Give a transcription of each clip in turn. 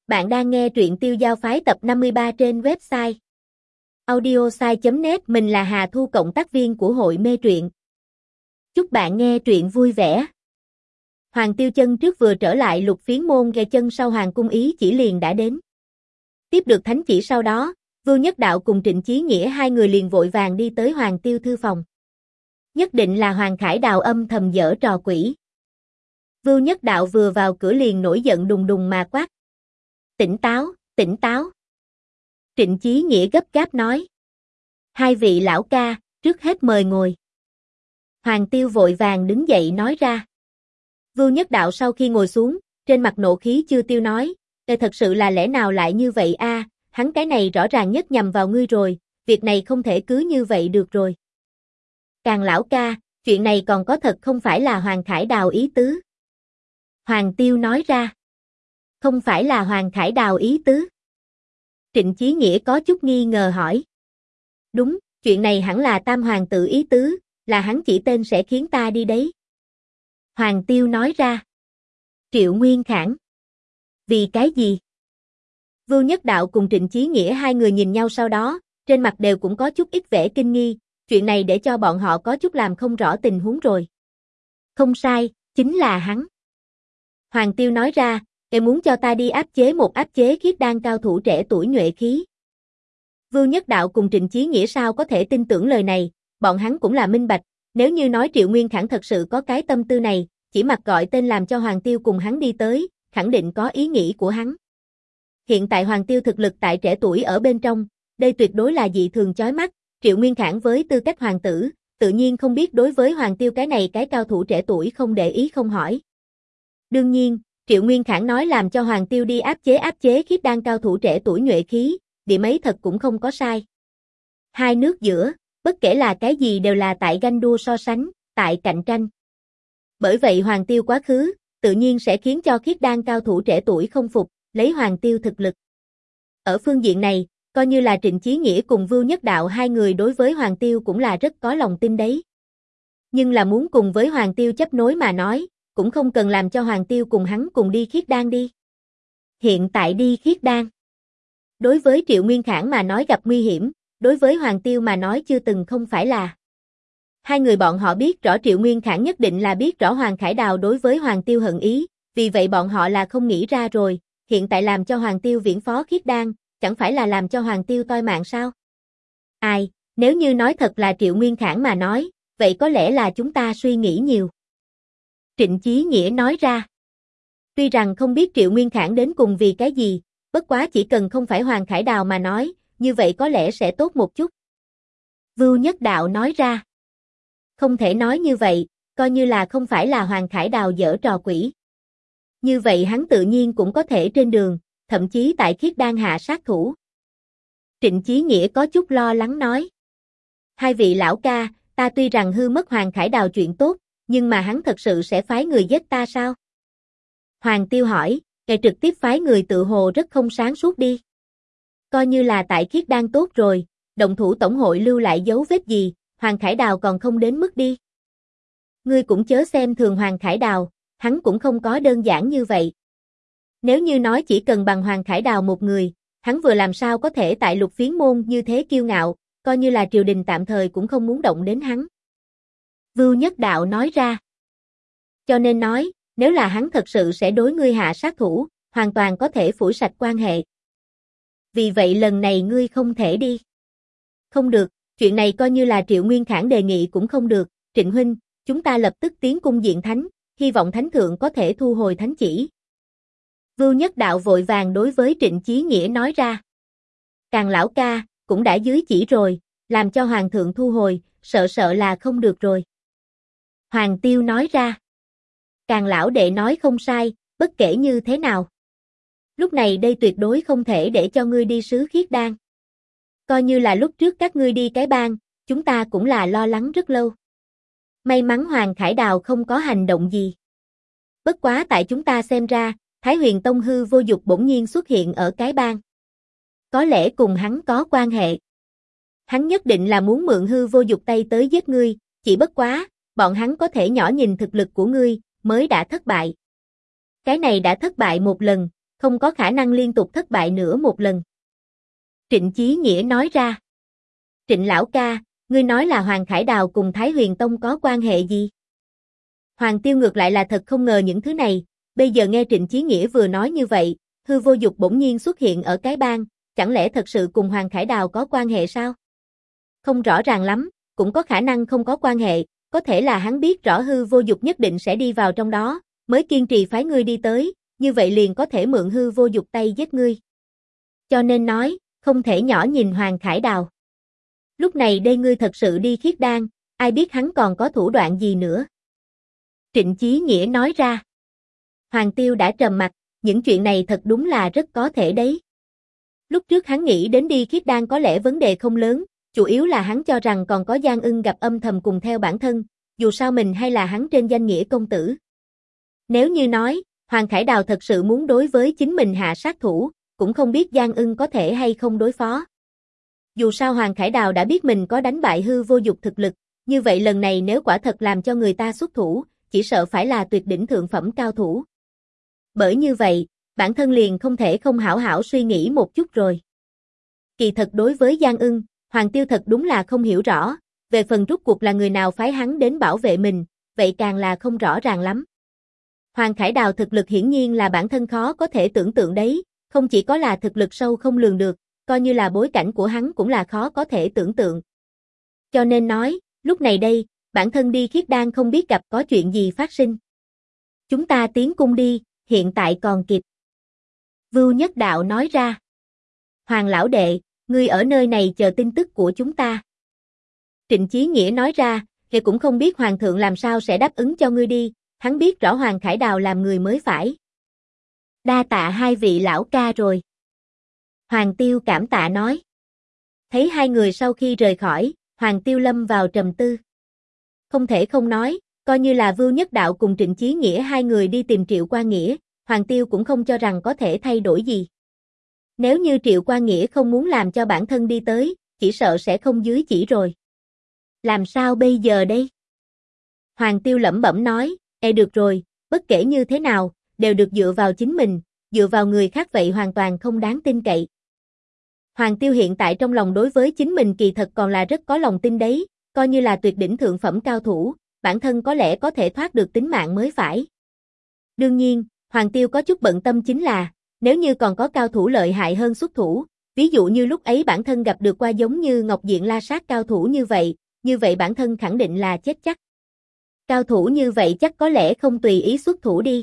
Bạn đang nghe truyện Tiêu Giao Phái tập 53 trên website audiosai.net. Mình là Hà Thu, cộng tác viên của hội mê truyện. Chúc bạn nghe truyện vui vẻ. Hoàng Tiêu chân trước vừa trở lại Lục Phiến môn, ghe chân sau Hoàng cung ý chỉ liền đã đến. Tiếp được thánh chỉ sau đó, Vưu Nhất Đạo cùng Trịnh Chí Nghĩa hai người liền vội vàng đi tới Hoàng Tiêu thư phòng. Nhất định là Hoàng Khải Đào âm thầm giở trò quỷ. Vưu Nhất Đạo vừa vào cửa liền nổi giận đùng đùng mà quát. Tỉnh táo, tỉnh táo. Trịnh Chí Nghĩa gấp gáp nói. Hai vị lão ca, trước hết mời ngồi. Hoàng Tiêu vội vàng đứng dậy nói ra. Vưu Nhất Đạo sau khi ngồi xuống, trên mặt nộ khí chưa tiêu nói. Thật sự là lẽ nào lại như vậy a? Hắn cái này rõ ràng nhất nhằm vào ngươi rồi, việc này không thể cứ như vậy được rồi. Càng lão ca, chuyện này còn có thật không phải là Hoàng Khải Đào ý tứ. Hoàng Tiêu nói ra. Không phải là Hoàng Khải Đào ý tứ. Trịnh Chí Nghĩa có chút nghi ngờ hỏi. Đúng, chuyện này hẳn là Tam Hoàng tự ý tứ, là hắn chỉ tên sẽ khiến ta đi đấy. Hoàng Tiêu nói ra. Triệu Nguyên Khảng. Vì cái gì? Vưu Nhất Đạo cùng Trịnh Chí Nghĩa hai người nhìn nhau sau đó, trên mặt đều cũng có chút ít vẻ kinh nghi, chuyện này để cho bọn họ có chút làm không rõ tình huống rồi. Không sai, chính là hắn. Hoàng Tiêu nói ra, em muốn cho ta đi áp chế khiết đan cao thủ trẻ tuổi nhuệ khí. Vưu Nhất Đạo cùng Trịnh Chí Nghĩa sao có thể tin tưởng lời này, bọn hắn cũng là minh bạch, nếu như nói Triệu Nguyên Khảng thật sự có cái tâm tư này, chỉ mặc gọi tên làm cho Hoàng Tiêu cùng hắn đi tới, khẳng định có ý nghĩ của hắn. Hiện tại Hoàng Tiêu thực lực tại trẻ tuổi ở bên trong, đây tuyệt đối là dị thường chói mắt, Triệu Nguyên Khảng với tư cách hoàng tử, tự nhiên không biết đối với Hoàng Tiêu cái này cái cao thủ trẻ tuổi không để ý không hỏi. Đương nhiên, Triệu Nguyên Khảng nói làm cho Hoàng Tiêu đi áp chế khiết đan cao thủ trẻ tuổi nhuệ khí, điểm ấy thật cũng không có sai. Hai nước giữa, bất kể là cái gì đều là tại ganh đua so sánh, tại cạnh tranh. Bởi vậy Hoàng Tiêu quá khứ, tự nhiên sẽ khiến cho khiết đan cao thủ trẻ tuổi không phục, lấy Hoàng Tiêu thực lực. Ở phương diện này, coi như là Trịnh Chí Nghĩa cùng Vưu Nhất Đạo hai người đối với Hoàng Tiêu cũng là rất có lòng tin đấy. Nhưng là muốn cùng với Hoàng Tiêu chấp nối mà nói, cũng không cần làm cho Hoàng Tiêu cùng hắn cùng đi khiết đan đi. Hiện tại đi khiết đan. Đối với Triệu Nguyên Khảng mà nói gặp nguy hiểm, đối với Hoàng Tiêu mà nói chưa từng không phải là. Hai người bọn họ biết rõ Triệu Nguyên Khảng nhất định là biết rõ Hoàng Khải Đào đối với Hoàng Tiêu hận ý, vì vậy bọn họ là không nghĩ ra rồi, hiện tại làm cho Hoàng Tiêu viễn phó khiết đan, chẳng phải là làm cho Hoàng Tiêu toi mạng sao? Ai, nếu như nói thật là Triệu Nguyên Khảng mà nói, vậy có lẽ là chúng ta suy nghĩ nhiều. Trịnh Chí Nghĩa nói ra. Tuy rằng không biết Triệu Nguyên Khảng đến cùng vì cái gì, bất quá chỉ cần không phải Hoàng Khải Đào mà nói, như vậy có lẽ sẽ tốt một chút. Vưu Nhất Đạo nói ra. Không thể nói như vậy, coi như là không phải là Hoàng Khải Đào giở trò quỷ. Như vậy hắn tự nhiên cũng có thể trên đường, thậm chí tại khiết đan hạ sát thủ. Trịnh Chí Nghĩa có chút lo lắng nói. Hai vị lão ca, ta tuy rằng hư mất Hoàng Khải Đào chuyện tốt, nhưng mà hắn thật sự sẽ phái người giết ta sao? Hoàng Tiêu hỏi, kẻ trực tiếp phái người tự hồ rất không sáng suốt đi. Coi như là tại khiết đan tốt rồi, động thủ tổng hội lưu lại dấu vết gì, Hoàng Khải Đào còn không đến mức đi. Ngươi cũng chớ xem thường Hoàng Khải Đào, hắn cũng không có đơn giản như vậy. Nếu như nói chỉ cần bằng Hoàng Khải Đào một người, hắn vừa làm sao có thể tại Lục Phiến môn như thế kiêu ngạo, coi như là triều đình tạm thời cũng không muốn động đến hắn. Vưu Nhất Đạo nói ra. Cho nên nói, nếu là hắn thật sự sẽ đối ngươi hạ sát thủ, hoàn toàn có thể phủi sạch quan hệ. Vì vậy lần này ngươi không thể đi. Không được, chuyện này coi như là Triệu Nguyên Khảng đề nghị cũng không được, Trịnh huynh, chúng ta lập tức tiến cung diện thánh, hy vọng thánh thượng có thể thu hồi thánh chỉ. Vưu Nhất Đạo vội vàng đối với Trịnh Chí Nghĩa nói ra. Càng lão ca, cũng đã dưới chỉ rồi, làm cho Hoàng thượng thu hồi, sợ là không được rồi. Hoàng Tiêu nói ra. Càng lão đệ nói không sai, bất kể như thế nào. Lúc này đây tuyệt đối không thể để cho ngươi đi sứ khiết đan. Coi như là lúc trước các ngươi đi cái bang, chúng ta cũng là lo lắng rất lâu. May mắn Hoàng Khải Đào không có hành động gì. Bất quá tại chúng ta xem ra, Thái Huyền Tông hư vô dục bỗng nhiên xuất hiện ở cái bang. Có lẽ cùng hắn có quan hệ. Hắn nhất định là muốn mượn hư vô dục tay tới giết ngươi, chỉ bất quá, bọn hắn có thể nhỏ nhìn thực lực của ngươi, mới đã thất bại. Cái này đã thất bại một lần, không có khả năng liên tục thất bại nữa một lần. Trịnh Chí Nghĩa nói ra. Trịnh lão ca, ngươi nói là Hoàng Khải Đào cùng Thái Huyền Tông có quan hệ gì? Hoàng Tiêu ngược lại là thật không ngờ những thứ này, bây giờ nghe Trịnh Chí Nghĩa vừa nói như vậy, hư vô dục bỗng nhiên xuất hiện ở cái bang, chẳng lẽ thật sự cùng Hoàng Khải Đào có quan hệ sao? Không rõ ràng lắm, cũng có khả năng không có quan hệ, có thể là hắn biết rõ hư vô dục nhất định sẽ đi vào trong đó, mới kiên trì phái ngươi đi tới, như vậy liền có thể mượn hư vô dục tay giết ngươi. Cho nên nói, không thể nhỏ nhìn Hoàng Khải Đào. Lúc này đây ngươi thật sự đi khiết đan, ai biết hắn còn có thủ đoạn gì nữa. Trịnh Chí Nghĩa nói ra. Hoàng Tiêu đã trầm mặt, những chuyện này thật đúng là rất có thể đấy. Lúc trước hắn nghĩ đến đi khiết đan có lẽ vấn đề không lớn, chủ yếu là hắn cho rằng còn có Giang Ưng gặp âm thầm cùng theo bản thân, dù sao mình hay là hắn trên danh nghĩa công tử. Nếu như nói, Hoàng Khải Đào thật sự muốn đối với chính mình hạ sát thủ, cũng không biết Giang Ưng có thể hay không đối phó. Dù sao Hoàng Khải Đào đã biết mình có đánh bại hư vô dục thực lực, như vậy lần này nếu quả thật làm cho người ta xuất thủ, chỉ sợ phải là tuyệt đỉnh thượng phẩm cao thủ. Bởi như vậy, bản thân liền không thể không hảo hảo suy nghĩ một chút rồi. Kỳ thật đối với Giang Ưng, Hoàng Tiêu thật đúng là không hiểu rõ, về phần rốt cuộc là người nào phái hắn đến bảo vệ mình, vậy càng là không rõ ràng lắm. Hoàng Khải Đào thực lực hiển nhiên là bản thân khó có thể tưởng tượng đấy, không chỉ có là thực lực sâu không lường được, coi như là bối cảnh của hắn cũng là khó có thể tưởng tượng. Cho nên nói, lúc này đây, bản thân đi khiết đan không biết gặp có chuyện gì phát sinh. Chúng ta tiến cung đi, hiện tại còn kịp. Vưu Nhất Đạo nói ra. Hoàng lão đệ, ngươi ở nơi này chờ tin tức của chúng ta. Trịnh Chí Nghĩa nói ra, thì cũng không biết Hoàng thượng làm sao sẽ đáp ứng cho ngươi đi, hắn biết rõ Hoàng Khải Đào làm người mới phải. Đa tạ hai vị lão ca rồi. Hoàng Tiêu cảm tạ nói. Thấy hai người sau khi rời khỏi, Hoàng Tiêu lâm vào trầm tư. Không thể không nói, coi như là Vưu Nhất Đạo cùng Trịnh Chí Nghĩa hai người đi tìm Triệu Qua Nghĩa, Hoàng Tiêu cũng không cho rằng có thể thay đổi gì. Nếu như Triệu Qua Nghĩa không muốn làm cho bản thân đi tới, chỉ sợ sẽ không dưới chỉ rồi. Làm sao bây giờ đây? Hoàng Tiêu lẩm bẩm nói, được rồi, bất kể như thế nào, đều được dựa vào chính mình, dựa vào người khác vậy hoàn toàn không đáng tin cậy. Hoàng Tiêu hiện tại trong lòng đối với chính mình kỳ thật còn là rất có lòng tin đấy, coi như là tuyệt đỉnh thượng phẩm cao thủ, bản thân có lẽ có thể thoát được tính mạng mới phải. Đương nhiên, Hoàng Tiêu có chút bận tâm chính là, nếu như còn có cao thủ lợi hại hơn xuất thủ, ví dụ như lúc ấy bản thân gặp được qua giống như Ngọc Diện La Sát cao thủ như vậy bản thân khẳng định là chết chắc. Cao thủ như vậy chắc có lẽ không tùy ý xuất thủ đi.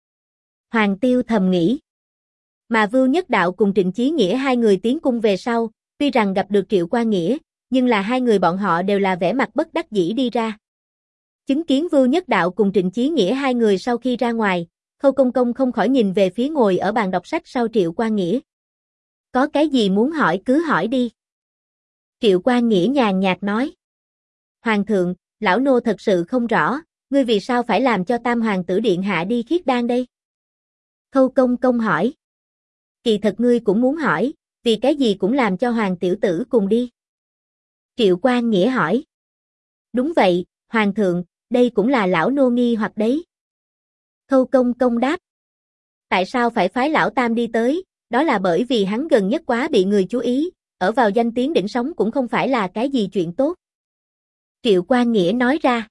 Hoàng Tiêu thầm nghĩ. Mà Vưu Nhất Đạo cùng Trịnh Chí Nghĩa hai người tiến cung về sau, tuy rằng gặp được Triệu Qua Nghĩa, nhưng là hai người bọn họ đều là vẻ mặt bất đắc dĩ đi ra. Chứng kiến Vưu Nhất Đạo cùng Trịnh Chí Nghĩa hai người sau khi ra ngoài, Khâu Công Công không khỏi nhìn về phía ngồi ở bàn đọc sách sau Triệu Qua Nghĩa. Có cái gì muốn hỏi cứ hỏi đi. Triệu Qua Nghĩa nhàn nhạt nói. Hoàng thượng, lão nô thật sự không rõ, ngươi vì sao phải làm cho Tam Hoàng tử điện hạ đi khiết đan đây? Khâu Công Công hỏi. Kỳ thật ngươi cũng muốn hỏi, vì cái gì cũng làm cho Hoàng tiểu tử cùng đi? Triệu Qua Nghĩa hỏi. Đúng vậy, Hoàng thượng, đây cũng là lão nô nghi hoặc đấy. Khâu Công Công đáp. Tại sao phải phái lão Tam đi tới, đó là bởi vì hắn gần nhất quá bị người chú ý, ở vào danh tiếng đỉnh sóng cũng không phải là cái gì chuyện tốt. Triệu Qua Nghĩa nói ra.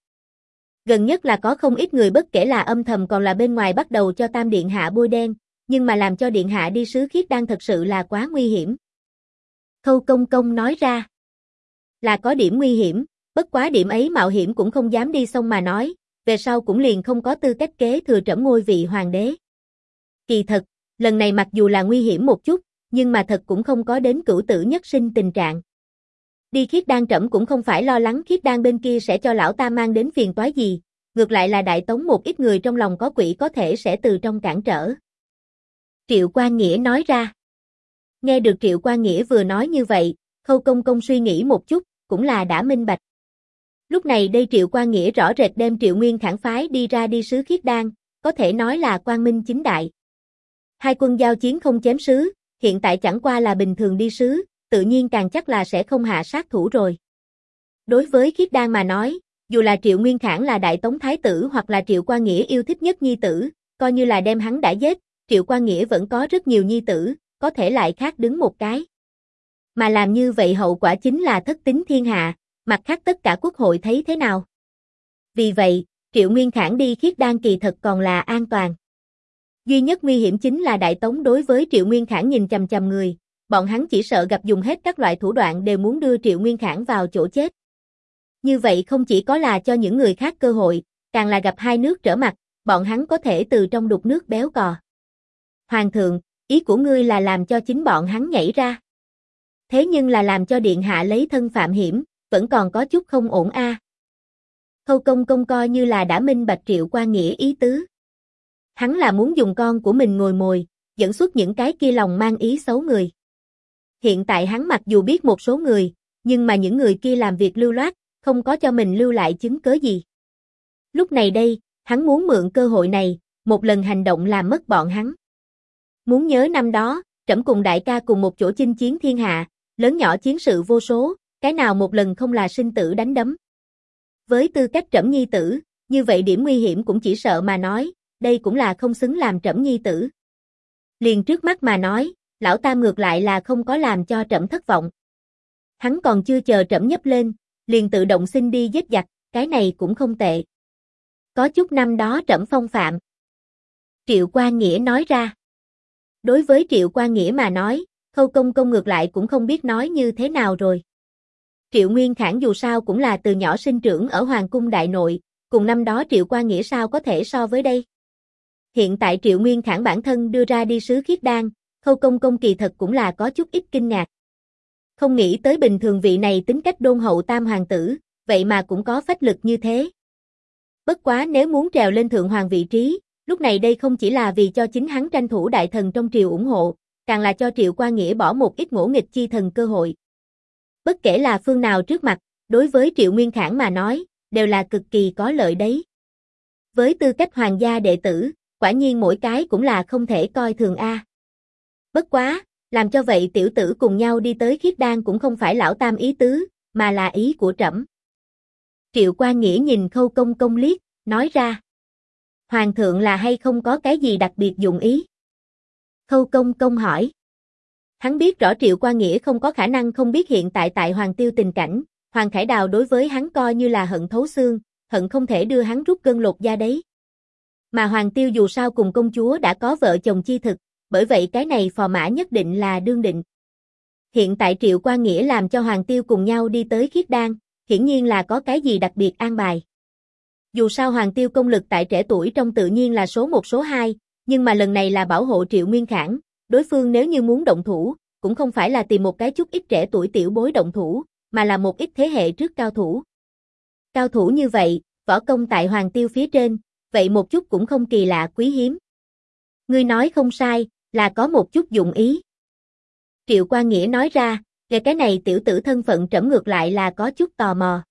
Gần nhất là có không ít người bất kể là âm thầm còn là bên ngoài bắt đầu cho Tam Điện Hạ bôi đen, nhưng mà làm cho Điện Hạ đi sứ khiết đan thật sự là quá nguy hiểm. Khâu Công Công nói ra. Là có điểm nguy hiểm, bất quá điểm ấy mạo hiểm cũng không dám đi xong mà nói, về sau cũng liền không có tư cách kế thừa trẫm ngôi vị hoàng đế. Kỳ thật, lần này mặc dù là nguy hiểm một chút, nhưng mà thật cũng không có đến cửu tử nhất sinh tình trạng. Đi khiết đan trẫm cũng không phải lo lắng khiết đan bên kia sẽ cho lão ta mang đến phiền toái gì, ngược lại là đại tống một ít người trong lòng có quỷ có thể sẽ từ trong cản trở. Triệu Qua Nghĩa nói ra. Nghe được Triệu Qua Nghĩa vừa nói như vậy, Khâu Công Công suy nghĩ một chút, cũng là đã minh bạch. Lúc này đây Triệu Qua Nghĩa rõ rệt đem Triệu Nguyên Khảng phái đi ra đi sứ khiết đan, có thể nói là quang minh chính đại. Hai quân giao chiến không chém sứ, hiện tại chẳng qua là bình thường đi sứ, tự nhiên càng chắc là sẽ không hạ sát thủ rồi. Đối với khiết đan mà nói, dù là Triệu Nguyên Khảng là đại tống thái tử hoặc là Triệu Qua Nghĩa yêu thích nhất nhi tử, coi như là đem hắn đã giết, Triệu Quang Nghĩa vẫn có rất nhiều nhi tử, có thể lại khác đứng một cái. Mà làm như vậy hậu quả chính là thất tín thiên hạ, mặt khác tất cả quốc hội thấy thế nào. Vì vậy, Triệu Nguyên Khảng đi Khiết Đan kỳ thật còn là an toàn. Duy nhất nguy hiểm chính là Đại Tống đối với Triệu Nguyên Khảng nhìn chằm chằm người, bọn hắn chỉ sợ gặp dùng hết các loại thủ đoạn đều muốn đưa Triệu Nguyên Khảng vào chỗ chết. Như vậy không chỉ có là cho những người khác cơ hội, càng là gặp hai nước trở mặt, bọn hắn có thể từ trong đục nước béo cò. Hoàng thượng, ý của ngươi là làm cho chính bọn hắn nhảy ra. Thế nhưng là làm cho điện hạ lấy thân phạm hiểm, vẫn còn có chút không ổn a. Khâu Công Công coi như là đã minh bạch Triệu Quang Nghĩa ý tứ. Hắn là muốn dùng con của mình ngồi mồi, dẫn xuất những cái kia lòng mang ý xấu người. Hiện tại hắn mặc dù biết một số người, nhưng mà những người kia làm việc lưu loát, không có cho mình lưu lại chứng cớ gì. Lúc này đây, hắn muốn mượn cơ hội này, một lần hành động làm mất bọn hắn. Muốn nhớ năm đó, trẫm cùng đại ca cùng một chỗ chinh chiến thiên hạ, lớn nhỏ chiến sự vô số, cái nào một lần không là sinh tử đánh đấm. Với tư cách trẫm nhi tử, như vậy điểm nguy hiểm cũng chỉ sợ mà nói, đây cũng là không xứng làm trẫm nhi tử. Liền trước mắt mà nói, lão tam ngược lại là không có làm cho trẫm thất vọng. Hắn còn chưa chờ trẫm nhấc lên, liền tự động xin đi giết giặc, cái này cũng không tệ. Có chút năm đó trẫm phong phạm. Triệu Quang Nghĩa nói ra. Đối với Triệu Quang Nghĩa mà nói, Khâu Công Công ngược lại cũng không biết nói như thế nào rồi. Triệu Nguyên Khảng dù sao cũng là từ nhỏ sinh trưởng ở Hoàng cung đại nội, cùng năm đó Triệu Quang Nghĩa sao có thể so với đây. Hiện tại Triệu Nguyên Khảng bản thân đưa ra đi sứ Khiết Đan, Khâu Công Công kỳ thật cũng là có chút ít kinh ngạc. Không nghĩ tới bình thường vị này tính cách đôn hậu tam hoàng tử, vậy mà cũng có phách lực như thế. Bất quá nếu muốn trèo lên thượng hoàng vị trí, lúc này đây không chỉ là vì cho chính hắn tranh thủ đại thần trong triều ủng hộ, càng là cho Triệu Quang Nghĩa bỏ một ít ngỗ nghịch chi thần cơ hội. Bất kể là phương nào trước mặt, đối với Triệu Nguyên Khảng mà nói, đều là cực kỳ có lợi đấy. Với tư cách hoàng gia đệ tử, quả nhiên mỗi cái cũng là không thể coi thường a. Bất quá, làm cho vậy tiểu tử cùng nhau đi tới Khiết Đan cũng không phải lão tam ý tứ, mà là ý của trẫm. Triệu Quang Nghĩa nhìn Khâu Công Công liếc, nói ra. Hoàng thượng là hay không có cái gì đặc biệt dụng ý? Khâu Công Công hỏi. Hắn biết rõ Triệu Quang Nghĩa không có khả năng không biết hiện tại Hoàng Tiêu tình cảnh, Hoàng Khải Đào đối với hắn coi như là hận thấu xương, hận không thể đưa hắn rút gân lột da đấy. Mà Hoàng Tiêu dù sao cùng công chúa đã có vợ chồng chi thực, bởi vậy cái này phò mã nhất định là đương định. Hiện tại Triệu Quang Nghĩa làm cho Hoàng Tiêu cùng nhau đi tới Khiết Đan, hiển nhiên là có cái gì đặc biệt an bài. Dù sao Hoàng Tiêu công lực tại trẻ tuổi trong tự nhiên là số 1 số 2, nhưng mà lần này là bảo hộ Triệu Nguyên Khảng, đối phương nếu như muốn động thủ, cũng không phải là tìm một cái chút ít trẻ tuổi tiểu bối động thủ, mà là một ít thế hệ trước cao thủ. Cao thủ như vậy, võ công tại Hoàng Tiêu phía trên, vậy một chút cũng không kỳ lạ quý hiếm. Ngươi nói không sai, là có một chút dụng ý. Triệu Quang Nghĩa nói ra, về cái này tiểu tử thân phận trẫm ngược lại là có chút tò mò.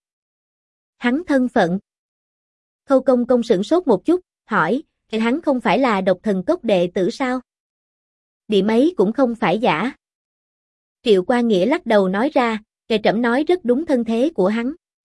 Hắn thân phận. Khâu Công Công sửng sốt một chút, hỏi, hắn không phải là Độc Thần Cốc đệ tử sao? Điểm ấy cũng không phải giả. Triệu Quang Nghĩa lắc đầu nói ra, trẫm nói rất đúng thân thế của hắn.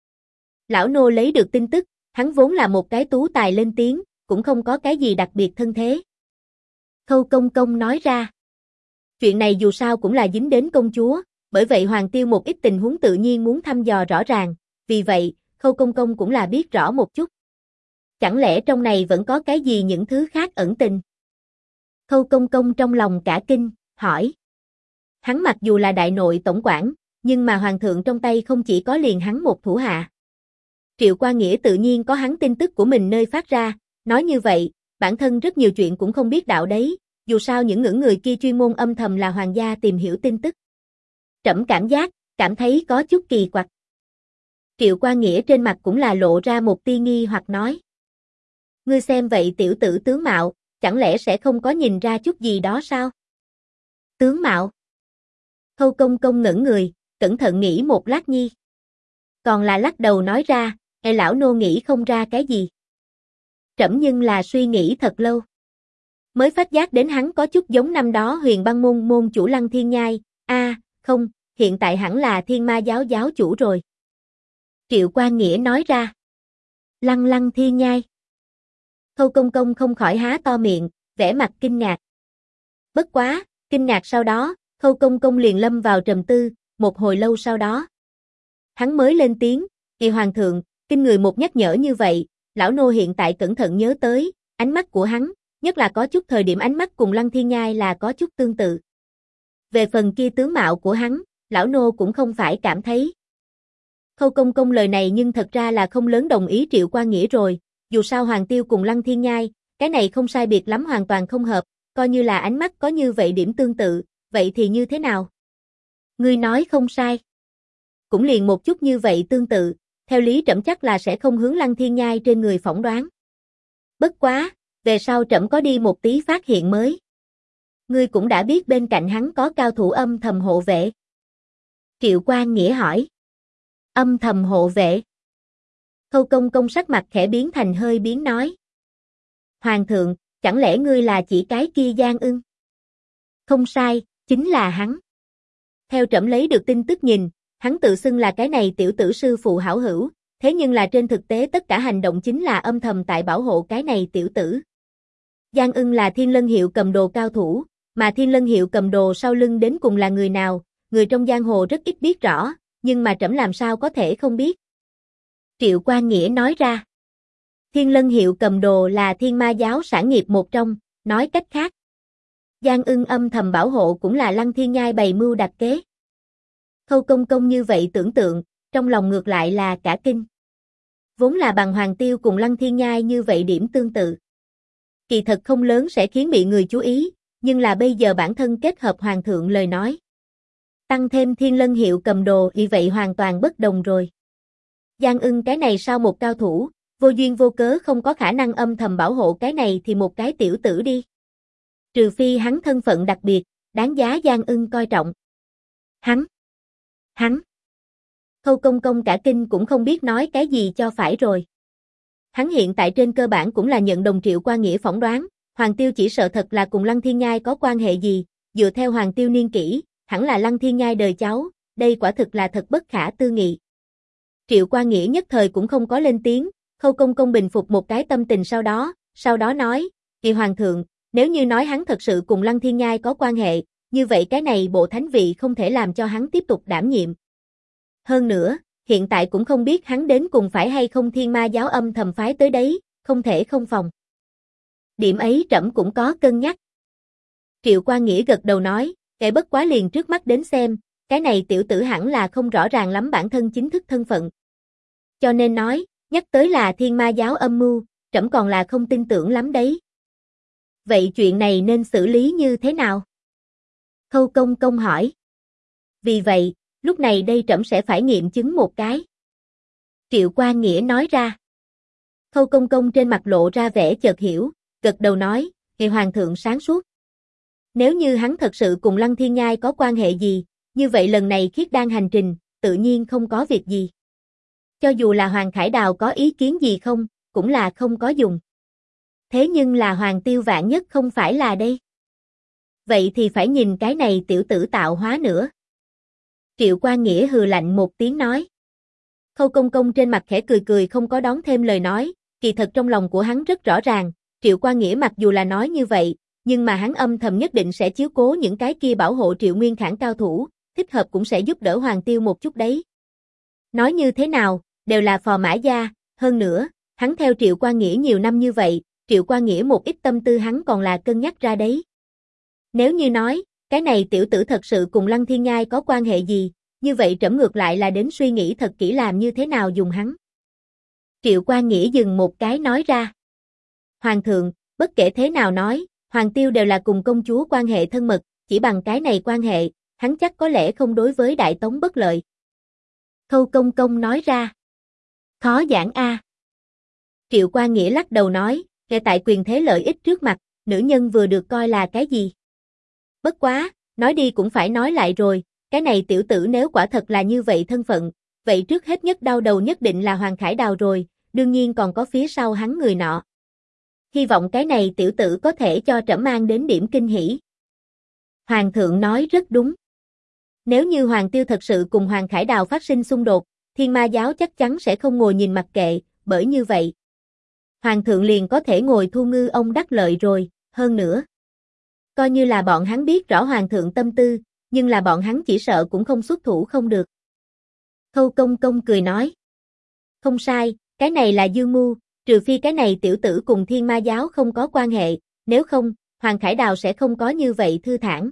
Lão nô lấy được tin tức, hắn vốn là một cái tú tài lên tiếng, cũng không có cái gì đặc biệt thân thế. Khâu Công Công nói ra. Chuyện này dù sao cũng là dính đến công chúa, bởi vậy Hoàng Tiêu một ít tình huống tự nhiên muốn thăm dò rõ ràng, vì vậy, Khâu Công Công cũng là biết rõ một chút. Chẳng lẽ trong này vẫn có cái gì những thứ khác ẩn tình? Khâu Công Công trong lòng cả kinh, hỏi. Hắn mặc dù là đại nội tổng quản, nhưng mà Hoàng thượng trong tay không chỉ có liền hắn một thủ hạ. Triệu Quang Nghĩa tự nhiên có hắn tin tức của mình nơi phát ra, nói như vậy, bản thân rất nhiều chuyện cũng không biết đạo đấy, dù sao những người kia chuyên môn âm thầm là hoàng gia tìm hiểu tin tức. Trẫm cảm thấy có chút kỳ quặc. Triệu Quang Nghĩa trên mặt cũng là lộ ra một tia nghi hoặc nói. Ngươi xem vậy tiểu tử tướng mạo, chẳng lẽ sẽ không có nhìn ra chút gì đó sao? Tướng mạo. Khâu Công Công ngẩn người, cẩn thận nghĩ một lát nhi. Còn là lắc đầu nói ra, lão nô nghĩ không ra cái gì. Trẫm nhưng là suy nghĩ thật lâu. Mới phát giác đến hắn có chút giống năm đó Huyền Băng môn môn chủ Lăng Thiên Nhai, không, hiện tại hẳn là Thiên Ma giáo giáo chủ rồi. Triệu Quang Nghĩa nói ra. Lăng Thiên Nhai. Khâu Công Công không khỏi há to miệng, vẻ mặt kinh ngạc. Bất quá, kinh ngạc sau đó, Khâu Công Công liền lâm vào trầm tư, một hồi lâu sau đó. Hắn mới lên tiếng, "Kỳ hoàng thượng, kinh người một nhắc nhở như vậy, lão nô hiện tại cẩn thận nhớ tới, ánh mắt của hắn, nhất là có chút thời điểm ánh mắt cùng Lăng Thiên Nhai là có chút tương tự. Về phần kia tướng mạo của hắn, lão nô cũng không phải cảm thấy." Khâu Công Công lời này nhưng thật ra là không lớn đồng ý Triệu Quan Nghĩa rồi, dù sao Hoàng Tiêu cùng Lăng Thiên Nhai, cái này không sai biệt lắm hoàn toàn không hợp, coi như là ánh mắt có như vậy điểm tương tự, vậy thì như thế nào? Ngươi nói không sai. Cũng liền một chút như vậy tương tự, theo lý trẫm chắc là sẽ không hướng Lăng Thiên Nhai trên người phỏng đoán. Bất quá, về sau trẫm có đi một tí phát hiện mới. Ngươi cũng đã biết bên cạnh hắn có cao thủ âm thầm hộ vệ. Triệu Quan Nghĩa hỏi. Âm thầm hộ vệ. Khâu Công Công sắc mặt khẽ biến thành hơi biến nói. Hoàng thượng, chẳng lẽ ngươi là chỉ cái kia Giang Ưng? Không sai, chính là hắn. Theo trẫm lấy được tin tức nhìn, hắn tự xưng là cái này tiểu tử sư phụ hảo hữu, thế nhưng là trên thực tế tất cả hành động chính là âm thầm tại bảo hộ cái này tiểu tử. Giang Ưng là Thiên Lân Hiệu cầm đồ cao thủ, mà Thiên Lân Hiệu cầm đồ sau lưng đến cùng là người nào, người trong giang hồ rất ít biết rõ, nhưng mà trẫm làm sao có thể không biết. Triệu Quan Nghĩa nói ra. Thiên Lân Hiệu cầm đồ là Thiên Ma giáo sản nghiệp một trong, nói cách khác. Giang Ưng âm thầm bảo hộ cũng là Lăng Thiên Nhai bày mưu đặt kế. Khâu Công Công như vậy tưởng tượng, trong lòng ngược lại là cả kinh. Vốn là bằng Hoàng Tiêu cùng Lăng Thiên Nhai như vậy điểm tương tự. Kỳ thật không lớn sẽ khiến bị người chú ý, nhưng là bây giờ bản thân kết hợp Hoàng thượng lời nói. Tăng thêm Thiên Lân Hiệu cầm đồ vì vậy hoàn toàn bất đồng rồi. Giang Ưng cái này sao một cao thủ, vô duyên vô cớ không có khả năng âm thầm bảo hộ cái này thì một cái tiểu tử đi. Trừ phi hắn thân phận đặc biệt, đáng giá Giang Ưng coi trọng. Hắn. Khâu Công Công cả kinh cũng không biết nói cái gì cho phải rồi. Hắn hiện tại trên cơ bản cũng là nhận đồng Triệu Quan Nghĩa phỏng đoán, Hoàng Tiêu chỉ sợ thật là cùng Lăng Thiên Nhai có quan hệ gì, dựa theo Hoàng Tiêu niên kỷ, hẳn là Lăng Thiên Nhai đời cháu, đây quả thực là thật bất khả tư nghị. Triệu Quan Nghĩa nhất thời cũng không có lên tiếng, Khâu Công Công bình phục một cái tâm tình sau đó nói, "Kỳ hoàng thượng, nếu như nói hắn thật sự cùng Lăng Thiên Nhai có quan hệ, như vậy cái này bộ thánh vị không thể làm cho hắn tiếp tục đảm nhiệm. Hơn nữa, hiện tại cũng không biết hắn đến cùng phải hay không Thiên Ma giáo âm thầm phái tới đấy, không thể không phòng. Điểm ấy trẫm cũng có cân nhắc." Triệu Quan Nghĩa gật đầu nói, "Kể bất quá liền trước mắt đến xem, cái này tiểu tử hẳn là không rõ ràng lắm bản thân chính thức thân phận. Cho nên nói, nhắc tới là Thiên Ma giáo âm mưu, trẫm còn là không tin tưởng lắm đấy." Vậy chuyện này nên xử lý như thế nào? Khâu Công Công hỏi. Vì vậy, lúc này đây trẫm sẽ phải nghiệm chứng một cái. Triệu Quan Nghĩa nói ra. Khâu Công Công trên mặt lộ ra vẻ chợt hiểu, gật đầu nói, "Kỳ hoàng thượng sáng suốt. Nếu như hắn thật sự cùng Lăng Thiên Nhai có quan hệ gì, như vậy lần này khiết đan hành trình, tự nhiên không có việc gì. Cho dù là Hoàng Khải Đào có ý kiến gì không, cũng là không có dùng. Thế nhưng là Hoàng Tiêu vạn nhất không phải là đây. Vậy thì phải nhìn cái này tiểu tử tạo hóa nữa." Triệu Quan Nghĩa hừ lạnh một tiếng nói. Khâu Công Công trên mặt khẽ cười cười không có đón thêm lời nói, kỳ thật trong lòng của hắn rất rõ ràng, Triệu Quan Nghĩa mặc dù là nói như vậy, nhưng mà hắn âm thầm nhất định sẽ chiếu cố những cái kia bảo hộ Triệu Nguyên Khảng cao thủ, thích hợp cũng sẽ giúp đỡ Hoàng Tiêu một chút đấy. Nói như thế nào, đều là phò mã gia, hơn nữa, hắn theo Triệu Quan Nghĩa nhiều năm như vậy, Triệu Quan Nghĩa một ít tâm tư hắn còn là cân nhắc ra đấy. Nếu như nói, cái này tiểu tử thật sự cùng Lăng Thiên Nhai có quan hệ gì, như vậy trẫm ngược lại là đến suy nghĩ thật kỹ làm như thế nào dùng hắn. Triệu Quan Nghĩa dừng một cái nói ra. Hoàng thượng, bất kể thế nào nói, Hoàng Tiêu đều là cùng công chúa quan hệ thân mật, chỉ bằng cái này quan hệ, hắn chắc có lẽ không đối với Đại Tống bất lợi. Khâu Công Công nói ra. Khó giảng a. Triệu Quan Nghĩa lắc đầu nói, ngay tại quyền thế lợi ích trước mặt, nữ nhân vừa được coi là cái gì? Bất quá, nói đi cũng phải nói lại rồi, cái này tiểu tử nếu quả thật là như vậy thân phận, vậy trước hết nhất đau đầu nhất định là Hoàng Khải Đào rồi, đương nhiên còn có phía sau hắn người nọ. Hy vọng cái này tiểu tử có thể cho trẫm mang đến điểm kinh hỉ. Hoàng thượng nói rất đúng. Nếu như Hoàng Tiêu thật sự cùng Hoàng Khải Đào phát sinh xung đột, Thiên Ma giáo chắc chắn sẽ không ngồi nhìn mặc kệ, bởi như vậy, Hoàng thượng liền có thể ngồi thu ngư ông đắc lợi rồi, hơn nữa. Coi như là bọn hắn biết rõ hoàng thượng tâm tư, nhưng là bọn hắn chỉ sợ cũng không xuất thủ không được. Khâu Công Công cười nói. Không sai, cái này là dương mưu, trừ phi cái này tiểu tử cùng Thiên Ma giáo không có quan hệ, nếu không, Hoàng Khải Đào sẽ không có như vậy thư thản.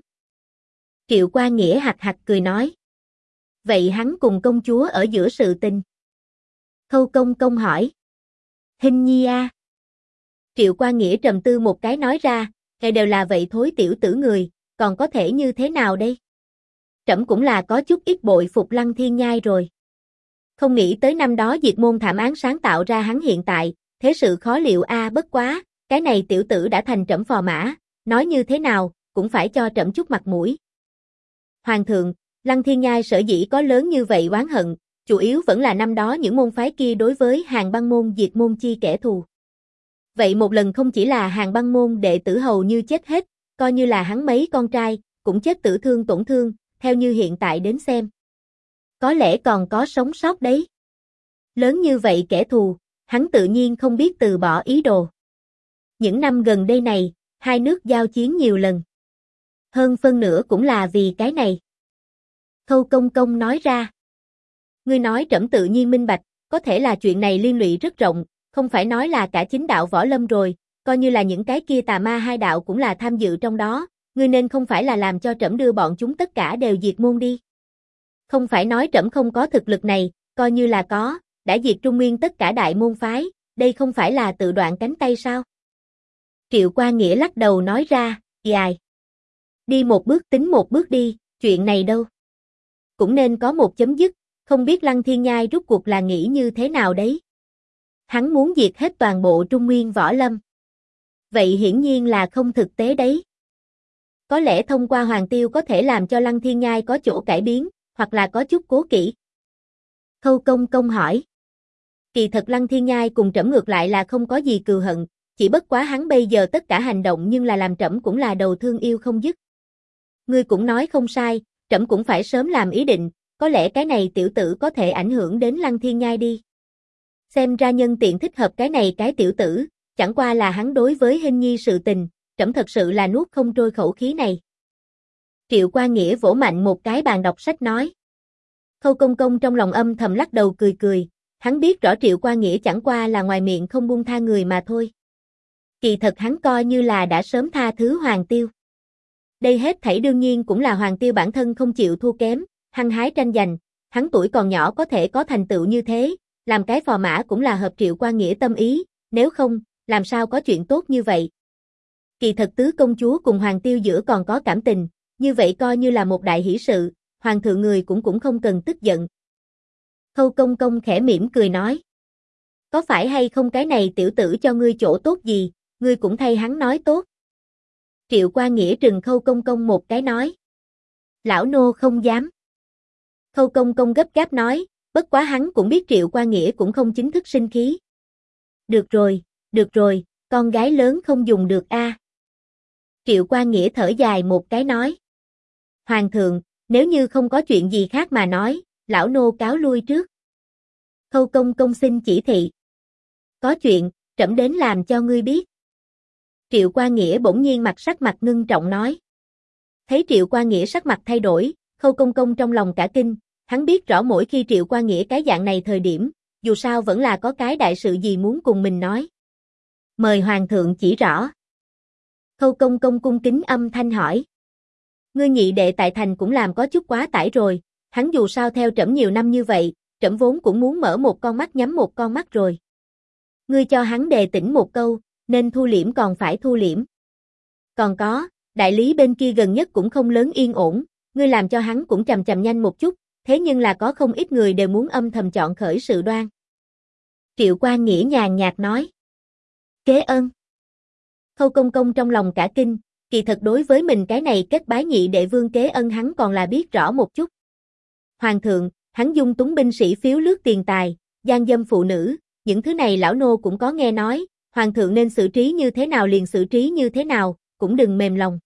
Triệu Quan Nghĩa hạch hạch cười nói. Vậy hắn cùng công chúa ở giữa sự tình. Khâu Công Công hỏi. Hình nhi a. Triệu Quan Nghĩa trầm tư một cái nói ra, cái đều là vậy thối tiểu tử người, còn có thể như thế nào đây? Trẫm cũng là có chút ít bội phục Lăng Thiên Nhai rồi. Không nghĩ tới năm đó diệt môn thảm án sáng tạo ra hắn hiện tại, thế sự khó liệu a, bất quá, cái này tiểu tử đã thành trẫm phò mã, nói như thế nào, cũng phải cho trẫm chút mặt mũi. Hoàng thượng, Lăng Thiên Nhai sở dĩ có lớn như vậy oán hận, chủ yếu vẫn là năm đó những môn phái kia đối với Hàn Băng môn diệt môn chi kẻ thù. Vậy một lần không chỉ là Hàn Băng môn đệ tử hầu như chết hết, coi như là hắn mấy con trai, cũng chết tử thương tổn thương, theo như hiện tại đến xem. Có lẽ còn có sống sót đấy. Lớn như vậy kẻ thù, hắn tự nhiên không biết từ bỏ ý đồ. Những năm gần đây này, hai nước giao chiến nhiều lần. Hơn phân nửa cũng là vì cái này. Khâu Công Công nói ra. Ngươi nói trẫm tự nhiên minh bạch, có thể là chuyện này liên lụy rất rộng, không phải nói là cả chính đạo võ lâm rồi, coi như là những cái kia tà ma hai đạo cũng là tham dự trong đó, ngươi nên không phải là làm cho trẫm đưa bọn chúng tất cả đều diệt môn đi. Không phải nói trẫm không có thực lực này, coi như là có, đã diệt Trung Nguyên tất cả đại môn phái, đây không phải là tự đoạn cánh tay sao? Triệu Quan Nghĩa lắc đầu nói ra, dài. Đi một bước tính một bước đi, chuyện này đâu. Cũng nên có một chấm dứt, không biết Lăng Thiên Nhai rút cuộc là nghĩ như thế nào đấy. Hắn muốn diệt hết toàn bộ Trung Nguyên võ lâm. Vậy hiển nhiên là không thực tế đấy. Có lẽ thông qua Hoàng Tiêu có thể làm cho Lăng Thiên Nhai có chỗ cải biến, hoặc là có chút cố kỵ. Khâu Công Công hỏi. Kỳ thật Lăng Thiên Nhai cùng trẫm ngược lại là không có gì cừu hận, chỉ bất quá hắn bây giờ tất cả hành động nhưng là làm trẫm cũng là đầu thương yêu không dứt. Ngươi cũng nói không sai, trẫm cũng phải sớm làm ý định, có lẽ cái này tiểu tử có thể ảnh hưởng đến Lăng Thiên Nhai đi. Xem ra nhân tiện thích hợp cái này cái tiểu tử, chẳng qua là hắn đối với Hình nhi sự tình, trẫm thật sự là nuốt không trôi khẩu khí này. Triệu Quan Nghĩa vỗ mạnh một cái bàn đọc sách nói. Khâu Công Công trong lòng âm thầm lắc đầu cười cười, hắn biết rõ Triệu Quan Nghĩa chẳng qua là ngoài miệng không buông tha người mà thôi. Kỳ thật hắn coi như là đã sớm tha thứ Hoàng Tiêu. Đây hết thảy đương nhiên cũng là Hoàng Tiêu bản thân không chịu thua kém, hăng hái tranh giành, hắn tuổi còn nhỏ có thể có thành tựu như thế, làm cái phò mã cũng là hợp Triệu Quan Nghĩa tâm ý, nếu không, làm sao có chuyện tốt như vậy. Kỳ thật tứ công chúa cùng Hoàng Tiêu giữa còn có cảm tình, như vậy coi như là một đại hỷ sự, Hoàng thượng người cũng không cần tức giận. Khâu Công Công khẽ mỉm cười nói. Có phải hay không cái này tiểu tử cho ngươi chỗ tốt gì, ngươi cũng thay hắn nói tốt. Triệu Quan Nghĩa trừng Khâu Công Công một cái nói. Lão nô không dám. Khâu Công Công gấp gáp nói, bất quá hắn cũng biết Triệu Quan Nghĩa cũng không chính thức sinh khí. Được rồi, con gái lớn không dùng được a. Triệu Quan Nghĩa thở dài một cái nói. Hoàng thượng, nếu như không có chuyện gì khác mà nói, lão nô cáo lui trước. Khâu Công Công xin chỉ thị. Có chuyện, trẫm đến làm cho ngươi biết. Triệu Quan Nghĩa bỗng nhiên sắc mặt ngưng trọng nói. Thấy Triệu Quan Nghĩa sắc mặt thay đổi, Khâu Công Công trong lòng cả kinh, hắn biết rõ mỗi khi Triệu Quan Nghĩa cái dạng này thời điểm, dù sao vẫn là có cái đại sự gì muốn cùng mình nói. Mời Hoàng thượng chỉ rõ. Khâu Công Công cung kính âm thanh hỏi. Ngươi nhị đệ tại thành cũng làm có chút quá tải rồi, hắn dù sao theo trẫm nhiều năm như vậy, trẫm vốn cũng muốn mở một con mắt nhắm một con mắt rồi. Ngươi cho hắn đề tỉnh một câu, nên thu liễm còn phải thu liễm. Còn có, đại lý bên kia gần nhất cũng không lớn yên ổn, ngươi làm cho hắn cũng chậm nhanh một chút, thế nhưng là có không ít người đều muốn âm thầm chọn khởi sự đoan. Triệu Quan Nghĩa nhàn nhạt nói. Kế ân. Khâu Công Công trong lòng cả kinh, kỳ thật đối với mình cái này kết bái nhị đệ vương kế ân hắn còn là biết rõ một chút. Hoàng thượng, hắn dung túng binh sĩ phiếu lướt tiền tài, gian dâm phụ nữ, những thứ này lão nô cũng có nghe nói, Hoàng thượng nên xử trí như thế nào liền xử trí như thế nào, cũng đừng mềm lòng.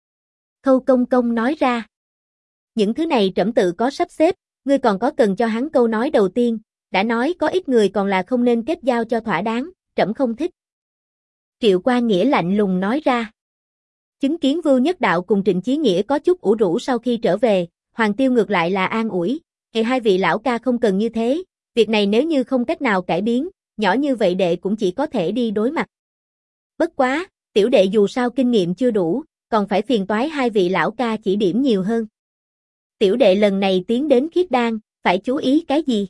Khâu Công Công nói ra. Những thứ này trẫm tự có sắp xếp, ngươi còn có cần cho hắn câu nói đầu tiên, đã nói có ít người còn là không nên kết giao cho thỏa đáng, trẫm không thích. Triệu Quan Nghĩa lạnh lùng nói ra. Chứng kiến Vưu Nhất Đạo cùng Trịnh Chí Nghĩa có chút ủ rũ sau khi trở về, Hoàng Tiêu ngược lại là an ủi, hai vị lão ca không cần như thế, việc này nếu như không cách nào cải biến, nhỏ như vậy đệ cũng chỉ có thể đi đối mặt. Bất quá, tiểu đệ dù sao kinh nghiệm chưa đủ, còn phải phiền toái hai vị lão ca chỉ điểm nhiều hơn. Tiểu đệ lần này tiến đến Khiết Đan, phải chú ý cái gì?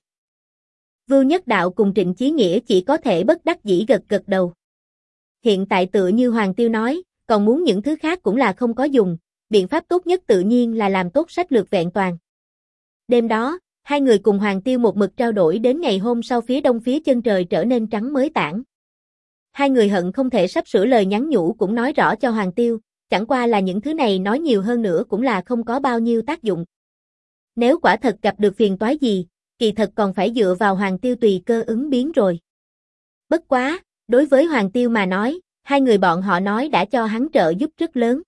Vưu Nhất Đạo cùng Trịnh Chí Nghĩa chỉ có thể bất đắc dĩ gật gật đầu. Hiện tại tựa như Hoàng Tiêu nói, còn muốn những thứ khác cũng là không có dùng, biện pháp tốt nhất tự nhiên là làm tốt sách lược vẹn toàn. Đêm đó, hai người cùng Hoàng Tiêu một mực trao đổi đến ngày hôm sau phía đông phía chân trời trở nên trắng mới tảng. Hai người hận không thể sắp sửa lời nhắn nhủ cũng nói rõ cho Hoàng Tiêu, chẳng qua là những thứ này nói nhiều hơn nữa cũng là không có bao nhiêu tác dụng. Nếu quả thật gặp được phiền toái gì, kỳ thật còn phải dựa vào Hoàng Tiêu tùy cơ ứng biến rồi. Bất quá, đối với Hoàng Tiêu mà nói, hai người bọn họ nói đã cho hắn trợ giúp rất lớn.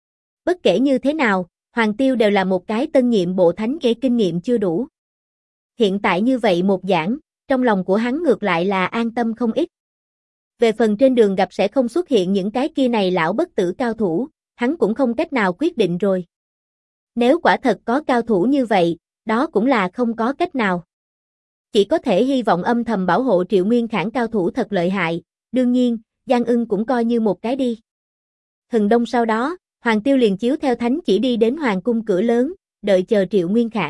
Bất kể như thế nào, Hoàng Tiêu đều là một cái tân nhiệm bộ thánh ghê kinh nghiệm chưa đủ. Hiện tại như vậy một giảng, trong lòng của hắn ngược lại là an tâm không ít. Về phần trên đường gặp sẽ không xuất hiện những cái kia này lão bất tử cao thủ, hắn cũng không cách nào quyết định rồi. Nếu quả thật có cao thủ như vậy, đó cũng là không có cách nào. Chỉ có thể hy vọng âm thầm bảo hộ Triệu Nguyên Khải cao thủ thật lợi hại, đương nhiên, Giang Ưng cũng coi như một cái đi. Hừng đông sau đó, Hoàng Tiêu liền chiếu theo thánh chỉ đi đến Hoàng cung cửa lớn, đợi chờ Triệu Nguyên Khải.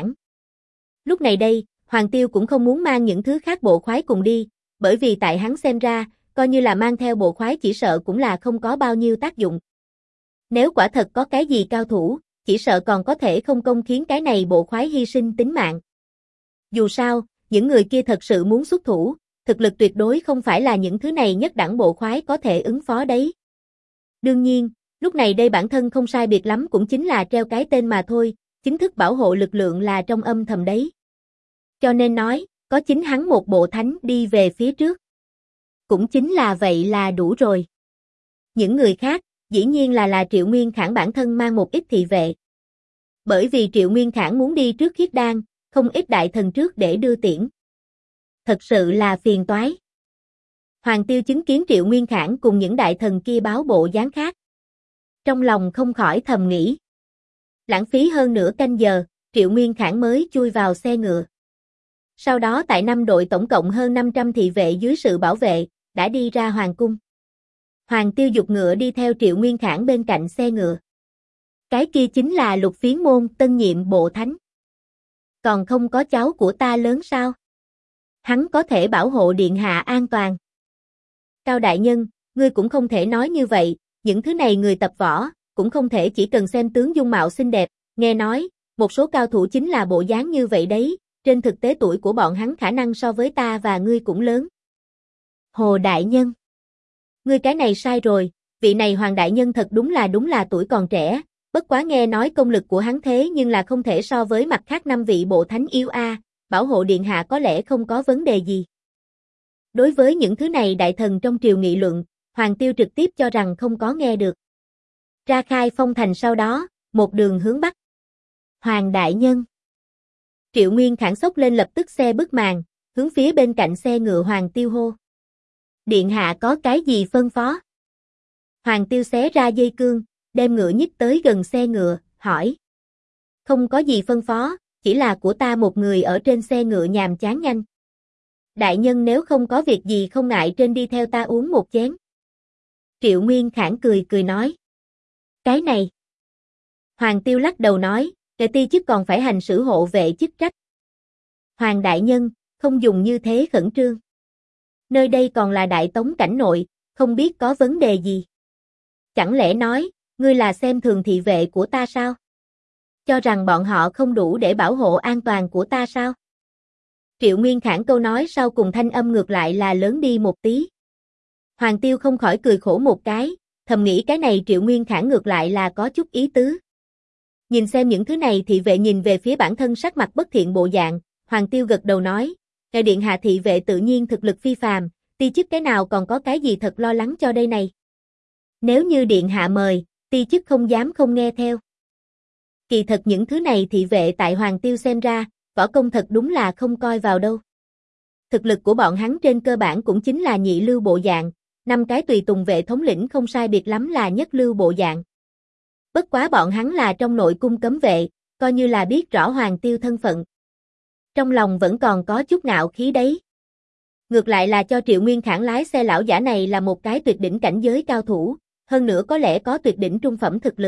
Lúc này đây, Hoàng Tiêu cũng không muốn mang những thứ khác bộ khoái cùng đi, bởi vì tại hắn xem ra, coi như là mang theo bộ khoái chỉ sợ cũng là không có bao nhiêu tác dụng. Nếu quả thật có cái gì cao thủ, chỉ sợ còn có thể không công khiến cái này bộ khoái hy sinh tính mạng. Dù sao, những người kia thật sự muốn xuất thủ, thực lực tuyệt đối không phải là những thứ này nhất đẳng bộ khoái có thể ứng phó đấy. Đương nhiên, lúc này đây bản thân không sai biệt lắm cũng chính là treo cái tên mà thôi, chính thức bảo hộ lực lượng là trong âm thầm đấy. Cho nên nói, có chính hắn một bộ thánh đi về phía trước. Cũng chính là vậy là đủ rồi. Những người khác, dĩ nhiên là Triệu Nguyên Khải bản thân mang một ít thị vệ. Bởi vì Triệu Nguyên Khải muốn đi trước Khiết Đan, không ít đại thần trước để đưa tiễn. Thật sự là phiền toái. Hoàng Tiêu chứng kiến Triệu Nguyên Khải cùng những đại thần kia báo bộ dáng khác. Trong lòng không khỏi thầm nghĩ. Lãng phí hơn nửa canh giờ, Triệu Nguyên Khải mới chui vào xe ngựa. Sau đó tại 5 đội tổng cộng hơn 500 thị vệ dưới sự bảo vệ, đã đi ra Hoàng cung. Hoàng Tiêu dục ngựa đi theo Triệu Nguyên Khải bên cạnh xe ngựa. Cái kia chính là Lục Phiến Môn tân nhiệm bộ thánh. Còn không có cháu của ta lớn sao? Hắn có thể bảo hộ điện hạ an toàn. Cao đại nhân, ngươi cũng không thể nói như vậy, những thứ này người tập võ, cũng không thể chỉ cần xem tướng dung mạo xinh đẹp, nghe nói, một số cao thủ chính là bộ dáng như vậy đấy, trên thực tế tuổi của bọn hắn khả năng so với ta và ngươi cũng lớn. Hồ đại nhân, ngươi cái này sai rồi, vị này Hoàng đại nhân thật đúng là tuổi còn trẻ, bất quá nghe nói công lực của hắn thế nhưng là không thể so với mặt khác 5 vị bộ thánh yêu a, bảo hộ điện hạ có lẽ không có vấn đề gì. Đối với những thứ này đại thần trong triều nghị luận, Hoàng Tiêu trực tiếp cho rằng không có nghe được. Ra khai phong thành sau đó, một đường hướng bắc. Hoàng đại nhân. Triệu Nguyên Khải xốc lên lập tức xe bức màn, hướng phía bên cạnh xe ngựa Hoàng Tiêu hô. Điện hạ có cái gì phân phó? Hoàng Tiêu xé ra dây cương, đem ngựa nhích tới gần xe ngựa, hỏi. Không có gì phân phó, chỉ là của ta một người ở trên xe ngựa nhàm chán nhanh. Đại nhân nếu không có việc gì không ngại trên đi theo ta uống một chén. Triệu Nguyên Khải cười nói. Cái này. Hoàng Tiêu lắc đầu nói, kẻ ti chức còn phải hành xử hộ vệ chức trách. Hoàng đại nhân, không dùng như thế khẩn trương. Nơi đây còn là Đại Tống cảnh nội, không biết có vấn đề gì. Chẳng lẽ nói, ngươi là xem thường thị vệ của ta sao? Cho rằng bọn họ không đủ để bảo hộ an toàn của ta sao? Triệu Nguyên Khải câu nói sau cùng thanh âm ngược lại là lớn đi một tí. Hoàng Tiêu không khỏi cười khổ một cái, thầm nghĩ cái này Triệu Nguyên Khải ngược lại là có chút ý tứ. Nhìn xem những thứ này thị vệ nhìn về phía bản thân sắc mặt bất thiện bộ dạng, Hoàng Tiêu gật đầu nói, ngài điện hạ thị vệ tự nhiên thực lực phi phàm, ti chức cái nào còn có cái gì thật lo lắng cho đây này. Nếu như điện hạ mời, ti chức không dám không nghe theo. Kỳ thật những thứ này thị vệ tại Hoàng Tiêu xem ra, võ công thật đúng là không coi vào đâu. Thực lực của bọn hắn trên cơ bản cũng chính là nhị lưu bộ dạng, 5 cái tùy tùng vệ thống lĩnh không sai biệt lắm là nhất lưu bộ dạng. Bất quá bọn hắn là trong nội cung cấm vệ, coi như là biết rõ Hoàng Tiêu thân phận. Trong lòng vẫn còn có chút ngạo khí đấy. Ngược lại là cho Triệu Nguyên Khải lái xe lão giả này là một cái tuyệt đỉnh cảnh giới cao thủ, hơn nữa có lẽ có tuyệt đỉnh trung phẩm thực lực.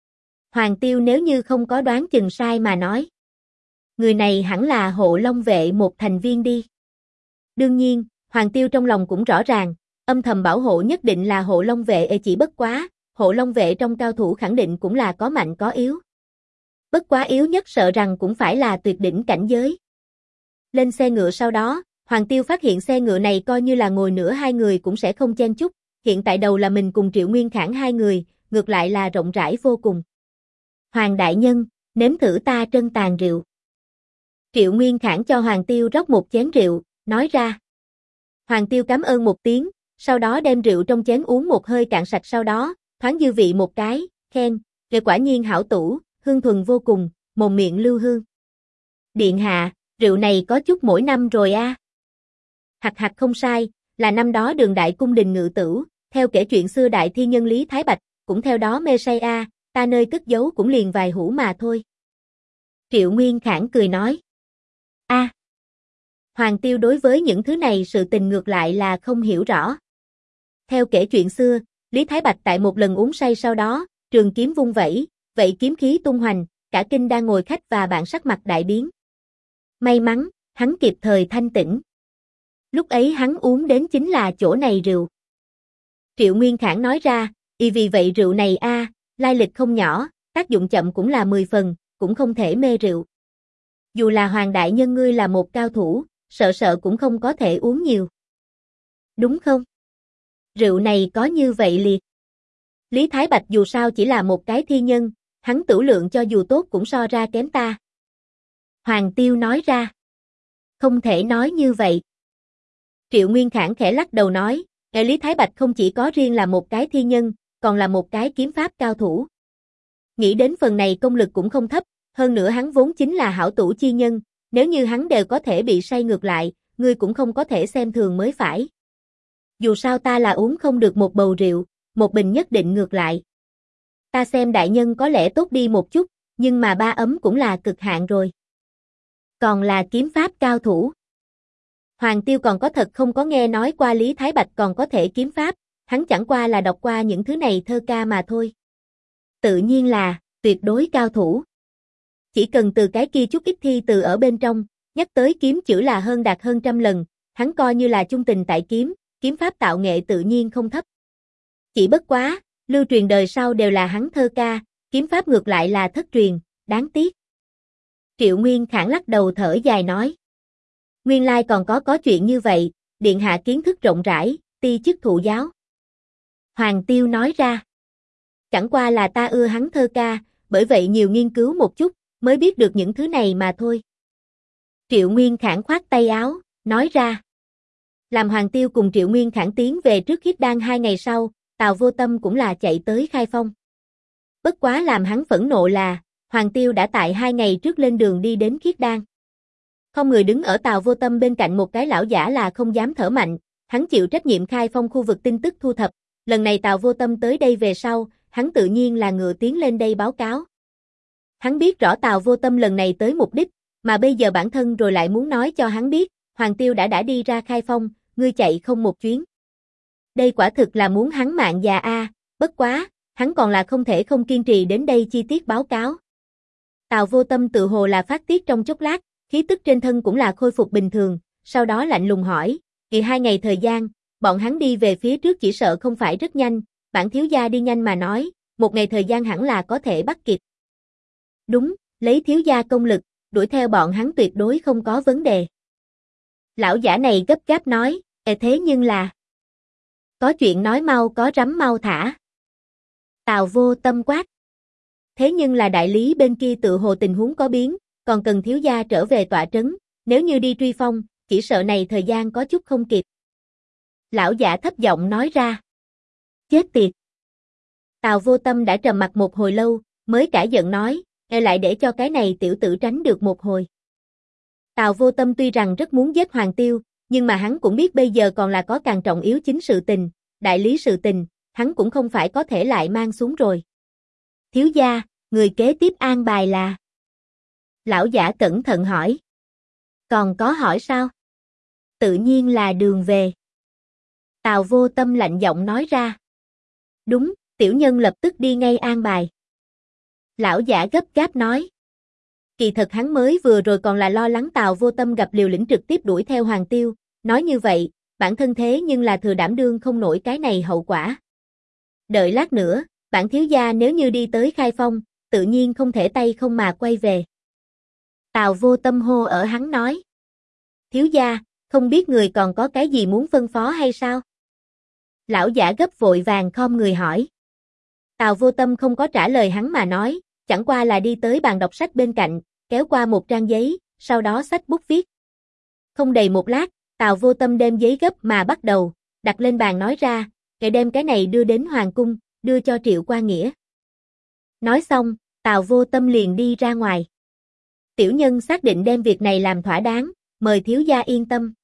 Hoàng Tiêu nếu như không có đoán chừng sai mà nói. Người này hẳn là Hộ Long vệ một thành viên đi. Đương nhiên, Hoàng Tiêu trong lòng cũng rõ ràng, âm thầm bảo hộ nhất định là Hộ Long vệ chỉ bất quá, Hộ Long vệ trong cao thủ khẳng định cũng là có mạnh có yếu. Bất quá yếu nhất sợ rằng cũng phải là tuyệt đỉnh cảnh giới. Lên xe ngựa sau đó, Hoàng Tiêu phát hiện xe ngựa này coi như là ngồi nửa hai người cũng sẽ không chen chúc, hiện tại đầu là mình cùng Triệu Nguyên Khải hai người, ngược lại là rộng rãi vô cùng. Hoàng đại nhân, nếm thử ta trân tàn rượu. Triệu Nguyên Khải cho Hoàng Tiêu rót một chén rượu, nói ra. Hoàng Tiêu cảm ơn một tiếng, sau đó đem rượu trong chén uống một hơi cạn sạch sau đó, thoáng dư vị một cái, khen, rượu quả nhiên hảo tủ, hương thuần vô cùng, mồm miệng lưu hương. Điện hạ, rượu này có chút mỗi năm rồi a. Hặc hặc không sai, là năm đó Đường Đại cung đình ngự tửu, theo kể chuyện xưa đại thi nhân Lý Thái Bạch, cũng theo đó mê say a, ta nơi cất giấu cũng liền vài hũ mà thôi. Triệu Nguyên Khải cười nói. A. Hoàng Tiêu đối với những thứ này sự tình ngược lại là không hiểu rõ. Theo kể chuyện xưa, Lý Thái Bạch tại một lần uống say sau đó, trường kiếm vung vẩy, vậy kiếm khí tung hoành, cả kinh đang ngồi khách và bạn sắc mặt đại biến. May mắn, hắn kịp thời thanh tỉnh. Lúc ấy hắn uống đến chính là chỗ này rượu. Triệu Nguyên Khải nói ra, vì vậy rượu này lai lịch không nhỏ, tác dụng chậm cũng là 10 phần, cũng không thể mê rượu. Dù là Hoàng đại nhân ngươi là một cao thủ, sợ cũng không có thể uống nhiều. Đúng không? Rượu này có như vậy liệt. Lý Thái Bạch dù sao chỉ là một cái thi nhân, hắn tửu lượng cho dù tốt cũng so ra kém ta. Hoàng Tiêu nói ra. Không thể nói như vậy. Triệu Nguyên Khải khẽ lắc đầu nói, Lý Thái Bạch không chỉ có riêng là một cái thi nhân, còn là một cái kiếm pháp cao thủ. Nghĩ đến phần này công lực cũng không thấp, hơn nữa hắn vốn chính là hảo tủ chi nhân, nếu như hắn đều có thể bị say ngược lại, ngươi cũng không có thể xem thường mới phải. Dù sao ta là uống không được một bầu rượu, một bình nhất định ngược lại. Ta xem đại nhân có lẽ tốt đi một chút, nhưng mà 3 ấm cũng là cực hạn rồi. Còn là kiếm pháp cao thủ. Hoàng Tiêu còn có thật không có nghe nói qua Lý Thái Bạch còn có thể kiếm pháp, hắn chẳng qua là đọc qua những thứ này thơ ca mà thôi. Tự nhiên là, tuyệt đối cao thủ. Chỉ cần từ cái kia chút ít thi từ ở bên trong, nhắc tới kiếm chữ là hơn đạt hơn 100 lần, hắn coi như là chung tình tại kiếm pháp tạo nghệ tự nhiên không thấp. Chỉ bất quá, lưu truyền đời sau đều là hắn thơ ca, kiếm pháp ngược lại là thất truyền, đáng tiếc. Triệu Nguyên Khải lắc đầu thở dài nói. Nguyên lai còn có chuyện như vậy, điện hạ kiến thức rộng rãi, ti chức thụ giáo. Hoàng Tiêu nói ra. Chẳng qua là ta ưa hắn thơ ca, bởi vậy nhiều nghiên cứu một chút, mới biết được những thứ này mà thôi. Triệu Nguyên Khải khoát tay áo, nói ra. Làm Hoàng Tiêu cùng Triệu Nguyên Khải tiến về trước Khiết Đan 2 ngày sau, Tào Vô Tâm cũng là chạy tới Khai Phong. Bất quá làm hắn phẫn nộ là, Hoàng Tiêu đã tại 2 ngày trước lên đường đi đến Khiết Đan. Không người đứng ở Tào Vô Tâm bên cạnh một cái lão giả là không dám thở mạnh, hắn chịu trách nhiệm Khai Phong khu vực tin tức thu thập, lần này Tào Vô Tâm tới đây về sau, hắn tự nhiên là ngựa tiến lên đây báo cáo. Hắn biết rõ Tào Vô Tâm lần này tới mục đích, mà bây giờ bản thân rồi lại muốn nói cho hắn biết, Hoàng Tiêu đã đi ra Khai Phong, ngươi chạy không một chuyến. Đây quả thực là muốn hắn mạng già a, bất quá, hắn còn là không thể không kiên trì đến đây chi tiết báo cáo. Tào Vô Tâm tự hồ là phát tiết trong chốc lát, khí tức trên thân cũng là khôi phục bình thường, sau đó lạnh lùng hỏi, kỳ 2 ngày thời gian, bọn hắn đi về phía trước chỉ sợ không phải rất nhanh, bản thiếu gia đi nhanh mà nói, 1 ngày thời gian hẳn là có thể bắt kịp. Đúng, lấy thiếu gia công lực, đuổi theo bọn hắn tuyệt đối không có vấn đề. Lão giả này gấp gáp nói, thế nhưng là... Có chuyện nói mau có rắm mau thả. Tào Vô Tâm quát. Thế nhưng là đại lý bên kia tự hồ tình huống có biến, còn cần thiếu gia trở về tọa trấn, nếu như đi truy phong, chỉ sợ này thời gian có chút không kịp. Lão giả thấp giọng nói ra. Chết tiệt. Tào Vô Tâm đã trầm mặc một hồi lâu, mới cả giận nói, lại để cho cái này tiểu tử tránh được một hồi. Tào Vô Tâm tuy rằng rất muốn giết Hoàng Tiêu, nhưng mà hắn cũng biết bây giờ còn là có càng trọng yếu chính sự tình, đại lý sự tình, hắn cũng không phải có thể lại mang xuống rồi. Thiếu gia, người kế tiếp an bài là? Lão giả cẩn thận hỏi. Còn có hỏi sao? Tự nhiên là đường về. Tào Vô Tâm lạnh giọng nói ra. Đúng, tiểu nhân lập tức đi ngay an bài. Lão giả gấp gáp nói. Kỳ thật hắn mới vừa rồi còn là lo lắng Tào Vô Tâm gặp liều lĩnh trực tiếp đuổi theo Hoàng Tiêu, nói như vậy, bản thân thế nhưng là thừa đảm đương không nổi cái này hậu quả. Đợi lát nữa, bản thiếu gia nếu như đi tới Khai Phong, tự nhiên không thể tay không mà quay về. Tào Vô Tâm hô ở hắn nói. Thiếu gia, không biết người còn có cái gì muốn phân phó hay sao? Lão giả gấp vội vàng khom người hỏi. Tào Vô Tâm không có trả lời hắn mà nói, chẳng qua là đi tới bàn đọc sách bên cạnh, kéo qua một trang giấy, sau đó xách bút viết. Không đầy một lát, Tào Vô Tâm đem giấy gấp mà bắt đầu, đặt lên bàn nói ra, kệ đem cái này đưa đến Hoàng cung, đưa cho Triệu Qua Nghĩa. Nói xong, Tào Vô Tâm liền đi ra ngoài. Tiểu nhân xác định đem việc này làm thỏa đáng, mời thiếu gia yên tâm.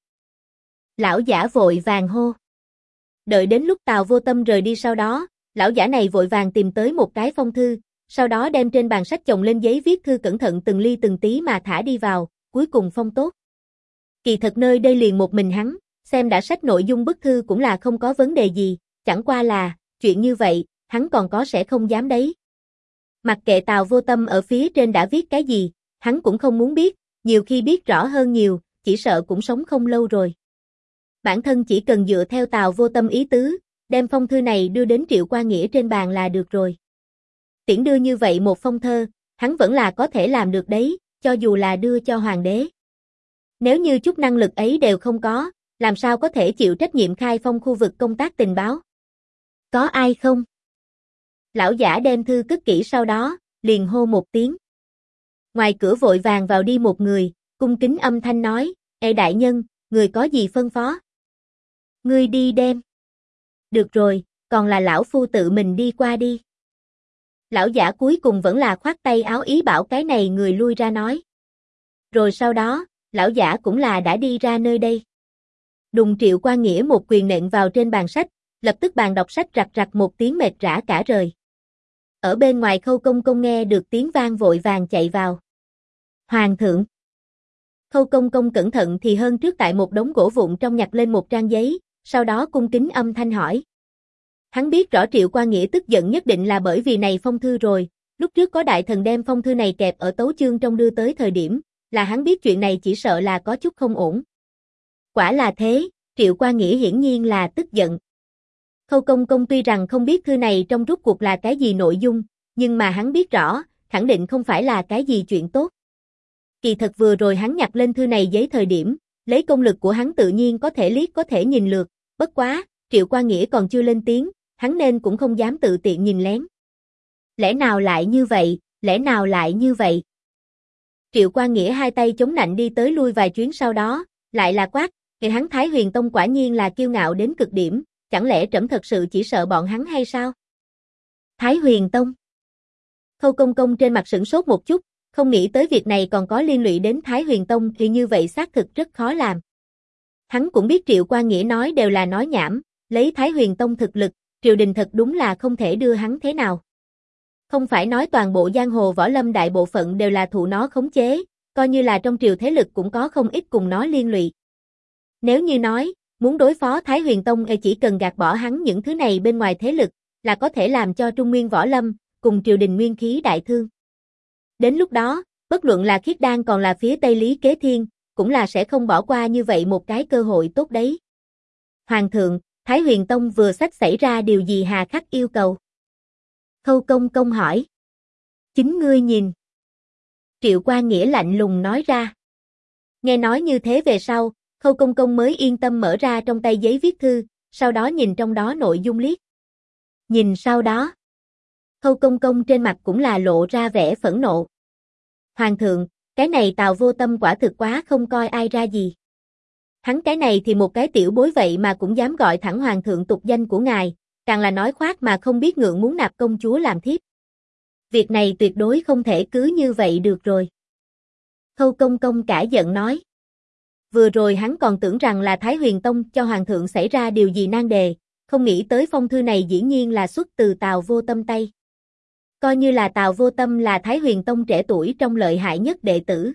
Lão giả vội vàng hô. Đợi đến lúc Tào Vô Tâm rời đi sau đó, lão giả này vội vàng tìm tới một cái phong thư, sau đó đem trên bàn sách chồng lên giấy viết thư cẩn thận từng ly từng tí mà thả đi vào, cuối cùng phong tốt. Kỳ thật nơi đây liền một mình hắn, xem đã sách nội dung bức thư cũng là không có vấn đề gì, chẳng qua là, chuyện như vậy, hắn còn có sẽ không dám đấy. Mặc kệ Tào Vô Tâm ở phía trên đã viết cái gì, hắn cũng không muốn biết, nhiều khi biết rõ hơn nhiều, chỉ sợ cũng sống không lâu rồi. Bản thân chỉ cần dựa theo Tào Vô Tâm ý tứ, đem phong thư này đưa đến Triệu Qua Nghĩa trên bàn là được rồi. Tiễn đưa như vậy một phong thơ, hắn vẫn là có thể làm được đấy, cho dù là đưa cho hoàng đế. Nếu như chút năng lực ấy đều không có, làm sao có thể chịu trách nhiệm khai phong khu vực công tác tình báo? Có ai không? Lão giả đem thư cất kỹ sau đó, liền hô một tiếng. Ngoài cửa vội vàng vào đi một người, cung kính âm thanh nói, Ê đại nhân, người có gì phân phó? Ngươi đi đem. Được rồi, còn là lão phu tự mình đi qua đi. Lão giả cuối cùng vẫn là khoát tay áo ý bảo cái này người lui ra nói. Rồi sau đó, lão giả cũng là đã đi ra nơi đây. Đùng Triệu Qua Nghĩa một quyền nện vào trên bàn sách, lập tức bàn đọc sách rặt rặt một tiếng mệt rã cả rời. Ở bên ngoài Khâu Công Công nghe được tiếng vang vội vàng chạy vào. Hoàng thượng. Khâu Công Công cẩn thận thì hơn trước tại một đống gỗ vụn trong nhặt lên một trang giấy, sau đó cung kính âm thanh hỏi. Hắn biết rõ Triệu Qua Nghĩa tức giận nhất định là bởi vì này phong thư rồi, lúc trước có đại thần đem phong thư này kẹp ở tấu chương trong đưa tới thời điểm, là hắn biết chuyện này chỉ sợ là có chút không ổn. Quả là thế, Triệu Qua Nghĩa hiển nhiên là tức giận. Khâu Công Công tuy rằng không biết thư này trong rốt cuộc là cái gì nội dung, nhưng mà hắn biết rõ, khẳng định không phải là cái gì chuyện tốt. Kỳ thật vừa rồi hắn nhặt lên thư này giấy thời điểm, lấy công lực của hắn tự nhiên có thể liếc có thể nhìn lượt, bất quá, Triệu Qua Nghĩa còn chưa lên tiếng, hắn nên cũng không dám tự tiện nhìn lén. Lẽ nào lại như vậy, lẽ nào lại như vậy? Triệu Qua Nghĩa hai tay chống nạnh đi tới lui vài chuyến sau đó, lại là quát, người hắn Thái Huyền Tông quả nhiên là kiêu ngạo đến cực điểm, chẳng lẽ trẫm thật sự chỉ sợ bọn hắn hay sao? Thái Huyền Tông. Khâu Công Công trên mặt sửng sốt một chút, không nghĩ tới việc này còn có liên lụy đến Thái Huyền Tông thì như vậy xác thực rất khó làm. Hắn cũng biết Triệu Qua Nghĩa nói đều là nói nhảm, lấy Thái Huyền Tông thực lực, triều đình thật đúng là không thể đưa hắn thế nào. Không phải nói toàn bộ giang hồ võ lâm đại bộ phận đều là thụ nó khống chế, coi như là trong triều thế lực cũng có không ít cùng nó liên lụy. Nếu như nói, muốn đối phó Thái Huyền Tông chỉ cần gạt bỏ hắn những thứ này bên ngoài thế lực, là có thể làm cho Trung Nguyên võ lâm, cùng triều đình nguyên khí đại thương. Đến lúc đó, bất luận là Khiết Đan còn là phía Tây Lý Kế Thiên, cũng là sẽ không bỏ qua như vậy một cái cơ hội tốt đấy. Hoàng thượng, Thái Huyền Tông vừa sắp xảy ra điều gì hà khắc yêu cầu? Khâu Công Công hỏi. Chính ngươi nhìn. Triệu Qua Nghĩa lạnh lùng nói ra. Nghe nói như thế về sau, Khâu Công Công mới yên tâm mở ra trong tay giấy viết thư, sau đó nhìn trong đó nội dung liếc. Nhìn sau đó, Khâu Công Công trên mặt cũng là lộ ra vẻ phẫn nộ. Hoàng thượng, cái này Tào Vô Tâm quả thực quá không coi ai ra gì. Hắn cái này thì một cái tiểu bối vậy mà cũng dám gọi thẳng hoàng thượng tục danh của ngài, càng là nói khoác mà không biết ngượng muốn nạp công chúa làm thiếp. Việc này tuyệt đối không thể cứ như vậy được rồi. Khâu Công Công cả giận nói. Vừa rồi hắn còn tưởng rằng là Thái Huyền Tông cho hoàng thượng xảy ra điều gì nan đề, không nghĩ tới phong thư này dĩ nhiên là xuất từ Tào Vô Tâm tay. Coi như là Tào Vô Tâm là Thái Huyền Tông trẻ tuổi trong lợi hại nhất đệ tử.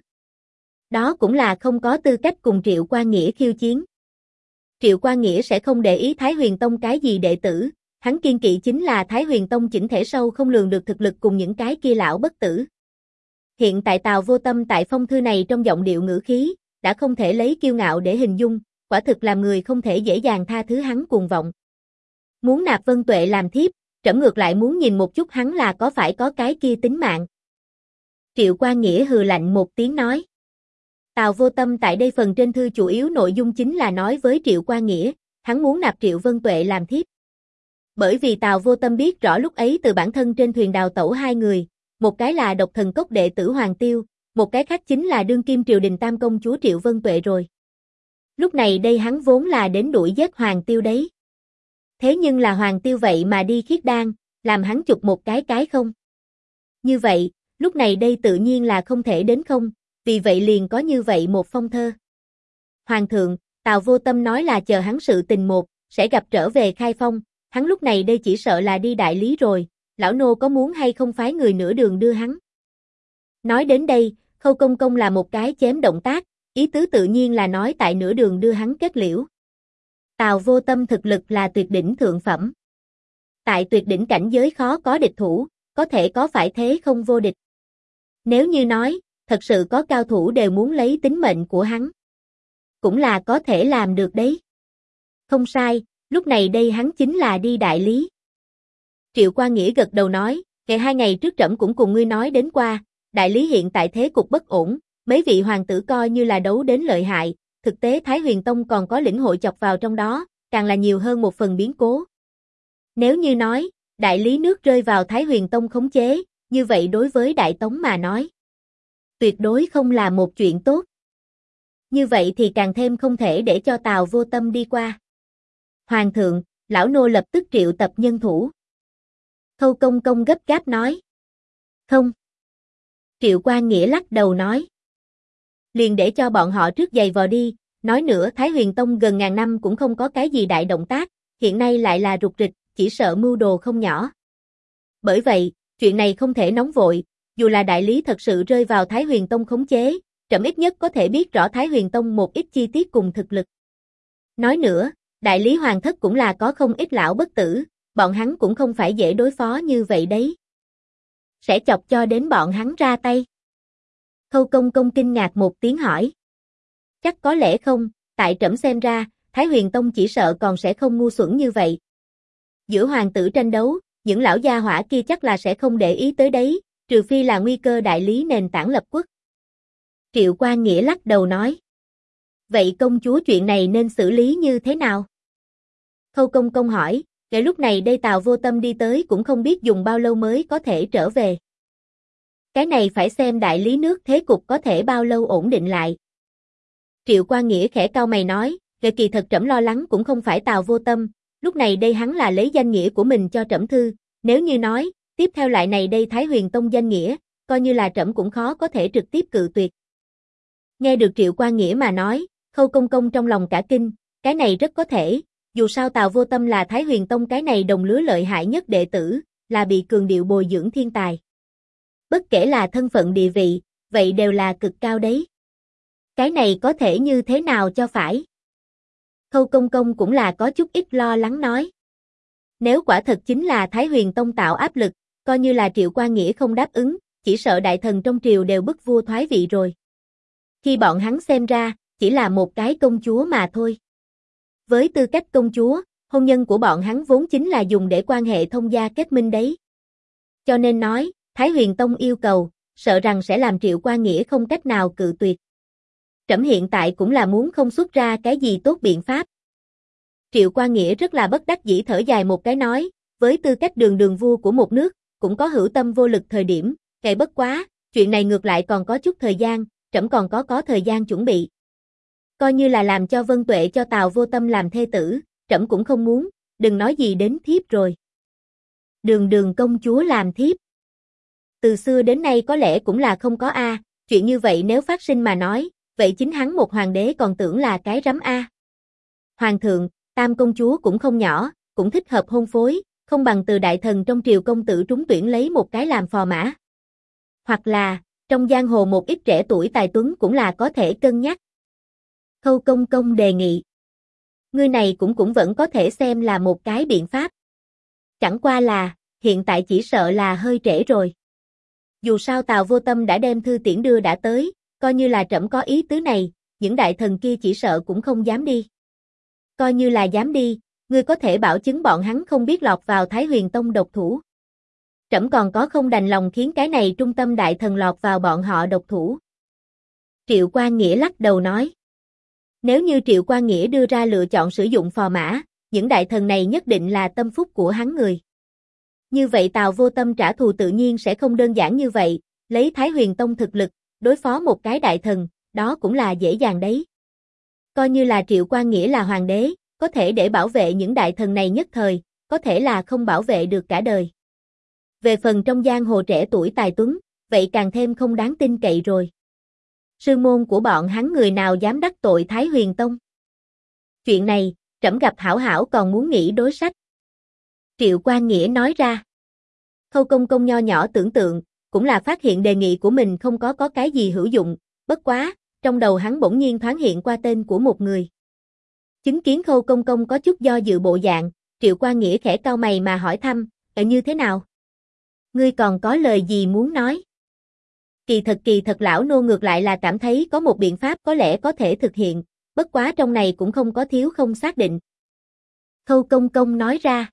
Đó cũng là không có tư cách cùng Triệu Quan Nghĩa khiêu chiến. Triệu Quan Nghĩa sẽ không để ý Thái Huyền Tông cái gì đệ tử, hắn kiên kỵ chính là Thái Huyền Tông chỉnh thể sâu không lường được thực lực cùng những cái kia lão bất tử. Hiện tại Tào Vô Tâm tại phong thư này trong giọng điệu ngữ khí, đã không thể lấy kiêu ngạo để hình dung, quả thực làm người không thể dễ dàng tha thứ hắn cuồng vọng. Muốn nạp Vân Tuệ làm thiếp, trẫm ngược lại muốn nhìn một chút hắn là có phải có cái kia tính mạng. Triệu Quan Nghĩa hừ lạnh một tiếng nói. Tào Vô Tâm tại đây phần trên thư chủ yếu nội dung chính là nói với Triệu Quan Nghĩa, hắn muốn nạp Triệu Vân Tuệ làm thiếp. Bởi vì Tào Vô Tâm biết rõ lúc ấy từ bản thân trên thuyền đào tẩu hai người, một cái là Độc Thần Cốc đệ tử Hoàng Tiêu, một cái khác chính là đương kim triều đình tam công chúa Triệu Vân Tuệ rồi. Lúc này đây hắn vốn là đến đuổi giết Hoàng Tiêu đấy. Thế nhưng là Hoàng Tiêu vậy mà đi khiết đan, làm hắn chụp một cái không. Như vậy, lúc này đây tự nhiên là không thể đến không, vì vậy liền có như vậy một phong thơ. Hoàng thượng, Tào Vô Tâm nói là chờ hắn sự tình một, sẽ gặp trở về Khai Phong, hắn lúc này đây chỉ sợ là đi đại lý rồi, lão nô có muốn hay không phái người nửa đường đưa hắn. Nói đến đây, Khâu Công Công là một cái chém động tác, ý tứ tự nhiên là nói tại nửa đường đưa hắn kết liễu. Tào Vô Tâm thực lực là tuyệt đỉnh thượng phẩm. Tại tuyệt đỉnh cảnh giới khó có địch thủ, có thể có phải thế không vô địch. Nếu như nói, thật sự có cao thủ đều muốn lấy tính mệnh của hắn. Cũng là có thể làm được đấy. Không sai, lúc này đây hắn chính là đi đại lý. Triệu Quan Nghĩa gật đầu nói, ngày 2 ngày trước trẫm cũng cùng ngươi nói đến qua, đại lý hiện tại thế cục bất ổn, mấy vị hoàng tử coi như là đấu đến lợi hại, thực tế Thái Huyền Tông còn có lĩnh hội chọc vào trong đó, càng là nhiều hơn một phần biến cố. Nếu như nói, đại lý nước rơi vào Thái Huyền Tông khống chế, như vậy đối với Đại Tống mà nói, tuyệt đối không là một chuyện tốt. Như vậy thì càng thêm không thể để cho Tào Vô Tâm đi qua. Hoàng thượng, lão nô lập tức triệu tập nhân thủ. Khâu Công Công gấp gáp nói. Không. Triệu Quan Nghĩa lắc đầu nói. Liền để cho bọn họ trước giày vò đi, nói nữa Thái Huyền Tông gần ngàn năm cũng không có cái gì đại động tác, hiện nay lại là rục rịch, chỉ sợ mưu đồ không nhỏ. Bởi vậy, chuyện này không thể nóng vội, dù là đại lý thật sự rơi vào Thái Huyền Tông khống chế, trẫm ít nhất có thể biết rõ Thái Huyền Tông một ít chi tiết cùng thực lực. Nói nữa, đại lý hoàng thất cũng là có không ít lão bất tử, bọn hắn cũng không phải dễ đối phó như vậy đấy. Sẽ chọc cho đến bọn hắn ra tay. Khâu Công Công kinh ngạc một tiếng hỏi. Chắc có lẽ không, tại trẫm xem ra, Thái Huyền Tông chỉ sợ còn sẽ không ngu xuẩn như vậy. Giữa hoàng tử tranh đấu, những lão gia hỏa kia chắc là sẽ không để ý tới đấy, trừ phi là nguy cơ đại lý nền tảng lập quốc. Triệu Quan Nghĩa lắc đầu nói. Vậy công chúa chuyện này nên xử lý như thế nào? Khâu Công Công hỏi, để lúc này đây Tào Vô Tâm đi tới cũng không biết dùng bao lâu mới có thể trở về. Cái này phải xem đại lý nước thế cục có thể bao lâu ổn định lại. Triệu Quan Nghĩa khẽ cau mày nói, về kỳ thật trẫm lo lắng cũng không phải Tào Vô Tâm, lúc này đây hắn là lấy danh nghĩa của mình cho trẫm thư, nếu như nói, tiếp theo lại này đây Thái Huyền Tông danh nghĩa, coi như là trẫm cũng khó có thể trực tiếp cự tuyệt. Nghe được Triệu Quan Nghĩa mà nói, Khâu Công Công trong lòng cả kinh, cái này rất có thể, dù sao Tào Vô Tâm là Thái Huyền Tông cái này đồng lứa lợi hại nhất đệ tử, là bị cường điệu bồi dưỡng thiên tài. Bất kể là thân phận địa vị, vậy đều là cực cao đấy. Cái này có thể như thế nào cho phải? Khâu Công Công cũng là có chút ít lo lắng nói. Nếu quả thật chính là Thái Huyền Tông tạo áp lực, coi như là Triệu Quan Nghĩa không đáp ứng, chỉ sợ đại thần trong triều đều bức vua thoái vị rồi. Khi bọn hắn xem ra, chỉ là một cái công chúa mà thôi. Với tư cách công chúa, hôn nhân của bọn hắn vốn chính là dùng để quan hệ thông gia kết minh đấy. Cho nên nói, Thái Huyền Tông yêu cầu, sợ rằng sẽ làm Triệu Quan Nghĩa không cách nào cự tuyệt. Trẫm hiện tại cũng là muốn không xuất ra cái gì tốt biện pháp. Triệu Quan Nghĩa rất là bất đắc dĩ thở dài một cái nói, với tư cách đường vua của một nước, cũng có hữu tâm vô lực thời điểm, kệ bất quá, chuyện này ngược lại còn có chút thời gian, trẫm còn có thời gian chuẩn bị. Coi như là làm cho Vân Tuệ cho Tào Vô Tâm làm thê tử, trẫm cũng không muốn, đừng nói gì đến thiếp rồi. Đường công chúa làm thiếp. Từ xưa đến nay có lẽ cũng là không có a, chuyện như vậy nếu phát sinh mà nói, vậy chính hắn một hoàng đế còn tưởng là cái rắm a. Hoàng thượng, tam công chúa cũng không nhỏ, cũng thích hợp hôn phối, không bằng từ đại thần trong triều công tử trúng tuyển lấy một cái làm phò mã. Hoặc là, trong giang hồ một ít trẻ tuổi tài tuấn cũng là có thể cân nhắc. Khâu Công Công đề nghị. Ngươi này cũng vẫn có thể xem là một cái biện pháp. Chẳng qua là, hiện tại chỉ sợ là hơi trễ rồi. Dù sao Tào Vô Tâm đã đem thư tiễn đưa đã tới, coi như là trẫm có ý tứ này, những đại thần kia chỉ sợ cũng không dám đi. Coi như là dám đi, ngươi có thể bảo chứng bọn hắn không biết lọt vào Thái Huyền Tông độc thủ. Trẫm còn có không đành lòng khiến cái này trung tâm đại thần lọt vào bọn họ độc thủ. Triệu Quang Nghĩa lắc đầu nói. Nếu như Triệu Quang Nghĩa đưa ra lựa chọn sử dụng phò mã, những đại thần này nhất định là tâm phúc của hắn người. Như vậy Tào Vô Tâm trả thù tự nhiên sẽ không đơn giản như vậy, lấy Thái Huyền Tông thực lực, đối phó một cái đại thần, đó cũng là dễ dàng đấy. Coi như là Triệu Quang Nghĩa là hoàng đế, có thể để bảo vệ những đại thần này nhất thời, có thể là không bảo vệ được cả đời. Về phần trong giang hồ trẻ tuổi tài tuấn, vậy càng thêm không đáng tin cậy rồi. Sư môn của bọn hắn người nào dám đắc tội Thái Huyền Tông? Chuyện này, trẫm gặp hảo hảo còn muốn nghĩ đối sách. Triệu Quang Nghĩa nói ra. Khâu Công Công nho nhỏ tưởng tượng, cũng là phát hiện đề nghị của mình không có cái gì hữu dụng, bất quá, trong đầu hắn bỗng nhiên thoáng hiện qua tên của một người. Chứng kiến Khâu Công Công có chút do dự bộ dạng, Triệu Quang Nghĩa khẽ cau mày mà hỏi thăm, như thế nào? Ngươi còn có lời gì muốn nói? Kỳ thật lão nô ngược lại là cảm thấy có một biện pháp có lẽ có thể thực hiện, bất quá trong này cũng không có thiếu không xác định. Khâu Công Công nói ra.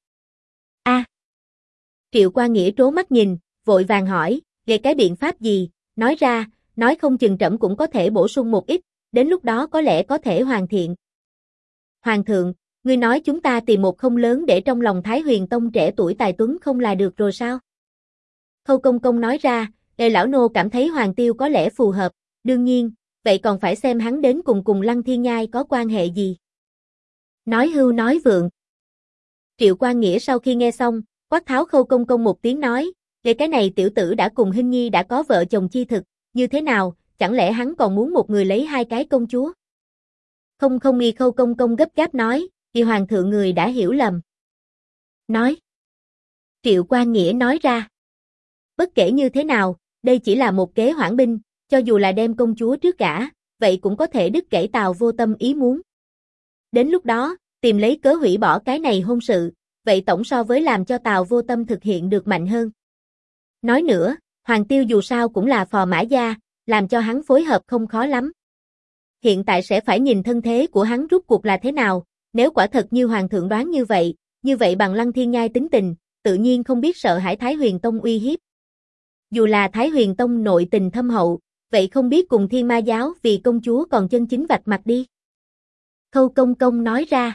Triệu Quang Nghĩa trố mắt nhìn, vội vàng hỏi, về cái biện pháp gì, nói ra, nói không chừng trẫm cũng có thể bổ sung một ít, đến lúc đó có lẽ có thể hoàn thiện. Hoàng thượng, ngươi nói chúng ta tìm một không lớn để trong lòng Thái Huyền Tông trẻ tuổi tài tuấn không là được rồi sao? Khâu Công Công nói ra, lão nô cảm thấy Hoàng Tiêu có lẽ phù hợp, đương nhiên, vậy còn phải xem hắn đến cùng Lăng Thiên Nhai có quan hệ gì. Nói hưu nói vượng. Triệu Quang Nghĩa sau khi nghe xong, quát tháo Khâu Công Công một tiếng nói, về cái này tiểu tử đã cùng Hinh Nhi đã có vợ chồng chi thực, như thế nào, chẳng lẽ hắn còn muốn một người lấy hai cái công chúa? Không nghi Khâu Công Công gấp gáp nói, thì Hoàng thượng người đã hiểu lầm. Nói. Triệu Quang Nghĩa nói ra. Bất kể như thế nào, đây chỉ là một kế hoãn binh, cho dù là đem công chúa trước gả, vậy cũng có thể đứt gãy Tào Vô Tâm ý muốn. Đến lúc đó, tìm lấy cớ hủy bỏ cái này hôn sự, vậy tổng so với làm cho Tào Vô Tâm thực hiện được mạnh hơn. Nói nữa, Hoàng Tiêu dù sao cũng là phò mã gia, làm cho hắn phối hợp không khó lắm. Hiện tại sẽ phải nhìn thân thế của hắn rút cuộc là thế nào, nếu quả thật như Hoàng thượng đoán như vậy bằng Lăng Thiên Nhai tính tình, tự nhiên không biết sợ hãi Thái Huyền Tông uy hiếp. Dù là Thái Huyền Tông nội tình thâm hậu, vậy không biết cùng Thiên Ma Giáo vì công chúa còn chân chính vạch mặt đi. Khâu Công Công nói ra.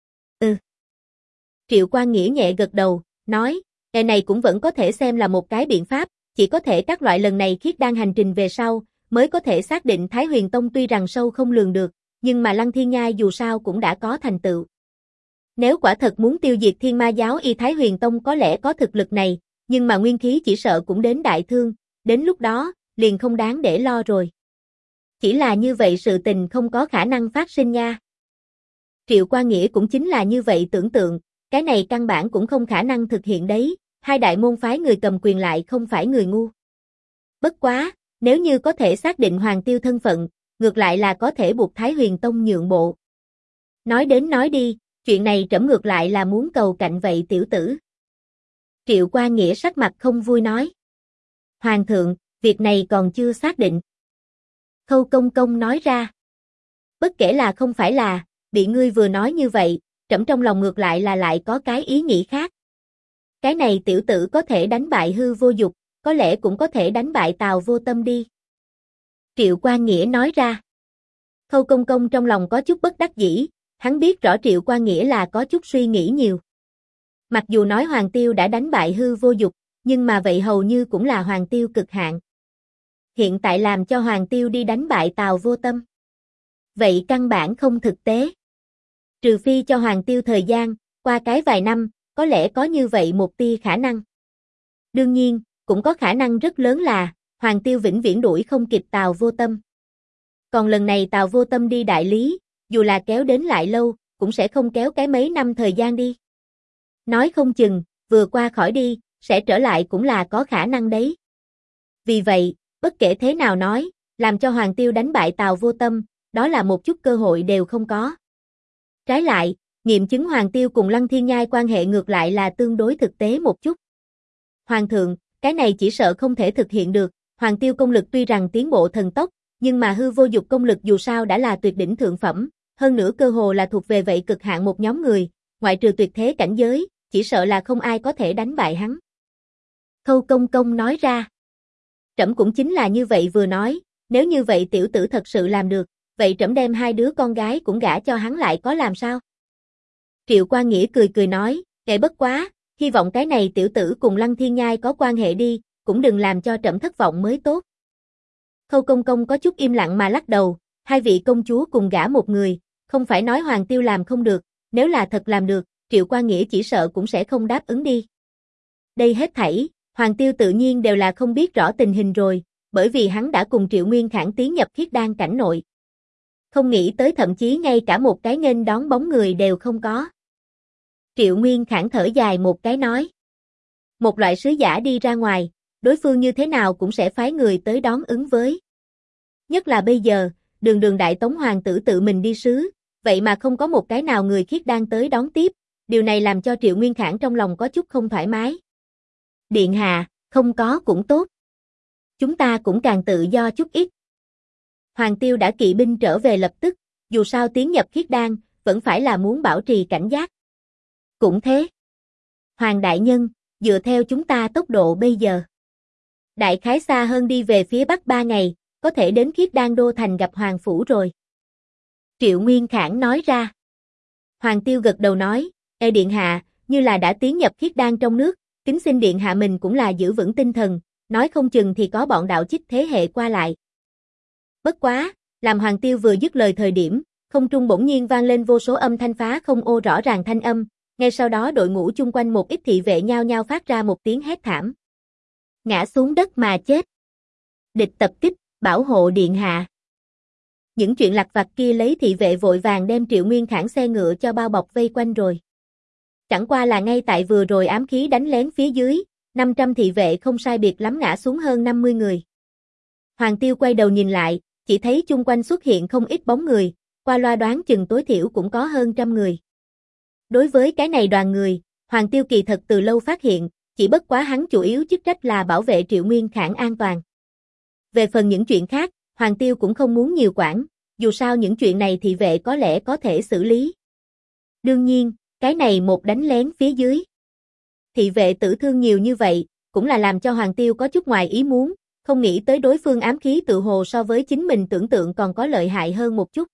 Triệu Quang Nghĩa nhẹ gật đầu, nói, cái này cũng vẫn có thể xem là một cái biện pháp, chỉ có thể các loại lần này khiết đan hành trình về sau, mới có thể xác định Thái Huyền Tông tuy rằng sâu không lường được, nhưng mà Lăng Thiên Nhai dù sao cũng đã có thành tựu. Nếu quả thật muốn tiêu diệt Thiên Ma Giáo y Thái Huyền Tông có lẽ có thực lực này, nhưng mà nguyên khí chỉ sợ cũng đến đại thương, đến lúc đó, liền không đáng để lo rồi. Chỉ là như vậy sự tình không có khả năng phát sinh nha. Triệu Quang Nghĩa cũng chính là như vậy tưởng tượng, cái này căn bản cũng không khả năng thực hiện đấy, hai đại môn phái người cầm quyền lại không phải người ngu. Bất quá, nếu như có thể xác định Hoàng Tiêu thân phận, ngược lại là có thể buộc Thái Huyền Tông nhượng bộ. Nói đến nói đi, chuyện này trẫm ngược lại là muốn cầu cạnh vậy tiểu tử. Triệu Quang Nghĩa sắc mặt không vui nói. Hoàng thượng, việc này còn chưa xác định. Khâu Công Công nói ra. Bất kể là không phải là, bị ngươi vừa nói như vậy, trẫm trong lòng ngược lại là lại có cái ý nghĩ khác. Cái này tiểu tử có thể đánh bại Hư Vô Dục, có lẽ cũng có thể đánh bại Tào Vô Tâm đi. Triệu Quang Nghĩa nói ra. Khâu Công Công trong lòng có chút bất đắc dĩ, hắn biết rõ Triệu Quang Nghĩa là có chút suy nghĩ nhiều. Mặc dù nói Hoàng Tiêu đã đánh bại Hư Vô Dục, nhưng mà vậy hầu như cũng là Hoàng Tiêu cực hạn. Hiện tại làm cho Hoàng Tiêu đi đánh bại Tào Vô Tâm. Vậy căn bản không thực tế. Trừ phi cho Hoàng Tiêu thời gian, qua cái vài năm, có lẽ có như vậy một tia khả năng. Đương nhiên, cũng có khả năng rất lớn là, Hoàng Tiêu vĩnh viễn đuổi không kịp Tào Vô Tâm. Còn lần này Tào Vô Tâm đi đại lý, dù là kéo đến lại lâu, cũng sẽ không kéo cái mấy năm thời gian đi. Nói không chừng, vừa qua khỏi đi, sẽ trở lại cũng là có khả năng đấy. Vì vậy, bất kể thế nào nói, làm cho Hoàng Tiêu đánh bại Tào Vô Tâm, đó là một chút cơ hội đều không có. Trái lại, nghiệm chứng Hoàng Tiêu cùng Lăng Thiên Nhai quan hệ ngược lại là tương đối thực tế một chút. Hoàng thượng, cái này chỉ sợ không thể thực hiện được, Hoàng Tiêu công lực tuy rằng tiến bộ thần tốc, nhưng mà hư vô dục công lực dù sao đã là tuyệt đỉnh thượng phẩm, hơn nữa cơ hồ là thuộc về vậy cực hạn một nhóm người, ngoại trừ tuyệt thế cảnh giới, chỉ sợ là không ai có thể đánh bại hắn. Khâu Công Công nói ra. Trẫm cũng chính là như vậy vừa nói, nếu như vậy tiểu tử thật sự làm được, vậy trẫm đem hai đứa con gái cũng gả cho hắn lại có làm sao? Triệu Quan Nghĩa cười cười nói, bất quá, hy vọng cái này tiểu tử cùng Lăng Thiên Nhai có quan hệ đi, cũng đừng làm cho trẫm thất vọng mới tốt. Khâu Công Công có chút im lặng mà lắc đầu, hai vị công chúa cùng gả một người, không phải nói Hoàng Tiêu làm không được, nếu là thật làm được, Triệu Quan Nghĩa chỉ sợ cũng sẽ không đáp ứng đi. Đây hết thảy, Hoàng Tiêu tự nhiên đều là không biết rõ tình hình rồi, bởi vì hắn đã cùng Triệu Nguyên Khản tiến nhập khiết đan cảnh nội. Không nghĩ tới thậm chí ngay cả một cái nghênh đón bóng người đều không có. Triệu Nguyên Khản thở dài một cái nói. Một loại sứ giả đi ra ngoài, đối phương như thế nào cũng sẽ phái người tới đón ứng với. Nhất là bây giờ, đường Đại Tống Hoàng tử tự mình đi sứ, vậy mà không có một cái nào người khiết đan tới đón tiếp, điều này làm cho Triệu Nguyên Khản trong lòng có chút không thoải mái. Điện hạ, không có cũng tốt. Chúng ta cũng càng tự do chút ít. Hoàng Tiêu đã kỵ binh trở về lập tức, dù sao tiến nhập khiết đan, vẫn phải là muốn bảo trì cảnh giác. Cũng thế. Hoàng đại nhân, dựa theo chúng ta tốc độ bây giờ. Đại khái xa hơn đi về phía bắc 3 ngày, có thể đến khiết đan đô thành gặp Hoàng phủ rồi. Triệu Nguyên Khản nói ra. Hoàng Tiêu gật đầu nói, điện hạ, như là đã tiến nhập khiết đan trong nước, kính xin điện hạ mình cũng là giữ vững tinh thần, nói không chừng thì có bọn đạo chích thế hệ qua lại. Bất quá, làm Hoàng Tiêu vừa dứt lời thời điểm, không trung bỗng nhiên vang lên vô số âm thanh phá không ô rõ ràng thanh âm, ngay sau đó đội ngũ chung quanh một ít thị vệ nhao nhao phát ra một tiếng hét thảm. Ngã xuống đất mà chết. Địch tập kích, bảo hộ điện hạ. Những chuyện lặt vặt kia lấy thị vệ vội vàng đem Triệu Nguyên Khản xe ngựa cho bao bọc vây quanh rồi. Chẳng qua là ngay tại vừa rồi ám khí đánh lén phía dưới, 500 thị vệ không sai biệt lắm ngã xuống hơn 50 người. Hoàng Tiêu quay đầu nhìn lại, chỉ thấy chung quanh xuất hiện không ít bóng người, qua loa đoán chừng tối thiểu cũng có hơn 100 người. Đối với cái này đoàn người, Hoàng Tiêu kỳ thật từ lâu phát hiện, chỉ bất quá hắn chủ yếu chức trách là bảo vệ Triệu Nguyên Khản an toàn. Về phần những chuyện khác, Hoàng Tiêu cũng không muốn nhiều quản, dù sao những chuyện này thị vệ có lẽ có thể xử lý. Đương nhiên, cái này một đánh lén phía dưới. Thị vệ tử thương nhiều như vậy, cũng là làm cho Hoàng Tiêu có chút ngoài ý muốn, không nghĩ tới đối phương ám khí tự hồ so với chính mình tưởng tượng còn có lợi hại hơn một chút.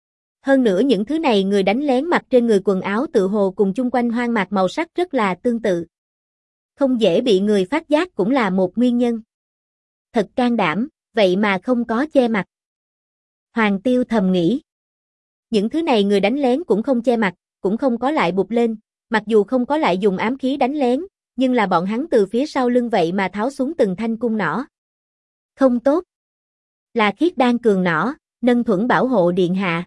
Hơn nữa những thứ này người đánh lén mặc trên người quần áo tự hồ cùng chung quanh hoang mạc màu sắc rất là tương tự. Không dễ bị người phát giác cũng là một nguyên nhân. Thật can đảm, vậy mà không có che mặt. Hoàng Tiêu thầm nghĩ. Những thứ này người đánh lén cũng không che mặt, cũng không có lại bụp lên, mặc dù không có lại dùng ám khí đánh lén, nhưng là bọn hắn từ phía sau lưng vậy mà tháo xuống từng thanh cung nỏ. Không tốt. Là khiết đan cường nỏ, nâng thuẫn bảo hộ điện hạ.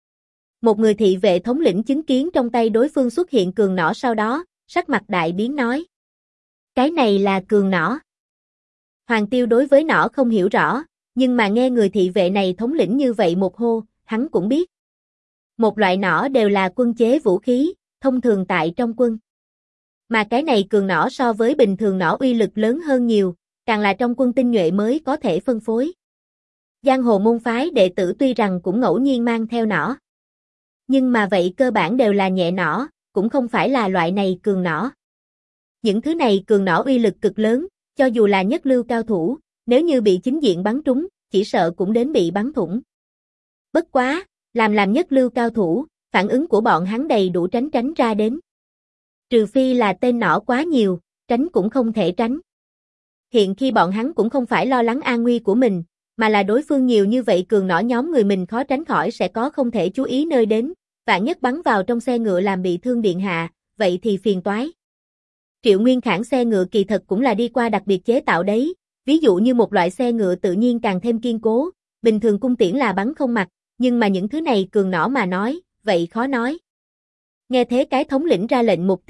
Một người thị vệ thống lĩnh chứng kiến trong tay đối phương xuất hiện cường nỏ sau đó, sắc mặt đại biến nói. Cái này là cường nỏ. Hoàng Tiêu đối với nỏ không hiểu rõ, nhưng mà nghe người thị vệ này thống lĩnh như vậy một hô, hắn cũng biết. Một loại nỏ đều là quân chế vũ khí, thông thường tại trong quân. Mà cái này cường nỏ so với bình thường nỏ uy lực lớn hơn nhiều, càng là trong quân tinh nhuệ mới có thể phân phối. Giang hồ môn phái đệ tử tuy rằng cũng ngẫu nhiên mang theo nỏ. Nhưng mà vậy cơ bản đều là nhẹ nỏ, cũng không phải là loại này cường nỏ. Những thứ này cường nỏ uy lực cực lớn, cho dù là nhất lưu cao thủ, nếu như bị chính diện bắn trúng, chỉ sợ cũng đến bị bắn thủng. Bất quá, làm nhất lưu cao thủ, phản ứng của bọn hắn đầy đủ tránh ra đến. Trừ phi là tên nỏ quá nhiều, tránh cũng không thể tránh. Hiện khi bọn hắn cũng không phải lo lắng an nguy của mình, mà là đối phương nhiều như vậy cường nỏ nhóm người mình khó tránh khỏi sẽ có không thể chú ý nơi đến, vạn nhất bắn vào trong xe ngựa làm bị thương điện hạ, vậy thì phiền toái. Triệu Nguyên Khản xe ngựa kỳ thật cũng là đi qua đặc biệt chế tạo đấy, ví dụ như một loại xe ngựa tự nhiên càng thêm kiên cố, bình thường cung tiễn là bắn không mặt, nhưng mà những thứ này cường nỏ mà nói, vậy khó nói. Nghe thế cái thống lĩnh ra lệnh một tiếng,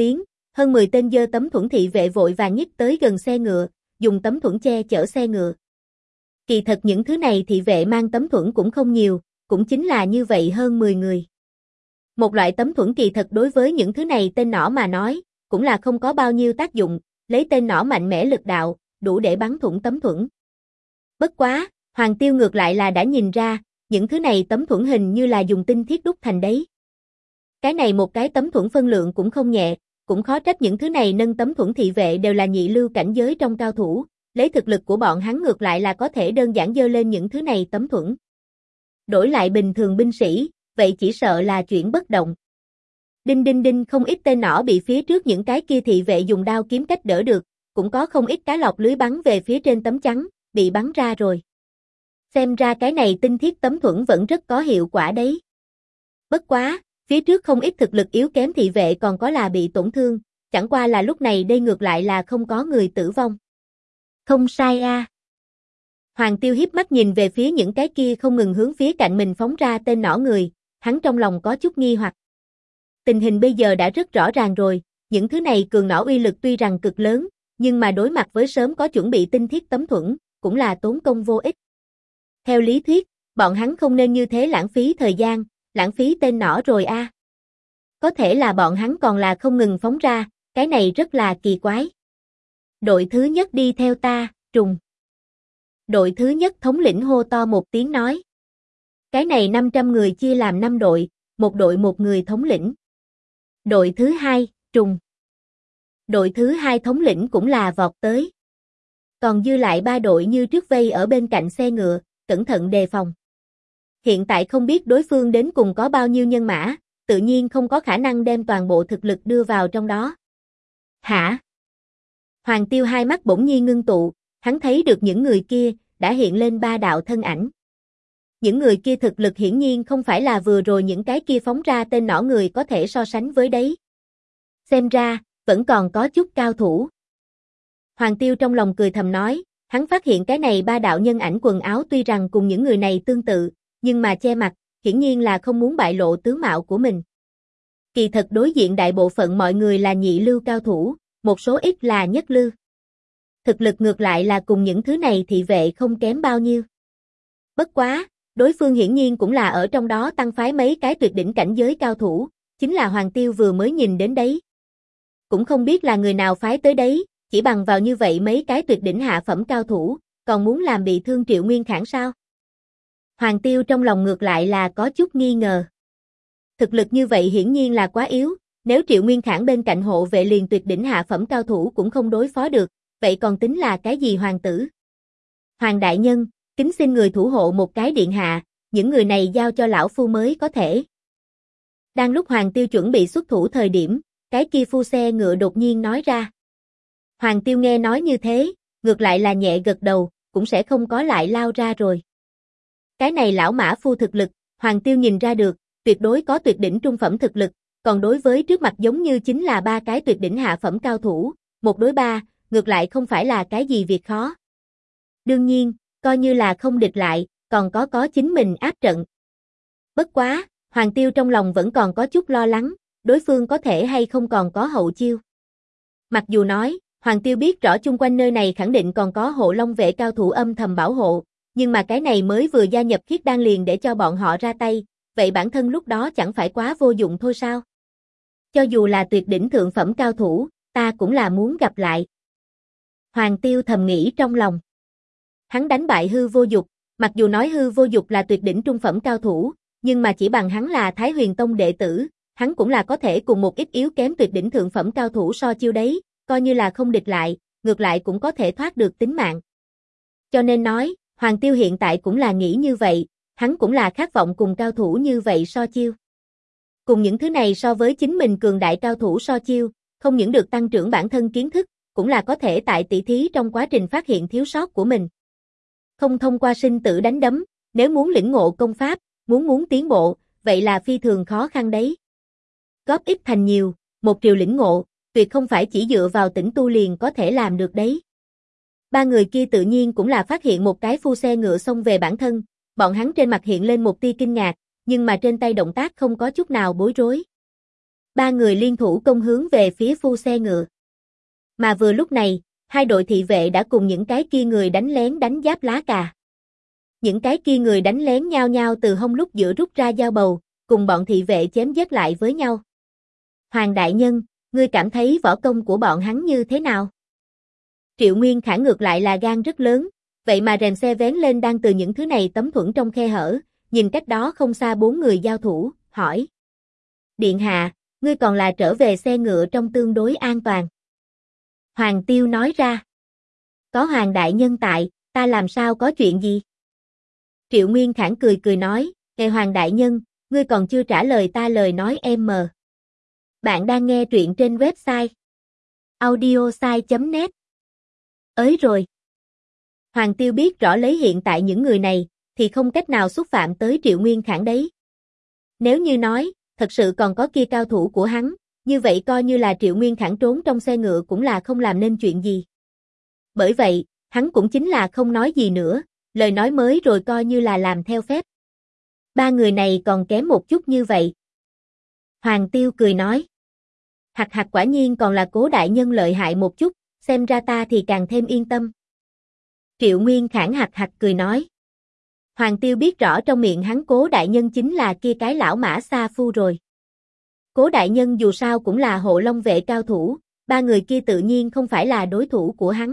Hơn 10 tên giơ tấm thuẫn thị vệ vội vàng nhích tới gần xe ngựa, dùng tấm thuẫn che chở xe ngựa. Kỳ thật những thứ này thị vệ mang tấm thuẫn cũng không nhiều, cũng chính là như vậy hơn 10 người. Một loại tấm thuẫn kỳ thật đối với những thứ này tên nỏ mà nói, cũng là không có bao nhiêu tác dụng, lấy tên nỏ mạnh mẽ lực đạo, đủ để bắn thủng tấm thuẫn. Bất quá, Hoàng Tiêu ngược lại là đã nhìn ra, những thứ này tấm thuẫn hình như là dùng tinh thiết đúc thành đấy. Cái này một cái tấm thuẫn phân lượng cũng không nhẹ, cũng khó trách những thứ này nâng tấm thuẫn thị vệ đều là nhị lưu cảnh giới trong cao thủ, lấy thực lực của bọn hắn ngược lại là có thể đơn giản dơ lên những thứ này tấm thuẫn. Đổi lại bình thường binh sĩ, vậy chỉ sợ là chuyển bất động. Đinh đinh đinh, không ít tên nỏ bị phía trước những cái kia thị vệ dùng đao kiếm cách đỡ được, cũng có không ít cá lọt lưới bắn về phía trên tấm chắn, bị bắn ra rồi. Xem ra cái này tinh thiết tấm thuẫn vẫn rất có hiệu quả đấy. Bất quá, phía trước không ít thực lực yếu kém thị vệ còn có là bị tổn thương, chẳng qua là lúc này đây ngược lại là không có người tử vong. Không sai a. Hoàng Tiêu hiếp mắt nhìn về phía những cái kia không ngừng hướng phía cạnh mình phóng ra tên nỏ người, hắn trong lòng có chút nghi hoặc. Tình hình bây giờ đã rất rõ ràng rồi, những thứ này cường nỏ uy lực tuy rằng cực lớn, nhưng mà đối mặt với sớm có chuẩn bị tinh thiết tấm thuẫn, cũng là tốn công vô ích. Theo lý thuyết, bọn hắn không nên như thế lãng phí thời gian, lãng phí tên nỏ rồi a. Có thể là bọn hắn còn là không ngừng phóng ra, cái này rất là kỳ quái. Đội thứ nhất đi theo ta, trùng. Đội thứ nhất thống lĩnh hô to một tiếng nói. Cái này 500 người chia làm 5 đội, một đội một người thống lĩnh. Đội thứ hai, trùng. Đội thứ hai thống lĩnh cũng là vọt tới. Còn dư lại 3 đội như trước vây ở bên cạnh xe ngựa, cẩn thận đề phòng. Hiện tại không biết đối phương đến cùng có bao nhiêu nhân mã, tự nhiên không có khả năng đem toàn bộ thực lực đưa vào trong đó. Hả? Hoàng Tiêu hai mắt bỗng nhiên ngưng tụ, hắn thấy được những người kia, đã hiện lên 3 đạo thân ảnh. Những người kia thực lực hiển nhiên không phải là vừa rồi những cái kia phóng ra tên nỏ người có thể so sánh với đấy. Xem ra, vẫn còn có chút cao thủ. Hoàng Tiêu trong lòng cười thầm nói, hắn phát hiện cái này 3 đạo nhân ảnh quần áo tuy rằng cùng những người này tương tự, nhưng mà che mặt, hiển nhiên là không muốn bại lộ tướng mạo của mình. Kỳ thật đối diện đại bộ phận mọi người là nhị lưu cao thủ, một số ít là nhất lưu. Thực lực ngược lại là cùng những thứ này thị vệ không kém bao nhiêu. Bất quá, đối phương hiển nhiên cũng là ở trong đó tăng phái mấy cái tuyệt đỉnh cảnh giới cao thủ, chính là Hoàng Tiêu vừa mới nhìn đến đấy. Cũng không biết là người nào phái tới đấy, chỉ bằng vào như vậy mấy cái tuyệt đỉnh hạ phẩm cao thủ, còn muốn làm bị thương Triệu Nguyên Khải sao? Hoàng Tiêu trong lòng ngược lại là có chút nghi ngờ. Thực lực như vậy hiển nhiên là quá yếu, nếu Triệu Nguyên Khải bên cạnh hộ vệ liền tuyệt đỉnh hạ phẩm cao thủ cũng không đối phó được, vậy còn tính là cái gì hoàng tử? Hoàng đại nhân, kính xin người thủ hộ một cái điện hạ, những người này giao cho lão phu mới có thể. Đang lúc Hoàng Tiêu chuẩn bị xuất thủ thời điểm, cái kia phu xe ngựa đột nhiên nói ra. Hoàng Tiêu nghe nói như thế, ngược lại là nhẹ gật đầu, cũng sẽ không có lại lao ra rồi. Cái này lão mã phu thực lực, Hoàng Tiêu nhìn ra được, tuyệt đối có tuyệt đỉnh trung phẩm thực lực, còn đối với trước mặt giống như chính là 3 cái tuyệt đỉnh hạ phẩm cao thủ, 1 đối 3, ngược lại không phải là cái gì việc khó. Đương nhiên, coi như là không địch lại, còn có chính mình áp trận. Bất quá, Hoàng Tiêu trong lòng vẫn còn có chút lo lắng, đối phương có thể hay không còn có hậu chiêu. Mặc dù nói, Hoàng Tiêu biết rõ chung quanh nơi này khẳng định còn có hộ long vệ cao thủ âm thầm bảo hộ, nhưng mà cái này mới vừa gia nhập khiết đan liền để cho bọn họ ra tay, vậy bản thân lúc đó chẳng phải quá vô dụng thôi sao? Cho dù là tuyệt đỉnh thượng phẩm cao thủ, ta cũng là muốn gặp lại. Hoàng Tiêu thầm nghĩ trong lòng. Hắn đánh bại hư vô dục, mặc dù nói hư vô dục là tuyệt đỉnh trung phẩm cao thủ, nhưng mà chỉ bằng hắn là Thái Huyền Tông đệ tử, hắn cũng là có thể cùng một ít yếu kém tuyệt đỉnh thượng phẩm cao thủ so chiêu đấy, coi như là không địch lại, ngược lại cũng có thể thoát được tính mạng. Cho nên nói, Hoàng Tiêu hiện tại cũng là nghĩ như vậy, hắn cũng là khát vọng cùng cao thủ như vậy so chiêu. Cùng những thứ này so với chính mình cường đại cao thủ so chiêu, không những được tăng trưởng bản thân kiến thức, cũng là có thể tại tỷ thí trong quá trình phát hiện thiếu sót của mình. Không thông qua sinh tử đánh đấm, nếu muốn lĩnh ngộ công pháp, muốn tiến bộ, vậy là phi thường khó khăn đấy. Góp ít thành nhiều, một triều lĩnh ngộ, tuyệt không phải chỉ dựa vào tĩnh tu liền có thể làm được đấy. 3 người kia tự nhiên cũng là phát hiện một cái phu xe ngựa xông về bản thân, bọn hắn trên mặt hiện lên một tia kinh ngạc, nhưng mà trên tay động tác không có chút nào bối rối. Ba người liên thủ công hướng về phía phu xe ngựa. Mà vừa lúc này, hai đội thị vệ đã cùng những cái kia người đánh lén đánh giáp lá cà. Những cái kia người đánh lén nhao nhao từ hông lúc giữa rút ra dao bầu, cùng bọn thị vệ chém giết lại với nhau. Hoàng đại nhân, ngươi cảm thấy võ công của bọn hắn như thế nào? Triệu Nguyên Khả ngược lại là gan rất lớn, vậy mà rèm xe vén lên đang từ những thứ này tấm thuẫn trong khe hở, nhìn cách đó không xa bốn người giao thủ, hỏi. Điện hạ, ngươi còn là trở về xe ngựa trong tương đối an toàn. Hoàng Tiêu nói ra. Có Hoàng đại nhân tại, ta làm sao có chuyện gì? Triệu Nguyên Khả cười cười nói, Hoàng đại nhân, ngươi còn chưa trả lời ta lời nói em mờ. Bạn đang nghe truyện trên website audiosai.net. Ới rồi. Hoàng Tiêu biết rõ lấy hiện tại những người này, thì không cách nào xúc phạm tới Triệu Nguyên Khả đấy. Nếu như nói, thật sự còn có kia cao thủ của hắn, như vậy coi như là Triệu Nguyên Khả trốn trong xe ngựa cũng là không làm nên chuyện gì. Bởi vậy, hắn cũng chính là không nói gì nữa, lời nói mới rồi coi như là làm theo phép. Ba người này còn kém một chút như vậy. Hoàng Tiêu cười nói. Hạc hạc quả nhiên còn là Cố đại nhân lợi hại một chút, xem ra ta thì càng thêm yên tâm. Triệu Nguyên Khả hạc hạc cười nói. Hoàng Tiêu biết rõ trong miệng hắn Cố đại nhân chính là kia cái lão mã Sa Phu rồi. Cố đại nhân dù sao cũng là Hộ Long vệ cao thủ, ba người kia tự nhiên không phải là đối thủ của hắn.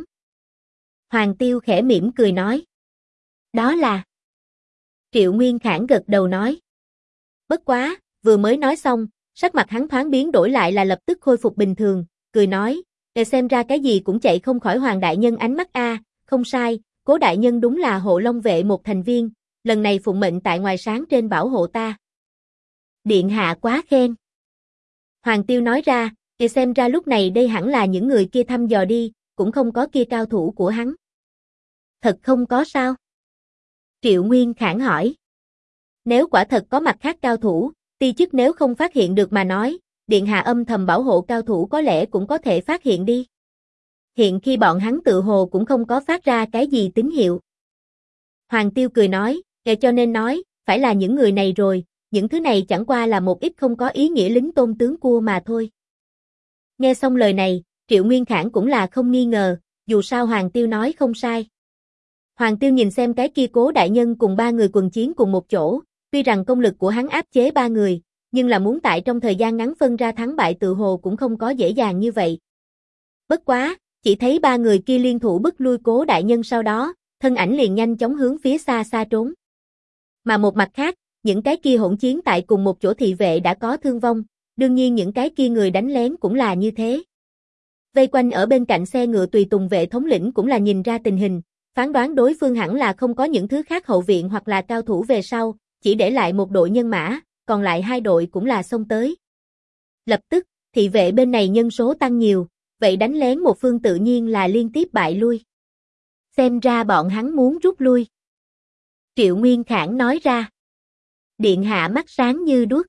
Hoàng Tiêu khẽ mỉm cười nói. Đó là. Triệu Nguyên Khả gật đầu nói. Bất quá, vừa mới nói xong, sắc mặt hắn thoáng biến đổi lại là lập tức khôi phục bình thường, cười nói, để xem ra cái gì cũng chạy không khỏi Hoàng đại nhân ánh mắt a, không sai, Cố đại nhân đúng là Hộ Long vệ một thành viên, lần này phụng mệnh tại ngoài sáng trên bảo hộ ta. Điện hạ quá khen. Hoàng Tiêu nói ra, để xem ra lúc này đây hẳn là những người kia thăm dò đi, cũng không có kia cao thủ của hắn. Thật không có sao? Triệu Nguyên Khả hỏi. Nếu quả thật có mặt khác cao thủ, ti chức nếu không phát hiện được mà nói, điện hạ âm thầm bảo hộ cao thủ có lẽ cũng có thể phát hiện đi. Hiện khi bọn hắn tự hồ cũng không có phát ra cái gì tín hiệu. Hoàng Tiêu cười nói, cho nên nói, phải là những người này rồi, những thứ này chẳng qua là một ít không có ý nghĩa lính tôn tướng cua mà thôi. Nghe xong lời này, Triệu Nguyên Khả cũng là không nghi ngờ, dù sao Hoàng Tiêu nói không sai. Hoàng Tiêu nhìn xem cái kia Cố đại nhân cùng ba người quần chiến cùng một chỗ, tuy rằng công lực của hắn áp chế ba người, nhưng là muốn tại trong thời gian ngắn phân ra thắng bại tự hồ cũng không có dễ dàng như vậy. Bất quá, chỉ thấy ba người kia liên thủ bức lui Cố đại nhân sau đó, thân ảnh liền nhanh chóng hướng phía xa xa trốn. Mà một mặt khác, những cái kia hỗn chiến tại cùng một chỗ thị vệ đã có thương vong, đương nhiên những cái kia người đánh lén cũng là như thế. Vây quanh ở bên cạnh xe ngựa tùy tùng vệ thống lĩnh cũng là nhìn ra tình hình, phán đoán đối phương hẳn là không có những thứ khác hậu viện hoặc là cao thủ về sau, chỉ để lại một đội nhân mã, còn lại hai đội cũng là xông tới. Lập tức, thị vệ bên này nhân số tăng nhiều, vậy đánh lén một phương tự nhiên là liên tiếp bại lui. Xem ra bọn hắn muốn rút lui. Triệu Nguyên Khả nói ra. Điện hạ mắt sáng như đuốc.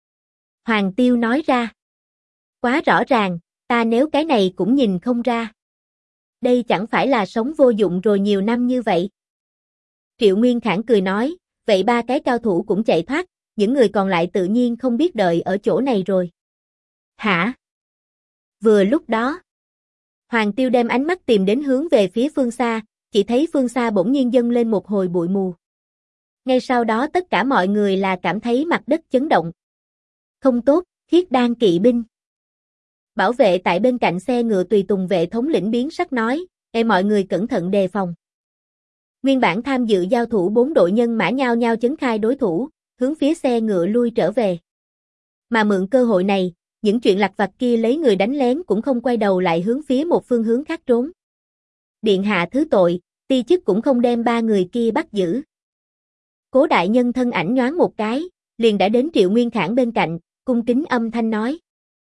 Hoàng Tiêu nói ra. Quá rõ ràng, ta nếu cái này cũng nhìn không ra. Đây chẳng phải là sống vô dụng rồi nhiều năm như vậy. Triệu Nguyên Khả cười nói, vậy ba cái cao thủ cũng chạy thoát, những người còn lại tự nhiên không biết đợi ở chỗ này rồi. Hả? Vừa lúc đó, Hoàng Tiêu đem ánh mắt tìm đến hướng về phía phương xa, chỉ thấy phương xa bỗng nhiên dâng lên một hồi bụi mù. Ngay sau đó tất cả mọi người là cảm thấy mặt đất chấn động. Không tốt, Khiết Đan kỵ binh. Bảo vệ tại bên cạnh xe ngựa tùy tùng vệ thống lĩnh biến sắc nói, mọi người cẩn thận đề phòng. Nguyên bản tham dự giao thủ bốn đội nhân mã nhao nhao chấn khai đối thủ, hướng phía xe ngựa lui trở về. Mà mượn cơ hội này, những chuyện lặt vặt kia lấy người đánh lén cũng không quay đầu lại hướng phía một phương hướng khác trốn. Điện hạ thứ tội, ti chức cũng không đem ba người kia bắt giữ. Cố đại nhân thân ảnh nhoáng một cái, liền đã đến Triệu Nguyên Khả bên cạnh, cung kính âm thanh nói.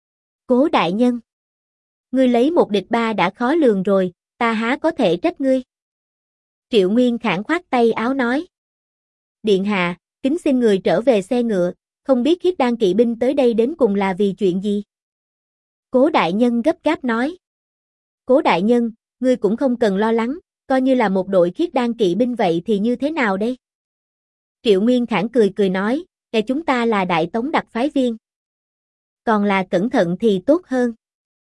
Cố đại nhân, ngươi lấy một địch ba đã khó lường rồi, ta há có thể trách ngươi. Triệu Nguyên Khả khoát tay áo nói. Điện hạ, kính xin người trở về xe ngựa, không biết Khiết Đan kỵ binh tới đây đến cùng là vì chuyện gì. Cố đại nhân gấp gáp nói. Cố đại nhân, ngươi cũng không cần lo lắng, coi như là một đội Khiết Đan kỵ binh vậy thì như thế nào đây? Triệu Nguyên Khả cười cười nói, chúng ta là Đại Tống đặc phái viên. còn là cẩn thận thì tốt hơn.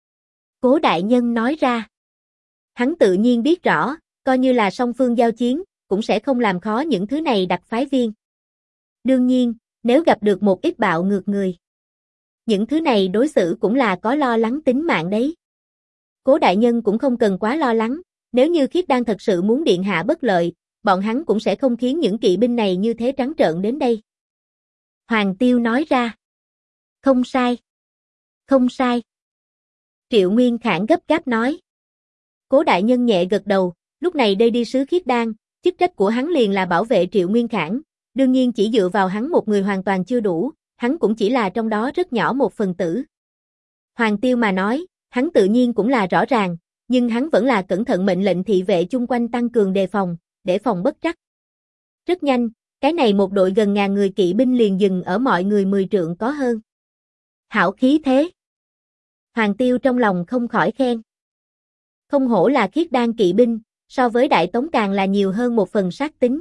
Cố đại nhân nói ra. Hắn tự nhiên biết rõ, coi như là song phương giao chiến, cũng sẽ không làm khó những thứ này đặc phái viên. Đương nhiên, nếu gặp được một ít bạo ngược người, những thứ này đối xử cũng là có lo lắng tính mạng đấy. Cố đại nhân cũng không cần quá lo lắng, nếu như Khiết Đan thật sự muốn điện hạ bất lợi, bọn hắn cũng sẽ không khiến những kỵ binh này như thế trắng trợn đến đây. Hoàng Tiêu nói ra. Không sai. Không sai. Triệu Nguyên Khảng gấp gáp nói. Cố đại nhân nhẹ gật đầu, lúc này đây đi sứ Khiết Đan, chức trách của hắn liền là bảo vệ Triệu Nguyên Khảng, đương nhiên chỉ dựa vào hắn một người hoàn toàn chưa đủ, hắn cũng chỉ là trong đó rất nhỏ một phần tử. Hoàng Tiêu mà nói, hắn tự nhiên cũng là rõ ràng, nhưng hắn vẫn là cẩn thận mệnh lệnh thị vệ chung quanh tăng cường đề phòng, để phòng bất trắc. Rất nhanh, cái này một đội gần ngàn người kỵ binh liền dừng ở mọi người 10 trượng có hơn. Hảo khí thế. Hoàng Tiêu trong lòng không khỏi khen. Không hổ là Khiết Đan kỵ binh, so với Đại Tống càng là nhiều hơn một phần sát tính.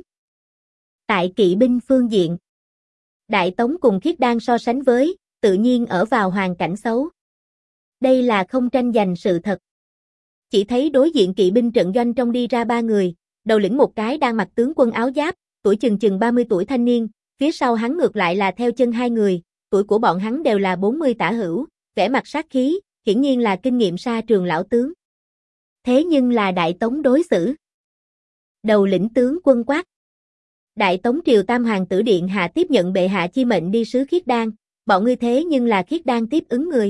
Tại kỵ binh phương diện, Đại Tống cùng Khiết Đan so sánh với, tự nhiên ở vào hoàn cảnh xấu. Đây là không tranh giành sự thật. Chỉ thấy đối diện kỵ binh trận doanh trong đi ra 3 người, đầu lĩnh một cái đang mặc tướng quân áo giáp, tuổi chừng 30 tuổi thanh niên, phía sau hắn ngược lại là theo chân 2 người, tuổi của bọn hắn đều là 40 tả hữu, vẻ mặt sát khí, hiển nhiên là kinh nghiệm xa trường lão tướng. Thế nhưng là Đại Tống đối xử. Đầu lĩnh tướng quân quát. Đại Tống triều Tam hoàng tử điện hạ tiếp nhận bệ hạ chi mệnh đi sứ Khiết Đan, bọn ngươi thế nhưng là Khiết Đan tiếp ứng người.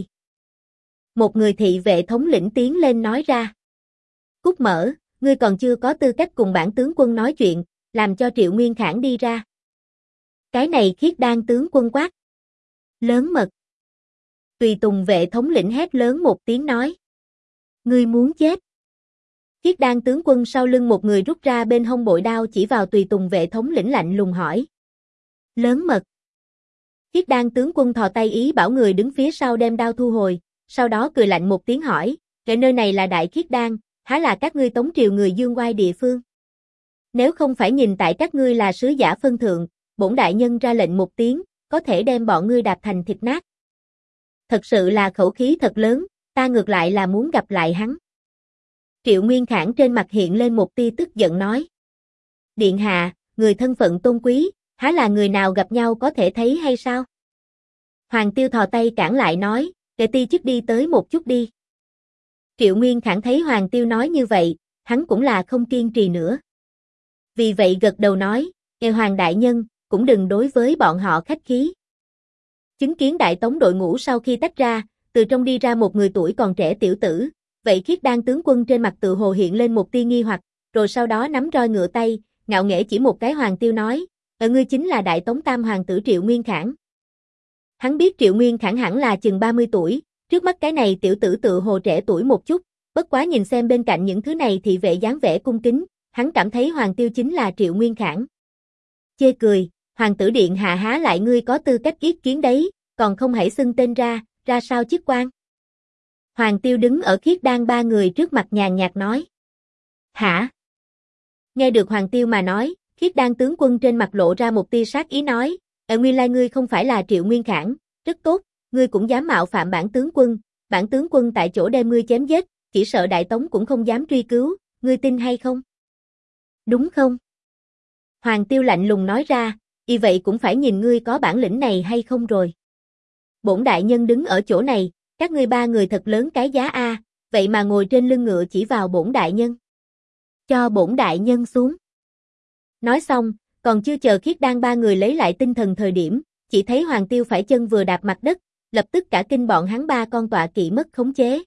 Một người thị vệ thống lĩnh tiến lên nói ra. Cút mở, ngươi còn chưa có tư cách cùng bản tướng quân nói chuyện, làm cho Triệu Nguyên Khảng đi ra. Cái này Khiết Đan tướng quân quát. Lớn mật. Tùy tùng vệ thống lĩnh hét lớn một tiếng nói. Ngươi muốn chết. Khiết Đan tướng quân sau lưng một người rút ra bên hông bội đao chỉ vào tùy tùng vệ thống lĩnh lạnh lùng hỏi. Lớn mật. Khiết Đan tướng quân thò tay ý bảo người đứng phía sau đem đao thu hồi, sau đó cười lạnh một tiếng hỏi, cái nơi này là Đại Khiết Đan, há là các ngươi Tống triều người dương oai địa phương? Nếu không phải nhìn tại các ngươi là sứ giả phân thượng, bổn đại nhân ra lệnh một tiếng, có thể đem bọn ngươi đạp thành thịt nát. Thật sự là khẩu khí thật lớn, ta ngược lại là muốn gặp lại hắn. Triệu Nguyên Khảng trên mặt hiện lên một tia tức giận nói. Điện hạ, người thân phận tôn quý, há là người nào gặp nhau có thể thấy hay sao? Hoàng Tiêu thò tay cản lại nói, để ti chức đi tới một chút đi. Triệu Nguyên Khảng thấy Hoàng Tiêu nói như vậy, hắn cũng là không kiên trì nữa. Vì vậy gật đầu nói, Hoàng đại nhân, cũng đừng đối với bọn họ khách khí. Chứng kiến Đại Tống đội ngũ sau khi tách ra, từ trong đi ra một người tuổi còn trẻ tiểu tử, vậy Khiết Đan tướng quân trên mặt tự hồ hiện lên một tia nghi hoặc, rồi sau đó nắm roi ngựa tay, ngạo nghễ chỉ một cái Hoàng Tiêu nói, ngươi chính là Đại Tống Tam hoàng tử Triệu Nguyên Khảng. Hắn biết Triệu Nguyên Khảng hẳn là chừng 30 tuổi, trước mắt cái này tiểu tử tự hồ trẻ tuổi một chút, bất quá nhìn xem bên cạnh những thứ này thì vệ dáng vẻ cung kính, hắn cảm thấy Hoàng Tiêu chính là Triệu Nguyên Khảng. Chê cười, Hoàng tử điện hạ há lại ngươi có tư cách yết kiến đấy, còn không hãy xưng tên ra sao chức quan. Hoàng Tiêu đứng ở Khiết Đan 3 người trước mặt nhàn nhạt nói. Hả? Nghe được Hoàng Tiêu mà nói, Khiết Đan tướng quân trên mặt lộ ra một tia sát ý nói, nguyên lai ngươi không phải là Triệu Nguyên Khảng, rất tốt, ngươi cũng dám mạo phạm bản tướng quân tại chỗ đem ngươi chém giết, chỉ sợ Đại Tống cũng không dám truy cứu, ngươi tin hay không? Đúng không? Hoàng Tiêu lạnh lùng nói ra, y vậy cũng phải nhìn ngươi có bản lĩnh này hay không rồi. Bổn đại nhân đứng ở chỗ này, các ngươi 3 người thật lớn cái giá a, vậy mà ngồi trên lưng ngựa chỉ vào bổn đại nhân. Cho bổn đại nhân xuống. Nói xong, còn chưa chờ Khiết Đan 3 người lấy lại tinh thần thời điểm, chỉ thấy Hoàng Tiêu phải chân vừa đạp mặt đất, lập tức cả kinh bọn hắn 3 con tọa kỵ mất khống chế.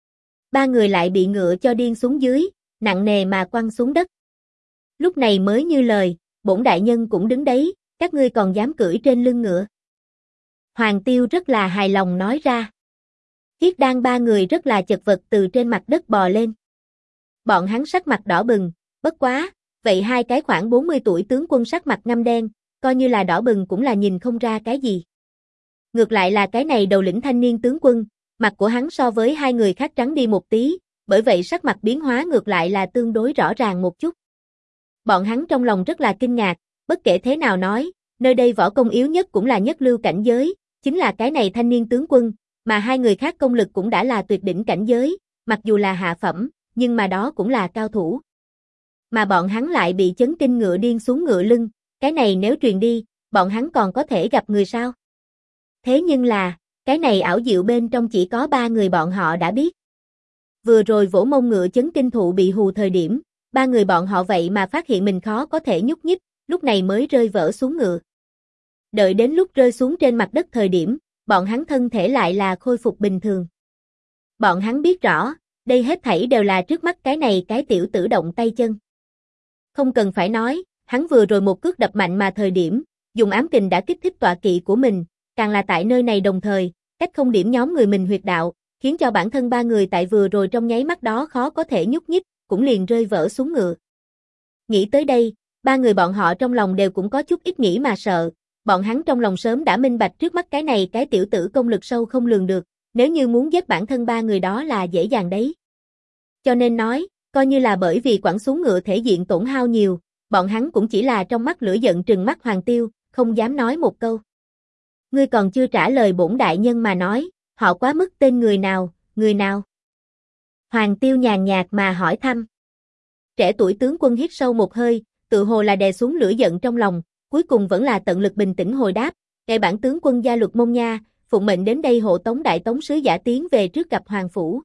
3 người lại bị ngựa cho điên xuống dưới, nặng nề mà quăng xuống đất. Lúc này mới như lời, bổn đại nhân cũng đứng đấy, các ngươi còn dám cưỡi trên lưng ngựa. Hoàng Tiêu rất là hài lòng nói ra. Khiết Đan 3 người rất là chật vật từ trên mặt đất bò lên. Bọn hắn sắc mặt đỏ bừng, bất quá, vậy 2 cái khoảng 40 tuổi tướng quân sắc mặt ngăm đen, coi như là đỏ bừng cũng là nhìn không ra cái gì. Ngược lại là cái này đầu lĩnh thanh niên tướng quân, mặt của hắn so với 2 người khác trắng đi một tí, bởi vậy sắc mặt biến hóa ngược lại là tương đối rõ ràng một chút. Bọn hắn trong lòng rất là kinh ngạc, bất kể thế nào nói, nơi đây võ công yếu nhất cũng là nhất lưu cảnh giới, chính là cái này thanh niên tướng quân, mà hai người khác công lực cũng đã là tuyệt đỉnh cảnh giới, mặc dù là hạ phẩm, nhưng mà đó cũng là cao thủ. Mà bọn hắn lại bị chấn kinh ngựa điên xuống ngựa lưng, cái này nếu truyền đi, bọn hắn còn có thể gặp người sao? Thế nhưng là, cái này ảo diệu bên trong chỉ có 3 người bọn họ đã biết. Vừa rồi vỗ mông ngựa chấn kinh thụ bị hù thời điểm, 3 người bọn họ vậy mà phát hiện mình khó có thể nhúc nhích, lúc này mới rơi vỡ xuống ngựa. Đợi đến lúc rơi xuống trên mặt đất thời điểm, bọn hắn thân thể lại là khôi phục bình thường. Bọn hắn biết rõ, đây hết thảy đều là trước mắt cái này cái tiểu tử động tay chân. Không cần phải nói, hắn vừa rồi một cước đập mạnh mà thời điểm, dùng ám kình đã kích thích tọa kỵ của mình, càng là tại nơi này đồng thời, cách không điểm nhóm người mình huyệt đạo, khiến cho bản thân 3 người tại vừa rồi trong nháy mắt đó khó có thể nhúc nhích, cũng liền rơi vỡ xuống ngựa. Nghĩ tới đây, 3 người bọn họ trong lòng đều cũng có chút ít nghĩ mà sợ, bọn hắn trong lòng sớm đã minh bạch trước mắt cái này cái tiểu tử công lực sâu không lường được, nếu như muốn giết bản thân 3 người đó là dễ dàng đấy. Cho nên nói, coi như là bởi vì quẳng xuống ngựa thể diện tổn hao nhiều, bọn hắn cũng chỉ là trong mắt lửa giận trừng mắt Hoàng Tiêu, không dám nói một câu. Ngươi còn chưa trả lời bổn đại nhân mà nói, họ quá mức tên người nào, người nào? Hoàng Tiêu nhàn nhạt mà hỏi thăm. Trẻ tuổi tướng quân hít sâu một hơi, tự hồ là đè xuống lửa giận trong lòng, cuối cùng vẫn là tận lực bình tĩnh hồi đáp, "Ngài bản tướng quân Gia Luật Mông Nha, phụng mệnh đến đây hộ tống đại tống sứ giả tiến về trước gặp hoàng phủ."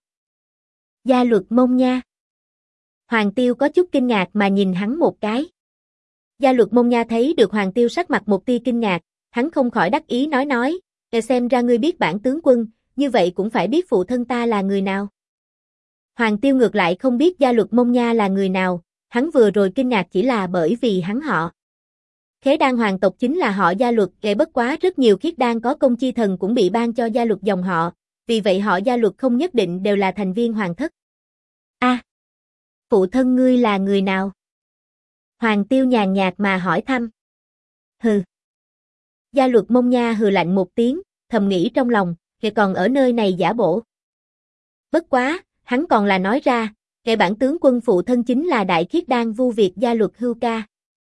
Gia Luật Mông Nha. Hoàng Tiêu có chút kinh ngạc mà nhìn hắn một cái. Gia Luật Mông Nha thấy được Hoàng Tiêu sắc mặt một tia kinh ngạc, hắn không khỏi đắc ý nói, "Để xem ra ngươi biết bản tướng quân, như vậy cũng phải biết phụ thân ta là người nào." Hoàng Tiêu ngược lại không biết Gia Luật Mông Nha là người nào, hắn vừa rồi kinh ngạc chỉ là bởi vì hắn họ. Khế đan hoàng tộc chính là họ Gia Luật, bất quá rất nhiều khiết đan có công chi thần cũng bị ban cho Gia Luật dòng họ, vì vậy họ Gia Luật không nhất định đều là thành viên hoàng thất. Phụ thân ngươi là người nào? Hoàng Tiêu nhàn nhạt mà hỏi thăm. Hừ. Gia Luật Mông Nha hừ lạnh một tiếng, thầm nghĩ trong lòng, còn ở nơi này giả bộ. Bất quá, hắn còn là nói ra, bản tướng quân phụ thân chính là đại khiết đan Vu Việt Gia Luật Hưu Ca.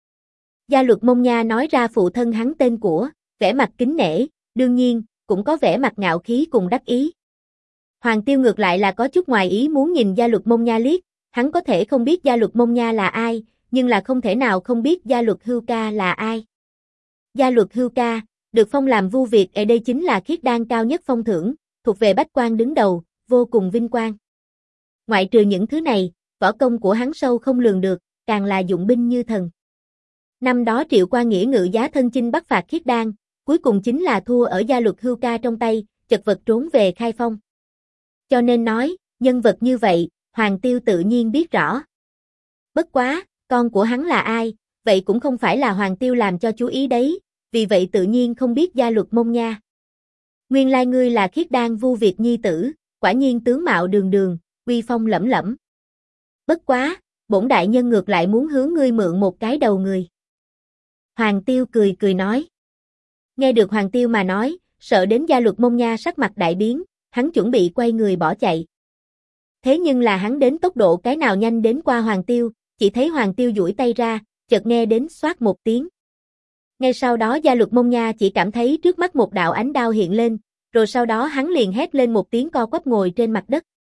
Gia Luật Mông Nha nói ra phụ thân hắn tên của, vẻ mặt kính nể, đương nhiên, cũng có vẻ mặt ngạo khí cùng đắc ý. Hoàng Tiêu ngược lại là có chút ngoài ý muốn nhìn Gia Luật Mông Nha liếc, hắn có thể không biết Gia Luật Mông Nha là ai, nhưng là không thể nào không biết Gia Luật Hưu Ca là ai. Gia Luật Hưu Ca, được phong làm Vu Việt, ở đây chính là khiết đan cao nhất phong thưởng, thuộc về bách quan đứng đầu, vô cùng vinh quang. Ngoại trừ những thứ này, võ công của hắn sâu không lường được, càng là dụng binh như thần. Năm đó Triệu Qua Nghĩa ngự giá thân chinh bắc phạt khiết đan, cuối cùng chính là thua ở Gia Luật Hưu Ca trong tay, chật vật trốn về Khai Phong. Cho nên nói, nhân vật như vậy, Hoàng Tiêu tự nhiên biết rõ. Bất quá, con của hắn là ai, vậy cũng không phải là Hoàng Tiêu làm cho chú ý đấy, vì vậy tự nhiên không biết Gia Luật Mông Nha. Nguyên lai ngươi là khiết đan Vu Việt nhi tử, quả nhiên tướng mạo đường đường, uy phong lẫm lẫm. Bất quá, bổn đại nhân ngược lại muốn hướng ngươi mượn một cái đầu người. Hoàng Tiêu cười cười nói. Nghe được Hoàng Tiêu mà nói, sợ đến Gia Luật Mông Nha sắc mặt đại biến, hắn chuẩn bị quay người bỏ chạy. Thế nhưng là hắn đến tốc độ cái nào nhanh đến qua Hoàng Tiêu, chỉ thấy Hoàng Tiêu duỗi tay ra, chợt nghe đến xoát một tiếng. Ngay sau đó Gia Luật Mông Nha chỉ cảm thấy trước mắt một đạo ánh đao hiện lên, rồi sau đó hắn liền hét lên một tiếng co quắp ngồi trên mặt đất.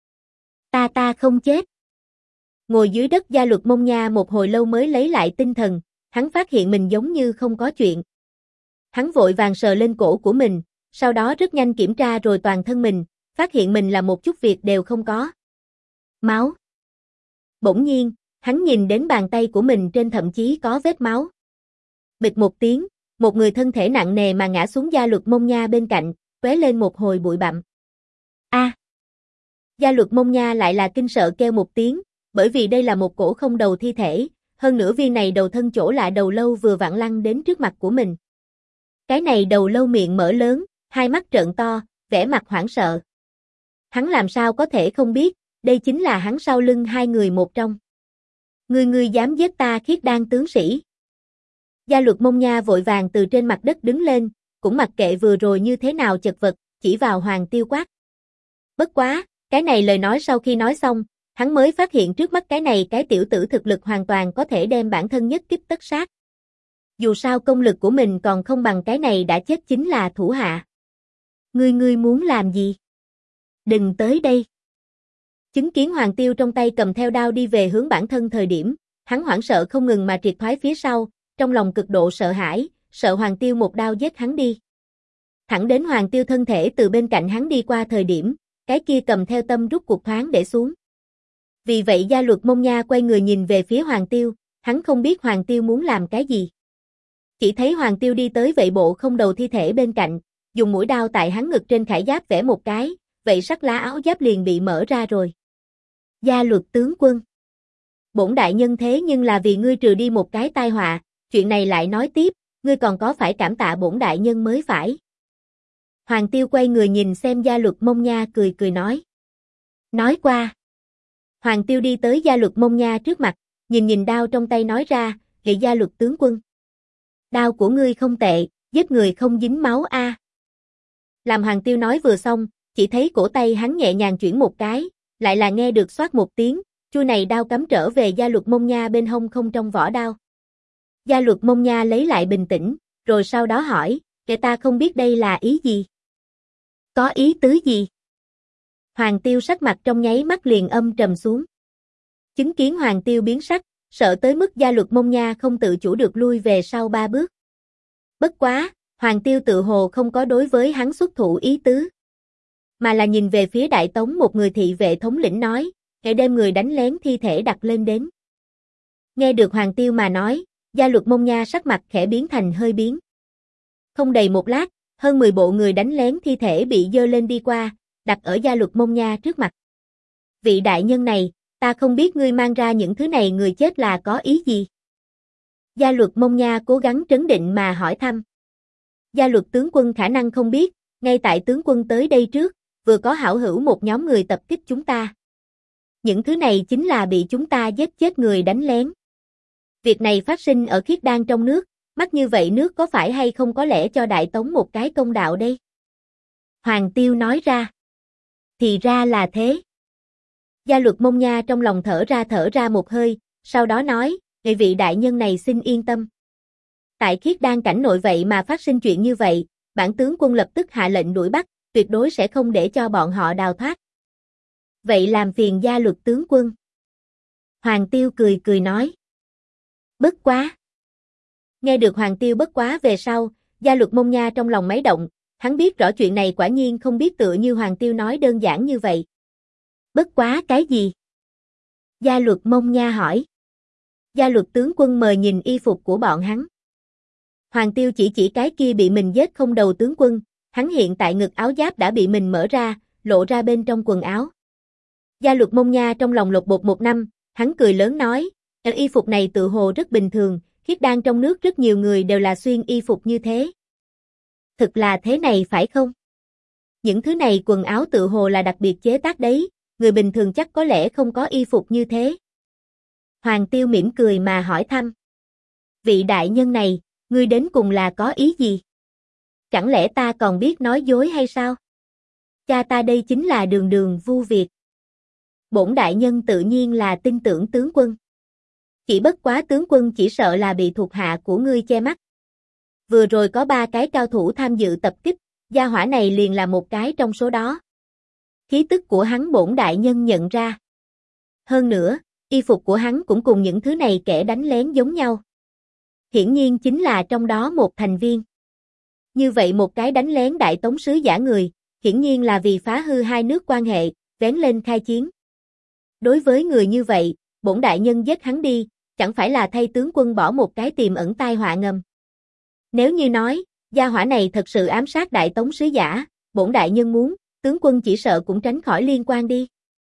Ta không chết. Ngồi dưới đất Gia Luật Mông Nha một hồi lâu mới lấy lại tinh thần, hắn phát hiện mình giống như không có chuyện. Hắn vội vàng sờ lên cổ của mình, sau đó rất nhanh kiểm tra rồi toàn thân mình, phát hiện mình là một chút việc đều không có. Máu. Bỗng nhiên, hắn nhìn đến bàn tay của mình trên thậm chí có vết máu. Bịch một tiếng, một người thân thể nặng nề mà ngã xuống Gia Luật Mông Nha bên cạnh, tóe lên một hồi bụi bặm. Gia Luật Mông Nha lại là kinh sợ kêu một tiếng, bởi vì đây là một cổ không đầu thi thể, hơn nữa viên này đầu thân chỗ lạ đầu lâu vừa vặn lăn đến trước mặt của mình. Cái này đầu lâu miệng mở lớn, hai mắt trợn to, vẻ mặt hoảng sợ. Hắn làm sao có thể không biết, đây chính là hắn sau lưng hai người một trong. Ngươi dám giết ta khiết đan tướng sĩ. Gia Luật Mông Nha vội vàng từ trên mặt đất đứng lên, cũng mặc kệ vừa rồi như thế nào chật vật, chỉ vào Hoàng Tiêu quát. Bất quá, cái này lời nói sau khi nói xong, hắn mới phát hiện trước mắt cái này cái tiểu tử thực lực hoàn toàn có thể đem bản thân nhất kích tất sát. Dù sao công lực của mình còn không bằng cái này đã chết chính là thủ hạ. Ngươi muốn làm gì? Đừng tới đây. Chứng kiến Hoàng Tiêu trong tay cầm theo đao đi về hướng bản thân thời điểm, hắn hoảng sợ không ngừng mà triệt thoái phía sau, trong lòng cực độ sợ hãi, sợ Hoàng Tiêu một đao giết hắn đi. Thẳng đến Hoàng Tiêu thân thể từ bên cạnh hắn đi qua thời điểm, cái kia cầm theo tâm rút cuộc thoáng để xuống. Vì vậy Gia Luật Mông Nha quay người nhìn về phía Hoàng Tiêu, hắn không biết Hoàng Tiêu muốn làm cái gì. Chỉ thấy Hoàng Tiêu đi tới vậy bộ không đầu thi thể bên cạnh, dùng mũi đao tại hắn ngực trên khải giáp vẽ một cái, vậy sắc lá áo giáp liền bị mở ra rồi. Gia Luật tướng quân. Bổn đại nhân thế nhưng là vì ngươi trừ đi một cái tai họa, chuyện này lại nói tiếp, ngươi còn có phải cảm tạ bổn đại nhân mới phải. Hoàng Tiêu quay người nhìn xem Gia Luật Mông Nha cười cười nói. Nói qua. Hoàng Tiêu đi tới Gia Luật Mông Nha trước mặt, nhìn đao trong tay nói ra, "Vậy Gia Luật tướng quân, đao của ngươi không tệ, giết người không dính máu a." Làm Hoàng Tiêu nói vừa xong, chỉ thấy cổ tay hắn nhẹ nhàng chuyển một cái, lại là nghe được xoát một tiếng, chuôi này đao cắm trở về Gia Luật Mông Nha bên hông không trong vỏ đao. Gia Luật Mông Nha lấy lại bình tĩnh, rồi sau đó hỏi, "Kẻ ta không biết đây là ý gì?" "Có ý tứ gì?" Hoàng Tiêu sắc mặt trong nháy mắt liền âm trầm xuống. Chứng kiến Hoàng Tiêu biến sắc, sợ tới mức Gia Luật Mông Nha không tự chủ được lui về sau 3 bước. Bất quá, Hoàng Tiêu tự hồ không có đối với hắn xuất thủ ý tứ, mà là nhìn về phía Đại Tống một người thị vệ thống lĩnh nói, "Hãy đem người đánh lén thi thể đặt lên đến." Nghe được Hoàng Tiêu mà nói, Gia Luật Mông Nha sắc mặt khẽ biến thành hơi biến. Không đầy một lát, hơn 10 bộ người đánh lén thi thể bị dơ lên đi qua, đặt ở Gia Luật Mông Nha trước mặt. "Vị đại nhân này, ta không biết ngươi mang ra những thứ này người chết là có ý gì?" Gia Luật Mông Nha cố gắng trấn định mà hỏi thăm. "Gia Luật tướng quân khả năng không biết, ngay tại tướng quân tới đây trước, vừa có hảo hữu một nhóm người tập kích chúng ta. Những thứ này chính là bị chúng ta giết chết người đánh lén. Việc này phát sinh ở Khiết Đan trong nước, mắc như vậy nước có phải hay không có lẽ cho Đại Tống một cái công đạo đây?" Hoàng Tiêu nói ra. "Thì ra là thế." Gia Luật Mông Nha trong lòng thở ra một hơi, sau đó nói, "Ngài vị đại nhân này xin yên tâm. Tại Khiết Đan cảnh nội vậy mà phát sinh chuyện như vậy, bản tướng quân lập tức hạ lệnh đuổi bắt, tuyệt đối sẽ không để cho bọn họ đào thoát. Vậy làm phiền Gia Luật tướng quân." Hoàng Tiêu cười cười nói. "Bất quá." Nghe được Hoàng Tiêu bất quá về sau, Gia Luật Mông Nha trong lòng máy động, hắn biết rõ chuyện này quả nhiên không biết tựa như Hoàng Tiêu nói đơn giản như vậy. "Bất quá cái gì?" Gia Luật Mông Nha hỏi. Gia Luật tướng quân mời nhìn y phục của bọn hắn. Hoàng Tiêu chỉ cái kia bị mình giết không đầu tướng quân, hắn hiện tại ngực áo giáp đã bị mình mở ra, lộ ra bên trong quần áo. Gia Luật Mông Nha trong lòng lột bột một năm, hắn cười lớn nói, "Y phục này tự hồ rất bình thường, Khiết Đan trong nước rất nhiều người đều là xuyên y phục như thế. Thực là thế này phải không? Những thứ này quần áo tự hồ là đặc biệt chế tác đấy, người bình thường chắc có lẽ không có y phục như thế." Hoàng Tiêu mỉm cười mà hỏi thăm. "Vị đại nhân này, ngươi đến cùng là có ý gì? Chẳng lẽ ta còn biết nói dối hay sao? Cha ta đây chính là đường đường vua Việt. Bổn đại nhân tự nhiên là tin tưởng tướng quân. Chỉ bất quá tướng quân chỉ sợ là bị thuộc hạ của ngươi che mắt. Vừa rồi có 3 cái cao thủ tham dự tập kích, gia hỏa này liền là một cái trong số đó. Khí tức của hắn bổn đại nhân nhận ra. Hơn nữa, y phục của hắn cũng cùng những thứ này kẻ đánh lén giống nhau. Hiển nhiên chính là trong đó một thành viên. Như vậy một cái đánh lén Đại Tống sứ giả người, hiển nhiên là vì phá hư hai nước quan hệ, vén lên khai chiến. Đối với người như vậy, bổn đại nhân giết hắn đi, chẳng phải là thay tướng quân bỏ một cái tiềm ẩn tai họa ngầm. Nếu như nói, gia hỏa này thật sự ám sát Đại Tống sứ giả, bổn đại nhân muốn, tướng quân chỉ sợ cũng tránh khỏi liên quan đi."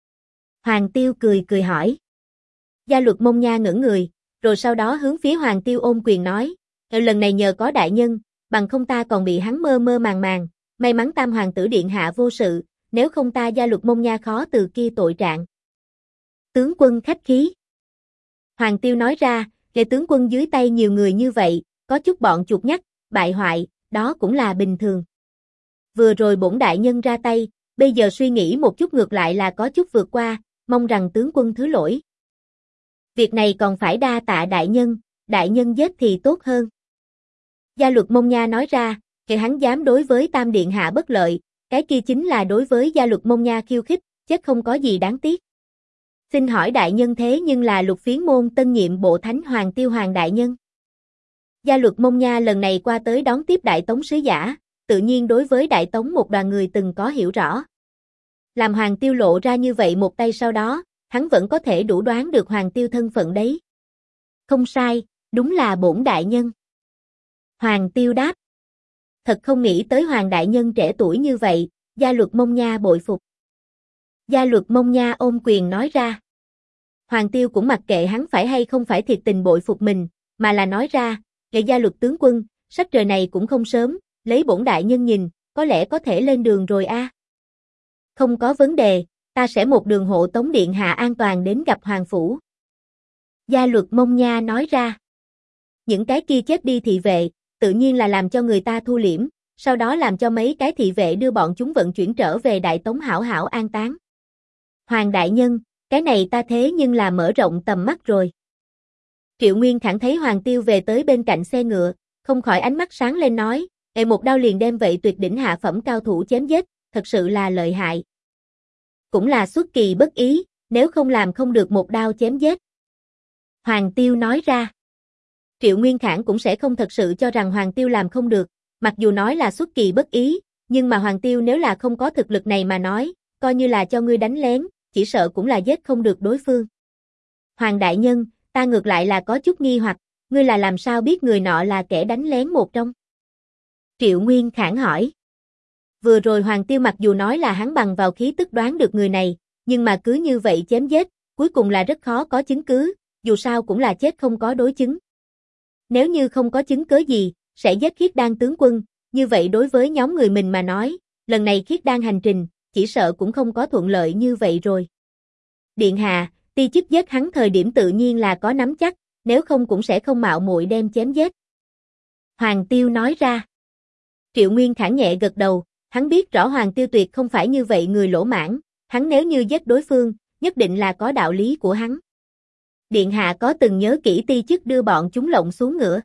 Hoàng Tiêu cười cười hỏi. Gia Luật Mông Nha ngẩn người, rồi sau đó hướng phía Hoàng Tiêu ôm quyền nói, "Lần này nhờ có đại nhân, bằng không ta còn bị hắn mơ mơ màng màng, may mắn Tam hoàng tử điện hạ vô sự, nếu không ta Gia Luật Mông Nha khó từ kia tội trạng." "Tướng quân khách khí." Hoàng Tiêu nói ra, "Nghe tướng quân dưới tay nhiều người như vậy, có chút bọn chuột nhắt, bại hoại, đó cũng là bình thường. Vừa rồi bổn đại nhân ra tay, bây giờ suy nghĩ một chút ngược lại là có chút vượt qua, mong rằng tướng quân thứ lỗi. Việc này còn phải đa tạ đại nhân giết thì tốt hơn." Gia Luật Mông Nha nói ra, "Kẻ hắn dám đối với Tam điện hạ bất lợi, cái kia chính là đối với gia luật Mông Nha khiêu khích, chết không có gì đáng tiếc. Xin hỏi đại nhân thế nhưng là Lục Phiến môn tân nhiệm bộ thánh Hoàng Tiêu Hoàng đại nhân. Gia luật Mông Nha lần này qua tới đón tiếp Đại Tống sứ giả, tự nhiên đối với Đại Tống một đoàn người từng có hiểu rõ. Làm Hoàng Tiêu lộ ra như vậy một tay sau đó, hắn vẫn có thể đủ đoán được Hoàng Tiêu thân phận đấy. Không sai, đúng là bổn đại nhân. Hoàng Tiêu đáp. Thật không nghĩ tới Hoàng đại nhân trẻ tuổi như vậy, Gia luật Mông Nha bội phục. Gia luật Mông Nha ôm quyền nói ra. Hoàng Tiêu cũng mặc kệ hắn phải hay không phải thiệt tình bội phục mình, mà là nói ra, "Nghệ Gia luật tướng quân, sắc trời này cũng không sớm, lấy bổn đại nhân nhìn, có lẽ có thể lên đường rồi a." Không có vấn đề, ta sẽ một đường hộ tống điện hạ an toàn đến gặp hoàng phủ. Gia luật Mông Nha nói ra. Những cái kia chết đi thị vệ, tự nhiên là làm cho người ta thu liễm, sau đó làm cho mấy cái thị vệ đưa bọn chúng vận chuyển trở về Đại Tống hảo hảo an táng. Hoàng đại nhân, cái này ta thế nhưng là mở rộng tầm mắt rồi. Triệu Nguyên Khẳng thấy Hoàng Tiêu về tới bên cạnh xe ngựa, không khỏi ánh mắt sáng lên nói, một đao liền đem vậy tuyệt đỉnh hạ phẩm cao thủ chém giết, thật sự là lợi hại. Cũng là xuất kỳ bất ý, nếu không làm không được một đao chém giết. Hoàng Tiêu nói ra. Triệu Nguyên Khản cũng sẽ không thật sự cho rằng Hoàng Tiêu làm không được, mặc dù nói là xuất kỳ bất ý, nhưng mà Hoàng Tiêu nếu là không có thực lực này mà nói, coi như là cho ngươi đánh lén, chỉ sợ cũng là giết không được đối phương. Hoàng đại nhân, ta ngược lại là có chút nghi hoặc, ngươi là làm sao biết người nọ là kẻ đánh lén một trong? Triệu Nguyên Khản hỏi. Vừa rồi Hoàng Tiêu mặc dù nói là hắn bằng vào khí tức đoán được người này, nhưng mà cứ như vậy chém giết, cuối cùng là rất khó có chứng cứ, dù sao cũng là chết không có đối chứng. Nếu như không có chứng cớ gì, sẽ giết Khiết Đan tướng quân, như vậy đối với nhóm người mình mà nói, lần này Khiết Đan hành trình, chỉ sợ cũng không có thuận lợi như vậy rồi. Điện hạ, ti chức giết hắn thời điểm tự nhiên là có nắm chắc, nếu không cũng sẽ không mạo muội đem chém giết. Hoàng Tiêu nói ra. Triệu Nguyên Khản nhẹ gật đầu, hắn biết rõ Hoàng Tiêu tuyệt không phải như vậy người lỗ mãn, hắn nếu như giết đối phương, nhất định là có đạo lý của hắn. Điện hạ có từng nhớ kỹ ti chức đưa bọn chúng lộng xuống ngựa?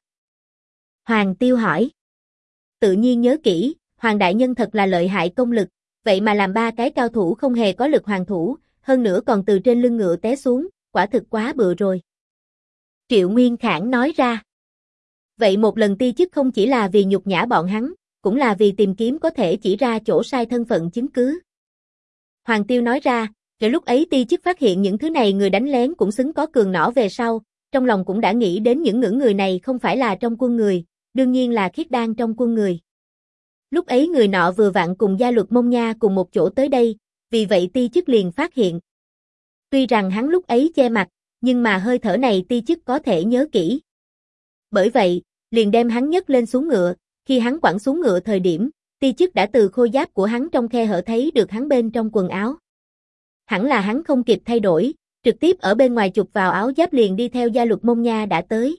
Hoàng Tiêu hỏi. Tự nhiên nhớ kỹ, Hoàng đại nhân thật là lợi hại công lực, vậy mà làm ba cái cao thủ không hề có lực hoàng thủ, hơn nữa còn từ trên lưng ngựa té xuống, quả thực quá bựa rồi. Triệu Nguyên Khản nói ra. Vậy một lần ti chức không chỉ là vì nhục nhã bọn hắn, cũng là vì tìm kiếm có thể chỉ ra chỗ sai thân phận chứng cứ. Hoàng Tiêu nói ra, rồi lúc ấy ti chức phát hiện những thứ này người đánh lén cũng xứng có cường nỏ về sau, trong lòng cũng đã nghĩ đến những người này không phải là trong quân người, đương nhiên là Khiết Đan trong quân người. Lúc ấy người nọ vừa vặn cùng Gia luật Mông Nha cùng một chỗ tới đây, vì vậy ti chức liền phát hiện. Tuy rằng hắn lúc ấy che mặt, nhưng mà hơi thở này ti chức có thể nhớ kỹ. Bởi vậy, liền đem hắn nhấc lên xuống ngựa, khi hắn quẳng xuống ngựa thời điểm, ti chức đã từ khôi giáp của hắn trong khe hở thấy được hắn bên trong quần áo. Hẳn là hắn không kịp thay đổi, trực tiếp ở bên ngoài chụp vào áo giáp liền đi theo Gia luật Mông Nha đã tới.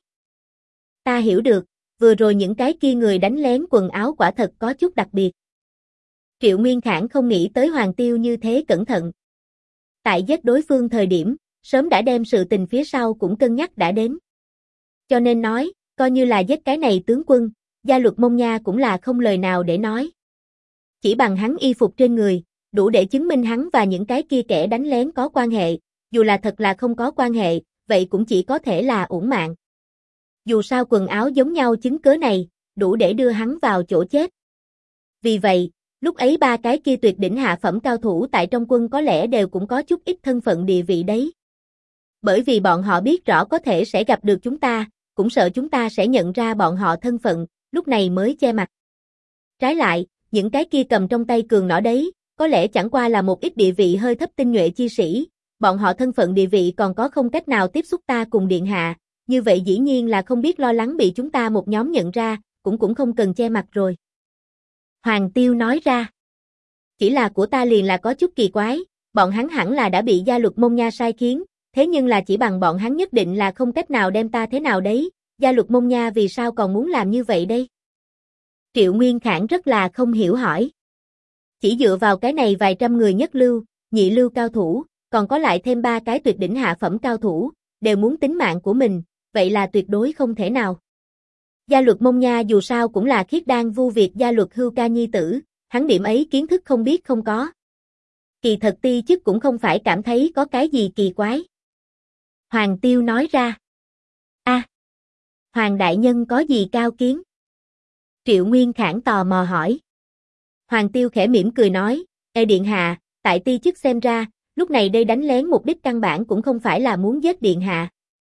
Ta hiểu được, vừa rồi những cái kia người đánh lén quần áo quả thật có chút đặc biệt. Triệu Nguyên Khản không nghĩ tới Hoàng Tiêu như thế cẩn thận. Tại giết đối phương thời điểm, sớm đã đem sự tình phía sau cũng cân nhắc đã đến. Cho nên nói, coi như là giết cái này tướng quân, Gia luật Mông Nha cũng là không lời nào để nói. Chỉ bằng hắn y phục trên người, đủ để chứng minh hắn và những cái kia kẻ đánh lén có quan hệ, dù là thật là không có quan hệ, vậy cũng chỉ có thể là uổng mạng. Dù sao quần áo giống nhau chứng cớ này, đủ để đưa hắn vào chỗ chết. Vì vậy, lúc ấy ba cái kia tuyệt đỉnh hạ phẩm cao thủ tại trong quân có lẽ đều cũng có chút ít thân phận địa vị đấy. Bởi vì bọn họ biết rõ có thể sẽ gặp được chúng ta, cũng sợ chúng ta sẽ nhận ra bọn họ thân phận, lúc này mới che mặt. Trái lại, những cái kia cầm trong tay cường nỏ đấy, có lẽ chẳng qua là một ít địa vị hơi thấp tinh nhuệ chi sĩ, bọn họ thân phận địa vị còn có không cách nào tiếp xúc ta cùng điện hạ, như vậy dĩ nhiên là không biết lo lắng bị chúng ta một nhóm nhận ra, cũng không cần che mặt rồi. Hoàng Tiêu nói ra. Chỉ là của ta liền là có chút kỳ quái, bọn hắn hẳn là đã bị Gia luật Mông Nha sai khiến, thế nhưng là chỉ bằng bọn hắn nhất định là không cách nào đem ta thế nào đấy, Gia luật Mông Nha vì sao còn muốn làm như vậy đây? Triệu Nguyên Khản rất là không hiểu hỏi. Chỉ dựa vào cái này vài trăm người nhất lưu, nhị lưu cao thủ, còn có lại thêm ba cái tuyệt đỉnh hạ phẩm cao thủ, đều muốn tính mạng của mình, vậy là tuyệt đối không thể nào. Gia luật Mông Nha dù sao cũng là Khiết Đan Vu Việt Gia luật Hưu Ca nhi tử, hắn điểm ấy kiến thức không biết không có. Kỳ thật Ti chức cũng không phải cảm thấy có cái gì kỳ quái. Hoàng Tiêu nói ra. Hoàng đại nhân có gì cao kiến? Triệu Nguyên Khảng tò mò hỏi. Hoàng Tiêu khẽ mỉm cười nói, điện hạ, tại Ti chức xem ra, lúc này đây đánh lén mục đích căn bản cũng không phải là muốn giết điện hạ.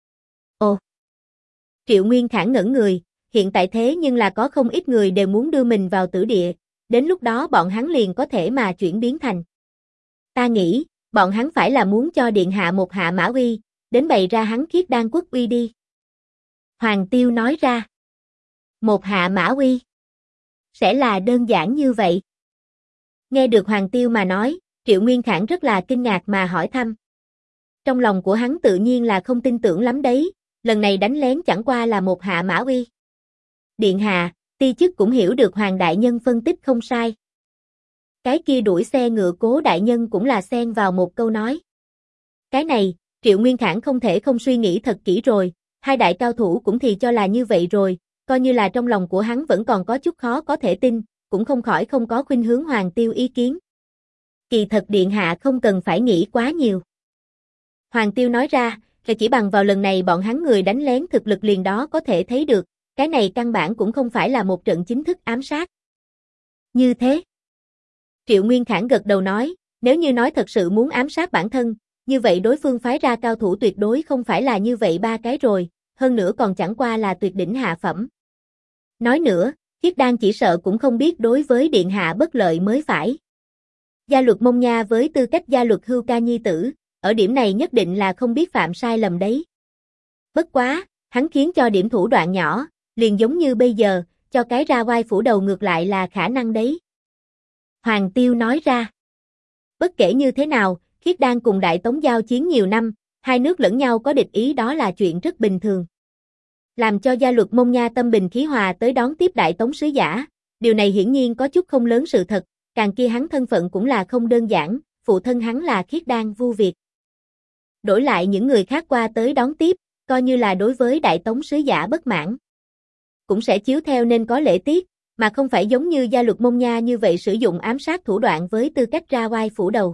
Ồ! Triệu Nguyên Khảng ngẩn người, hiện tại thế nhưng là có không ít người đều muốn đưa mình vào tử địa, đến lúc đó bọn hắn liền có thể mà chuyển biến thành. Ta nghĩ, bọn hắn phải là muốn cho điện hạ một hạ mã uy, đến bày ra hắn Khiết Đan quốc uy đi. Hoàng Tiêu nói ra. Một hạ mã uy. Sẽ là đơn giản như vậy. Nghe được Hoàng Tiêu mà nói, Triệu Nguyên Khảng rất là kinh ngạc mà hỏi thăm. Trong lòng của hắn tự nhiên là không tin tưởng lắm đấy, lần này đánh lén chẳng qua là một hạ mã uy. Điện hạ, Ti chức cũng hiểu được Hoàng đại nhân phân tích không sai. Cái kia đuổi xe ngựa Cố đại nhân cũng là xen vào một câu nói. Cái này, Triệu Nguyên Khảng không thể không suy nghĩ thật kỹ rồi, hai đại cao thủ cũng thì cho là như vậy rồi, coi như là trong lòng của hắn vẫn còn có chút khó có thể tin, cũng không khỏi không có khuynh hướng Hoàng Tiêu ý kiến. Kỳ thật điện hạ không cần phải nghĩ quá nhiều. Hoàng Tiêu nói ra, là chỉ bằng vào lần này bọn hắn người đánh lén thực lực liền đó có thể thấy được, cái này căn bản cũng không phải là một trận chính thức ám sát. Như thế. Triệu Nguyên Khảng gật đầu nói, nếu như nói thật sự muốn ám sát bản thân, như vậy đối phương phái ra cao thủ tuyệt đối không phải là như vậy ba cái rồi, hơn nữa còn chẳng qua là tuyệt đỉnh hạ phẩm. Nói nữa, Khiết Đan chỉ sợ cũng không biết đối với điện hạ bất lợi mới phải. Gia luật Mông Nha với tư cách gia luật Hưu Ca nhi tử, ở điểm này nhất định là không biết phạm sai lầm đấy. Bất quá, hắn khiến cho điểm thủ đoạn nhỏ, liền giống như bây giờ, cho cái ra oai phủ đầu ngược lại là khả năng đấy. Hoàng Tiêu nói ra. Bất kể như thế nào, Khiết Đan cùng Đại Tống giao chiến nhiều năm, hai nước lẫn nhau có địch ý đó là chuyện rất bình thường. Làm cho gia luật Mông Nha tâm bình khí hòa tới đón tiếp Đại Tống sứ giả, điều này hiển nhiên có chút không lớn sự thật, càng kia hắn thân phận cũng là không đơn giản, phụ thân hắn là Khiết Đan vua Việt. Đổi lại những người khác qua tới đón tiếp, coi như là đối với Đại Tống sứ giả bất mãn. Cũng sẽ chiếu theo nên có lễ tiết, mà không phải giống như gia luật Mông Nha như vậy sử dụng ám sát thủ đoạn với tư cách ra oai phủ đầu.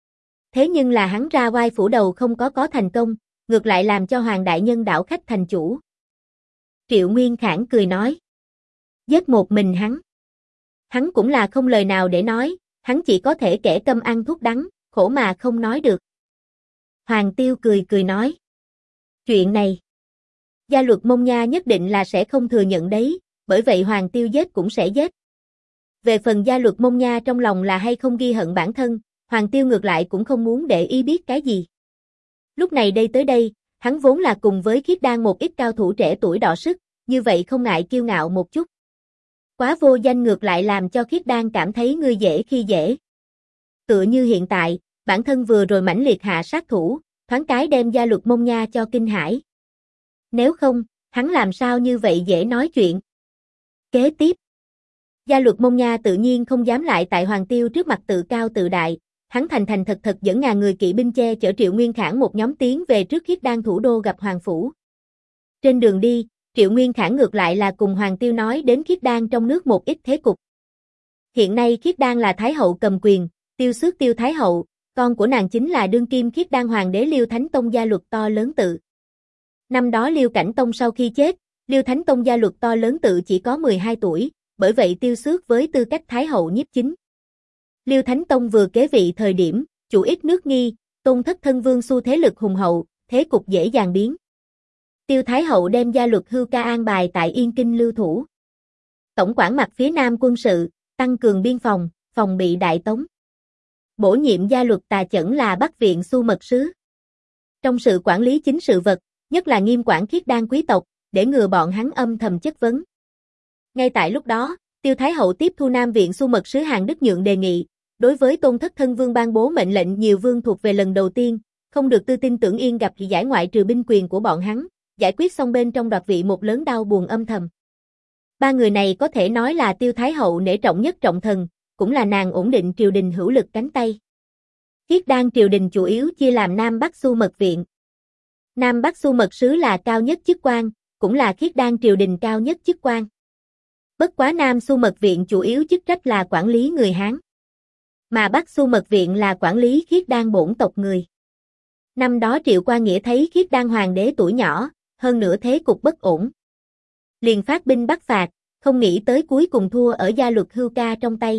Thế nhưng là hắn ra oai phủ đầu không có thành công, ngược lại làm cho Hoàng đại nhân đảo khách thành chủ. Triệu Nguyên Khảng cười nói. Giết một mình hắn. Hắn cũng là không lời nào để nói, hắn chỉ có thể kẻ câm ăn thuốc đắng, khổ mà không nói được. Hoàng Tiêu cười nói. Chuyện này, gia luật Mông Nha nhất định là sẽ không thừa nhận đấy, bởi vậy Hoàng Tiêu giết cũng sẽ giết. Về phần gia luật Mông Nha trong lòng là hay không ghi hận bản thân, Hoàng Tiêu ngược lại cũng không muốn để ý biết cái gì. Lúc này tới đây, hắn vốn là cùng với Khiết Đan một ít cao thủ trẻ tuổi đọ sức, như vậy không ngại kiêu ngạo một chút. Quá vô danh ngược lại làm cho Khiết Đan cảm thấy ngươi dễ khi dễ. Tựa như hiện tại, bản thân vừa rồi mãnh liệt hạ sát thủ, thoáng cái đem gia luật Mông Nha cho kinh hãi. Nếu không, hắn làm sao như vậy dễ nói chuyện. Kế tiếp, gia luật Mông Nha tự nhiên không dám lại tại Hoàng Tiêu trước mặt tự cao tự đại, hắn thành thật dẫn ngàn người kỵ binh che chở Triệu Nguyên Khảng một nhóm tiến về trước Khiết Đan thủ đô gặp Hoàng phủ. Trên đường đi, Triệu Nguyên Khảng ngược lại là cùng Hoàng Tiêu nói đến Khiết Đan trong nước một ít thế cục. Hiện nay Khiết Đan là Thái hậu cầm quyền, Tiêu Xước Tiêu Thái hậu, con của nàng chính là đương kim Khiết Đan hoàng đế Liêu Thánh Tông gia luật To Lớn Tự. Năm đó Liêu Cảnh Tông sau khi chết, Liêu Thánh Tông gia luật To Lớn Tự chỉ có 12 tuổi, bởi vậy Tiêu Xước với tư cách Thái hậu nhiếp chính. Liêu Thánh Tông vừa kế vị thời điểm, chủ ít nước nghi, Tôn Thất Thân Vương xu thế lực hùng hậu, thế cục dễ dàng biến. Tiêu Thái hậu đem gia luật Hưu Ca an bài tại Yên Kinh lưu thủ. Tổng quản mặt phía Nam quân sự, tăng cường biên phòng, phòng bị Đại Tống. Bổ nhiệm gia luật Tà Chẩn là Bắc Viện Xu Mật Sứ. Trong sự quản lý chính sự vật, nhất là nghiêm quản Khiết Đan quý tộc, để ngừa bọn hắn âm thầm chất vấn. Ngay tại lúc đó, Tiêu Thái hậu tiếp thu Nam Viện Xu Mật Sứ Hàn Đức Nhượng đề nghị, đối với Tôn Thất Thân Vương ban bố mệnh lệnh nhiều vương thuộc về lần đầu tiên, không được tư tin tưởng yên gặp giải ngoại trừ binh quyền của bọn hắn, giải quyết xong bên trong đoạt vị một lớn đau buồn âm thầm. Ba người này có thể nói là Tiêu Thái hậu nể trọng nhất trọng thần, cũng là nàng ổn định triều đình hữu lực cánh tay. Khiết Đan triều đình chủ yếu chia làm Nam Bắc Xu Mật Viện. Nam Bắc Xu Mật Sứ là cao nhất chức quan, cũng là Khiết Đan triều đình cao nhất chức quan. Bất quá Nam Xu Mật Viện chủ yếu chức trách là quản lý người Hán, mà Bắc Xu Mật Viện là quản lý Khiết Đan bổn tộc người. Năm đó Triệu Qua Nghĩa thấy Khiết Đan hoàng đế tuổi nhỏ, hơn nữa thế cục bất ổn, liền phát binh bắc phạt, không nghĩ tới cuối cùng thua ở Gia Luật Hưu Ca trong tay.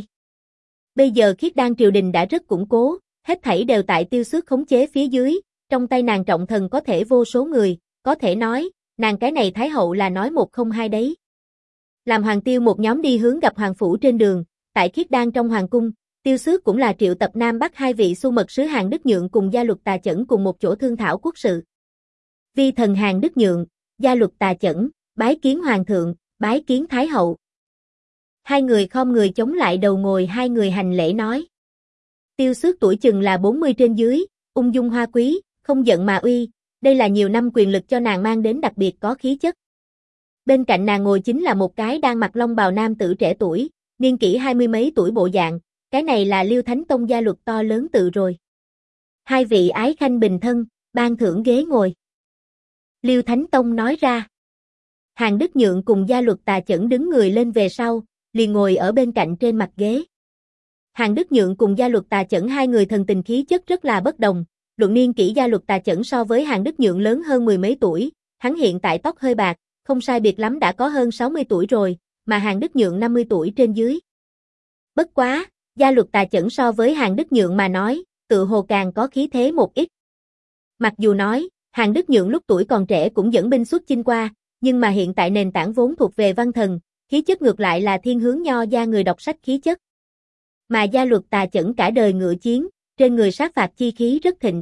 Bây giờ Khiết Đan triều đình đã rất củng cố, hết thảy đều tại Tiêu Xước khống chế phía dưới, trong tay nàng trọng thần có thể vô số người, có thể nói, nàng cái này Thái hậu là nói một không hai đấy. Làm Hoàng Tiêu một nhóm đi hướng gặp Hoàng Phủ trên đường, tại Khiết Đan trong Hoàng cung, Tiêu Xước cũng là triệu tập Nam Bắc hai vị Xu Mật sứ Hàn Đức Nhượng cùng Gia Luật Tà Chẩn cùng một chỗ thương thảo quốc sự. Vi thần Hàn Đức Nhượng, Gia Luật Tà Chẩn, bái kiến Hoàng thượng, bái kiến Thái hậu. Hai người khom người chống lại đầu ngồi hai người hành lễ nói. Tiêu Xước tuổi chừng là 40 trên dưới, ung dung hoa quý, không giận mà uy, đây là nhiều năm quyền lực cho nàng mang đến đặc biệt có khí chất. Bên cạnh nàng ngồi chính là một cái đang mặc long bào nam tử trẻ tuổi, niên kỷ 20 mấy tuổi bộ dạng, cái này là Liêu Thánh Tông gia luật to lớn tự rồi. Hai vị ái khanh bình thân, ban thưởng ghế ngồi. Liêu Thánh Tông nói ra. Hàn Đức Nhượng cùng Gia Luật Tà Chẩn đứng người lên về sau, liền ngồi ở bên cạnh trên mặt ghế. Hàn Đức Nhượng cùng Gia Luật Tà Chẩn hai người thần tình khí chất rất là bất đồng, luận niên kỷ Gia Luật Tà Chẩn so với Hàn Đức Nhượng lớn hơn mười mấy tuổi, hắn hiện tại tóc hơi bạc, không sai biệt lắm đã có hơn 60 tuổi rồi, mà Hàn Đức Nhượng 50 tuổi trên dưới. Bất quá, Gia Luật Tà Chẩn so với Hàn Đức Nhượng mà nói, tự hồ càng có khí thế một ít. Mặc dù nói, Hàn Đức Nhượng lúc tuổi còn trẻ cũng dẫn binh xuất chinh qua, nhưng mà hiện tại nền tảng vốn thuộc về văn thần, khí chất ngược lại là thiên hướng nho gia người đọc sách khí chất. Mà Gia Luật Tà Chẩn cả đời ngựa chiến, trên người sát phạt chi khí rất thịnh.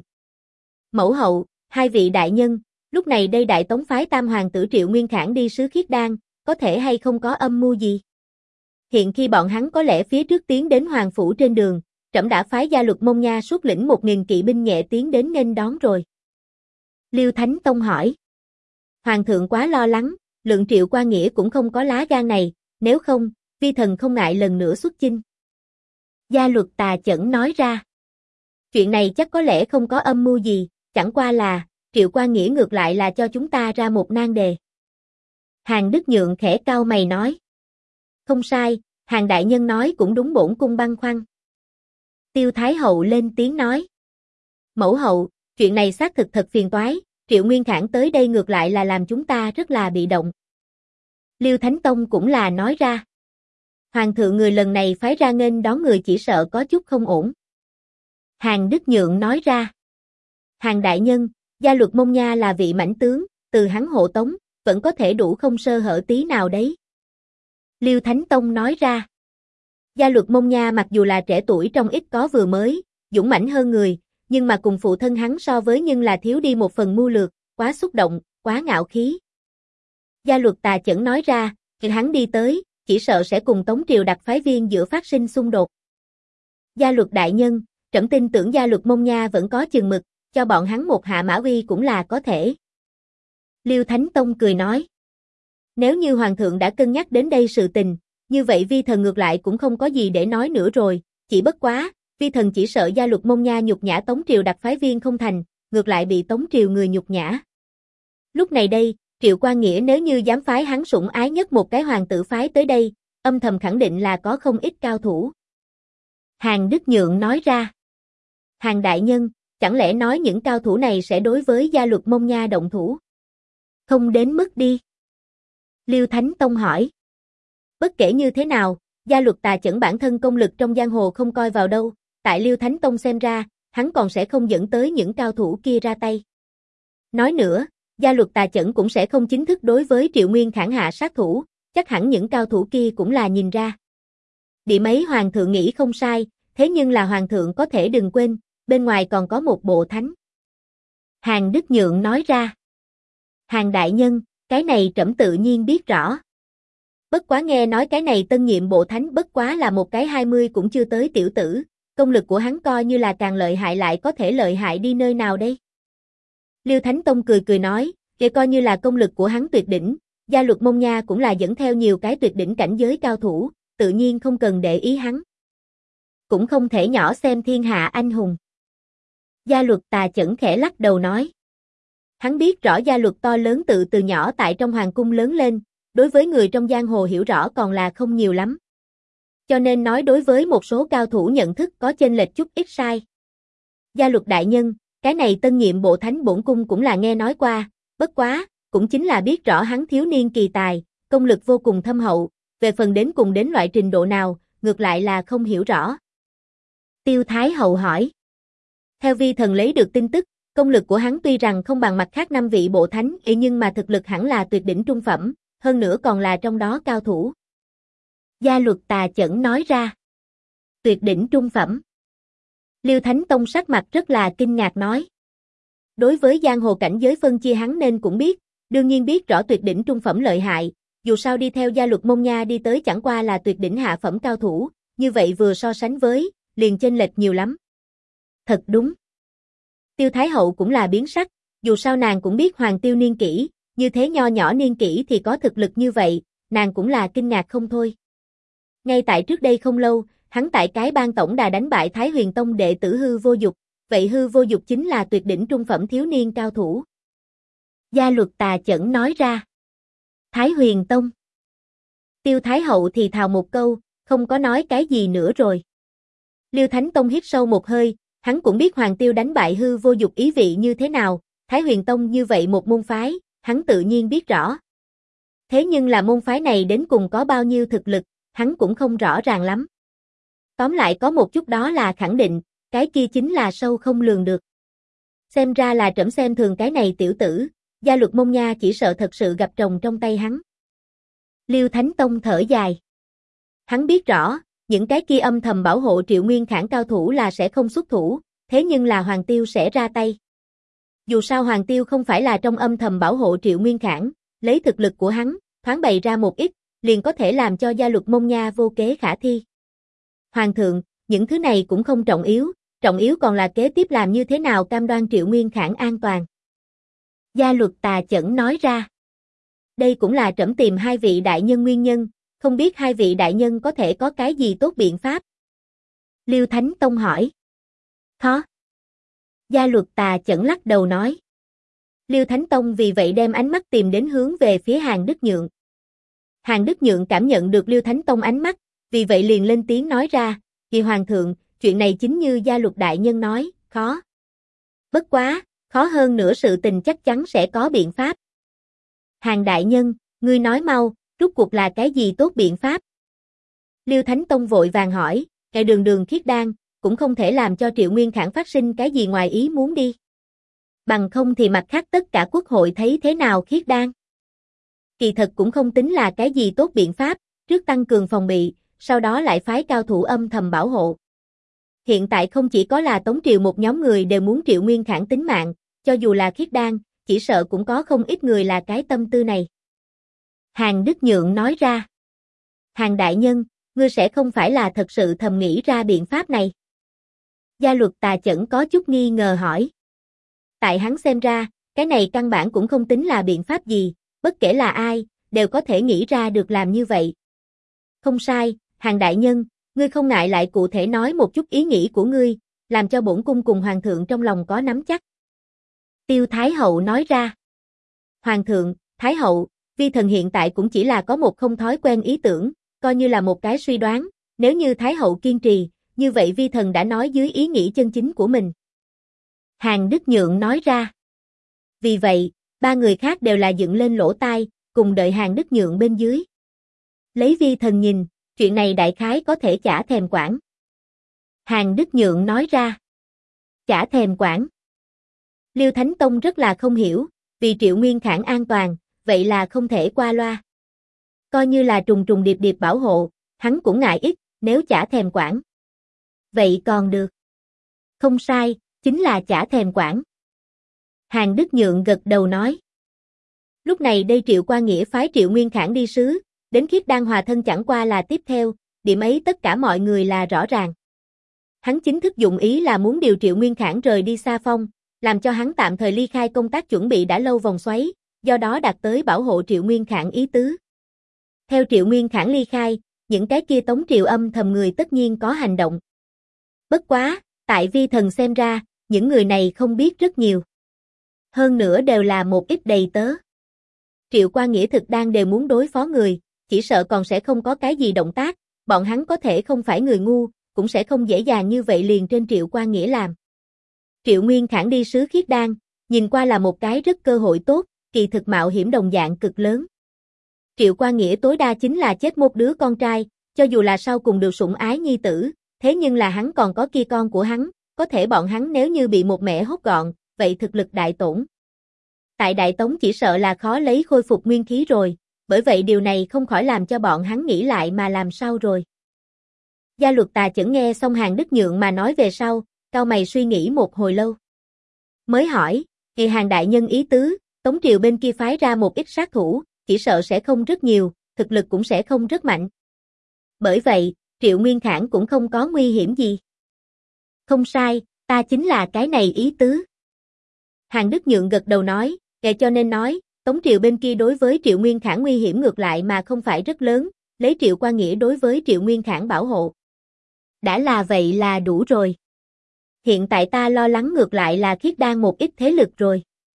Mẫu hậu, hai vị đại nhân, lúc này đây Đại Tống phái tam hoàng tử Triệu Nguyên Khảng đi sứ Khiết Đan, có thể hay không có âm mưu gì? Hiện khi bọn hắn có lẽ phía trước tiến đến hoàng phủ trên đường, trẫm đã phái Gia Luật Mông Nha xuất lĩnh 1000 kỵ binh nhẹ tiến đến nghênh đón rồi. Liêu Thánh Tông hỏi. Hoàng thượng quá lo lắng, lượng Triệu Qua Nghĩa cũng không có lá gan này, nếu không, vi thần không ngại lần nữa xuất chinh. Gia Luật Tà Chẩn nói ra. Chuyện này chắc có lẽ không có âm mưu gì, chẳng qua là, Triệu Qua Nghĩa ngược lại là cho chúng ta ra một nan đề. Hàn Đức Nhượng khẽ cau mày nói. Không sai, Hàn đại nhân nói cũng đúng, bổn cung băn khoăn. Tiêu Thái hậu lên tiếng nói. Mẫu hậu, chuyện này xác thực thật phiền toái, Triệu Nguyên Khảng tới đây ngược lại là làm chúng ta rất là bị động. Liêu Thánh Tông cũng là nói ra. Hoàng thượng người lần này phái ra nghênh đón người chỉ sợ có chút không ổn. Hàn Đức Nhượng nói ra. Hàn đại nhân, Gia Luật Mông Nha là vị mãnh tướng, từ hắn hộ tống, vẫn có thể đủ không sơ hở tí nào đấy. Liêu Thánh Tông nói ra. Gia Luật Mông Nha mặc dù là trẻ tuổi trong ít có vừa mới, dũng mãnh hơn người, nhưng mà cùng phụ thân hắn so với nhưng là thiếu đi một phần mưu lược, quá xúc động, quá ngạo khí. Gia Luật Tà Chẩn nói ra, khi hắn đi tới, chỉ sợ sẽ cùng Tống Triều đặc phái viên giữa phát sinh xung đột. Gia Luật đại nhân, trẫm tin tưởng Gia Luật Mông Nha vẫn có chừng mực, cho bọn hắn một hạ mã uy cũng là có thể. Liêu Thánh Tông cười nói. Nếu như Hoàng thượng đã cân nhắc đến đây sự tình, như vậy vi thần ngược lại cũng không có gì để nói nữa rồi, chỉ bất quá, vi thần chỉ sợ Gia Luật Mông Nha nhục nhã Tống Triều đặc phái viên không thành, ngược lại bị Tống Triều người nhục nhã. Lúc này đây, Triệu Qua Nghĩa nếu như dám phái hắn sủng ái nhất một cái hoàng tử phái tới đây, âm thầm khẳng định là có không ít cao thủ. Hàn Đức Nhượng nói ra. Hàn đại nhân, chẳng lẽ nói những cao thủ này sẽ đối với Gia Luật Mông Nha động thủ? Không đến mức đi. Liêu Thánh Tông hỏi. Bất kể như thế nào, Gia Luật Tà Chẩn bản thân công lực trong giang hồ không coi vào đâu, tại Liêu Thánh Tông xem ra, hắn còn sẽ không dẫn tới những cao thủ kia ra tay. Nói nữa, Gia Luật Tà Chẩn cũng sẽ không chính thức đối với Triệu Nguyên Khảng hạ sát thủ, chắc hẳn những cao thủ kia cũng là nhìn ra. Điểm ấy Hoàng thượng nghĩ không sai, thế nhưng là Hoàng thượng có thể đừng quên, bên ngoài còn có một bộ thánh. Hàn Đức Nhượng nói ra. Hàn đại nhân, cái này trẫm tự nhiên biết rõ. Bất quá nghe nói cái này tân nhiệm bộ thánh bất quá là một cái 20 cũng chưa tới tiểu tử, công lực của hắn coi như là càng lợi hại lại có thể lợi hại đi nơi nào đây? Liêu Thánh Tông cười cười nói, kể coi như là công lực của hắn tuyệt đỉnh, Gia Luật Mông Nha cũng là dẫn theo nhiều cái tuyệt đỉnh cảnh giới cao thủ, tự nhiên không cần để ý hắn. Cũng không thể nhỏ xem thiên hạ anh hùng. Gia Luật Tà Chẩn khẽ lắc đầu nói. Hắn biết rõ Gia Luật to lớn từ nhỏ tại trong hoàng cung lớn lên, đối với người trong giang hồ hiểu rõ còn là không nhiều lắm. Cho nên nói đối với một số cao thủ nhận thức có chênh lệch chút ít sai. Gia Luật đại nhân, cái này tân nhiệm bộ thánh bổn cung cũng là nghe nói qua, bất quá, cũng chính là biết rõ hắn thiếu niên kỳ tài, công lực vô cùng thâm hậu, về phần đến cùng đến loại trình độ nào, ngược lại là không hiểu rõ. Tiêu Thái Hậu hỏi. Theo vi thần lấy được tin tức, công lực của hắn tuy rằng không bằng mặt khác 5 vị bộ thánh, nhưng mà thực lực hẳn là tuyệt đỉnh trung phẩm, hơn nữa còn là trong đó cao thủ. Gia Luật Tà Chẩn nói ra. Tuyệt đỉnh trung phẩm. Liêu Thánh Tông sắc mặt rất là kinh ngạc nói. Đối với giang hồ cảnh giới phân chia hắn nên cũng biết, đương nhiên biết rõ tuyệt đỉnh trung phẩm lợi hại, dù sao đi theo Gia Luật Mông Nha đi tới chẳng qua là tuyệt đỉnh hạ phẩm cao thủ, như vậy vừa so sánh với, liền chênh lệch nhiều lắm. Thật đúng. Tiêu Thái Hậu cũng là biến sắc, dù sao nàng cũng biết Hoàng Tiêu niên kỷ, như thế nho nhỏ niên kỷ thì có thực lực như vậy, nàng cũng là kinh ngạc không thôi. Ngay tại trước đây không lâu, hắn tại cái bang tổng đà đánh bại Thái Huyền Tông đệ tử Hư Vô Dục, vậy Hư Vô Dục chính là tuyệt đỉnh trung phẩm thiếu niên cao thủ. Gia Luật Tà Chẩn nói ra. Thái Huyền Tông. Tiêu Thái Hậu thì thào một câu, không có nói cái gì nữa rồi. Liêu Thánh Tông hít sâu một hơi, hắn cũng biết Hoàng Tiêu đánh bại Hư Vô Dục ý vị như thế nào, Thái Huyền Tông như vậy một môn phái, hắn tự nhiên biết rõ. Thế nhưng là môn phái này đến cùng có bao nhiêu thực lực, hắn cũng không rõ ràng lắm. Tóm lại có một chút đó là khẳng định, cái kia chính là sâu không lường được. Xem ra là trẫm xem thường cái này tiểu tử, Gia Luật Mông Nha chỉ sợ thật sự gặp rồng trong tay hắn. Liêu Thánh Tông thở dài. Hắn biết rõ, những cái kia âm thầm bảo hộ Triệu Nguyên Khản cao thủ là sẽ không xuất thủ, thế nhưng là Hoàng Tiêu sẽ ra tay. Dù sao Hoàng Tiêu không phải là trong âm thầm bảo hộ Triệu Nguyên Khản, lấy thực lực của hắn, thoáng bày ra một ít, liền có thể làm cho Gia Luật Mông Nha vô kế khả thi. Hoàng thượng, những thứ này cũng không trọng yếu còn là kế tiếp làm như thế nào cam đoan Triệu Nguyên Khản an toàn. Gia Luật Tà Chẩn nói ra. Đây cũng là trẫm tìm 2 vị đại nhân nguyên nhân, không biết 2 vị đại nhân có thể có cái gì tốt biện pháp. Liêu Thánh Tông hỏi. Khó. Gia Luật Tà Chẩn lắc đầu nói. Liêu Thánh Tông vì vậy đem ánh mắt tìm đến hướng về phía Hàn Đức Nhượng. Hàn Đức Nhượng cảm nhận được Liêu Thánh Tông ánh mắt, vì vậy liền lên tiếng nói ra, "Kỳ Hoàng thượng, chuyện này chính như Gia Luật đại nhân nói, khó. Bất quá, khó hơn nữa sự tình chắc chắn sẽ có biện pháp." Hàn đại nhân, ngươi nói mau, rốt cuộc là cái gì tốt biện pháp? Liêu Thánh Tông vội vàng hỏi, cái đường khiết đan, cũng không thể làm cho Triệu Nguyên Khản phát sinh cái gì ngoài ý muốn đi. Bằng không thì mặt khác tất cả quốc hội thấy thế nào khiết đan? Kỳ thật cũng không tính là cái gì tốt biện pháp, trước tăng cường phòng bị, sau đó lại phái cao thủ âm thầm bảo hộ. Hiện tại không chỉ có là Tống Triều một nhóm người đều muốn Triệu Nguyên Khản tính mạng, cho dù là khiết đan, chỉ sợ cũng có không ít người là cái tâm tư này. Hàn Đức Nhượng nói ra. Hàn đại nhân, ngươi sẽ không phải là thật sự thầm nghĩ ra biện pháp này. Gia Luật Tà Chẩn có chút nghi ngờ hỏi. Tại hắn xem ra, cái này căn bản cũng không tính là biện pháp gì, bất kể là ai, đều có thể nghĩ ra được làm như vậy. Không sai, Hàn đại nhân, ngươi không ngại lại cụ thể nói một chút ý nghĩ của ngươi, làm cho bổn cung cùng Hoàng thượng trong lòng có nắm chắc. Tiêu Thái Hậu nói ra. Hoàng thượng, Thái Hậu, vi thần hiện tại cũng chỉ là có một không thói quen ý tưởng, coi như là một cái suy đoán, nếu như Thái Hậu kiên trì, như vậy vi thần đã nói dưới ý nghĩ chân chính của mình. Hàn Đức Nhượng nói ra. Vì vậy, 3 người khác đều là dựng lên lỗ tai, cùng đợi Hàn Đức Nhượng bên dưới. Lấy vi thần nhìn, chuyện này đại khái có thể chả thèm quản. Hàn Đức Nhượng nói ra. Chả thèm quản. Liêu Thánh Tông rất là không hiểu, vì Triệu Nguyên Khản an toàn, vậy là không thể qua loa. Coi như là trùng trùng điệp điệp bảo hộ, hắn cũng ngại ít, nếu chả thèm quản. Vậy còn được. Không sai, chính là chả thèm quản. Hàn Đức Nhượng gật đầu nói. Lúc này đây Triệu Quan Nghĩa phái Triệu Nguyên Khản đi sứ, đến khiết đan hòa thân chẳng qua là tiếp theo, điểm ấy tất cả mọi người là rõ ràng. Hắn chính thức dụng ý là muốn điều Triệu Nguyên Khản rời đi Sa Phong, làm cho hắn tạm thời ly khai công tác chuẩn bị đã lâu vòng xoáy, do đó đạt tới bảo hộ Triệu Nguyên Khản ý tứ. Theo Triệu Nguyên Khản ly khai, những cái kia Tống Triều âm thầm người tất nhiên có hành động. Bất quá, tại vi thần xem ra, những người này không biết rất nhiều. Hơn nữa đều là một ít đầy tớ. Triệu Qua Nghĩa thực đang đều muốn đối phó người, chỉ sợ còn sẽ không có cái gì động tác, bọn hắn có thể không phải người ngu, cũng sẽ không dễ dàng như vậy liền trên Triệu Qua Nghĩa làm. Triệu Nguyên Khảng đi sứ Khiết Đan, nhìn qua là một cái rất cơ hội tốt, kỳ thực mạo hiểm đồng dạng cực lớn. Triệu Qua Nghĩa tối đa chính là chết một đứa con trai, cho dù là sau cùng được sủng ái nhi tử, thế nhưng là hắn còn có kia con của hắn, có thể bọn hắn nếu như bị một mẻ hốt gọn, vậy thực lực đại tổn. Tại Đại Tống chỉ sợ là khó lấy khôi phục nguyên khí rồi, bởi vậy điều này không khỏi làm cho bọn hắn nghĩ lại mà làm sao rồi. Gia Luật Tà Chẩn nghe xong Hàn Đức Nhượng mà nói về sau, cau mày suy nghĩ một hồi lâu. Mới hỏi, kỳ Hàn đại nhân ý tứ, Tống triều bên kia phái ra một ít sát thủ, chỉ sợ sẽ không rất nhiều, thực lực cũng sẽ không rất mạnh. Bởi vậy, Triệu Nguyên Khảng cũng không có nguy hiểm gì. Không sai, ta chính là cái này ý tứ. Hàn Đức Nhượng gật đầu nói, cho nên nói, Tống triều bên kia đối với Triệu Nguyên Khảng nguy hiểm ngược lại mà không phải rất lớn, lấy Triệu Qua Nghĩa đối với Triệu Nguyên Khảng bảo hộ. Đã là vậy là đủ rồi. Hiện tại ta lo lắng ngược lại là Khiết Đan một ít thế lực rồi.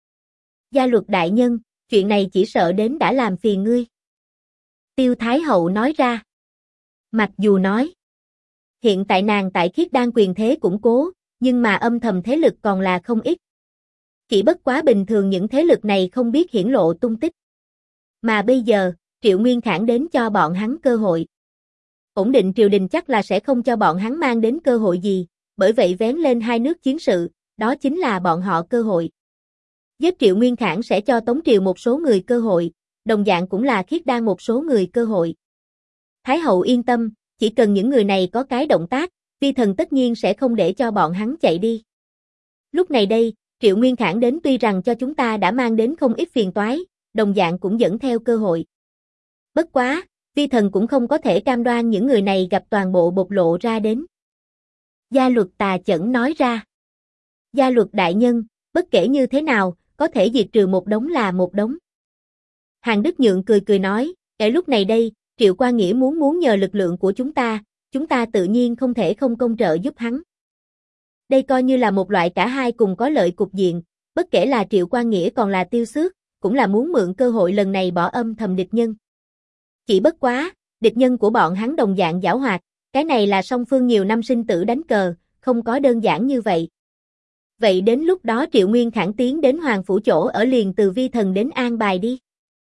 Gia Luật đại nhân, chuyện này chỉ sợ đến đã làm phiền ngươi. Tiêu Thái Hậu nói ra. Mặc dù nói, hiện tại nàng tại Khiết Đan quyền thế củng cố, nhưng mà âm thầm thế lực còn là không ít. Chỉ bất quá bình thường những thế lực này không biết hiển lộ tung tích. Mà bây giờ, Triệu Nguyên Khảng đến cho bọn hắn cơ hội. Ổn định triều đình chắc là sẽ không cho bọn hắn mang đến cơ hội gì, bởi vậy vén lên hai nước chiến sự, đó chính là bọn họ cơ hội. Giết Triệu Nguyên Khảng sẽ cho Tống triều một số người cơ hội, đồng dạng cũng là Khiết Đan một số người cơ hội. Thái hậu yên tâm, chỉ cần những người này có cái động tác, vi thần tất nhiên sẽ không để cho bọn hắn chạy đi. Lúc này đây, Triệu Nguyên Khảng đến tuy rằng cho chúng ta đã mang đến không ít phiền toái, đồng dạng cũng dẫn theo cơ hội. Bất quá, vi thần cũng không có thể cam đoan những người này gặp toàn bộ bộc lộ ra đến. Gia Luật Tà Chẩn nói ra. Gia Luật đại nhân, bất kể như thế nào, có thể diệt trừ một đống là một đống. Hàn Đức Nhượng cười cười nói, lúc này đây, Triệu Qua Nghĩa muốn nhờ lực lượng của chúng ta tự nhiên không thể không công trợ giúp hắn. Đây coi như là một loại cả hai cùng có lợi cục diện, bất kể là Triệu Qua Nghĩa còn là Tiêu Xước, cũng là muốn mượn cơ hội lần này bỏ âm thầm địch nhân. Chỉ bất quá, địch nhân của bọn hắn đồng dạng giảo hoạt, cái này là song phương nhiều năm sinh tử đánh cờ, không có đơn giản như vậy. Vậy đến lúc đó Triệu Nguyên Khảng tiến đến Hoàng Phủ chỗ ở liền từ vi thần đến an bài đi.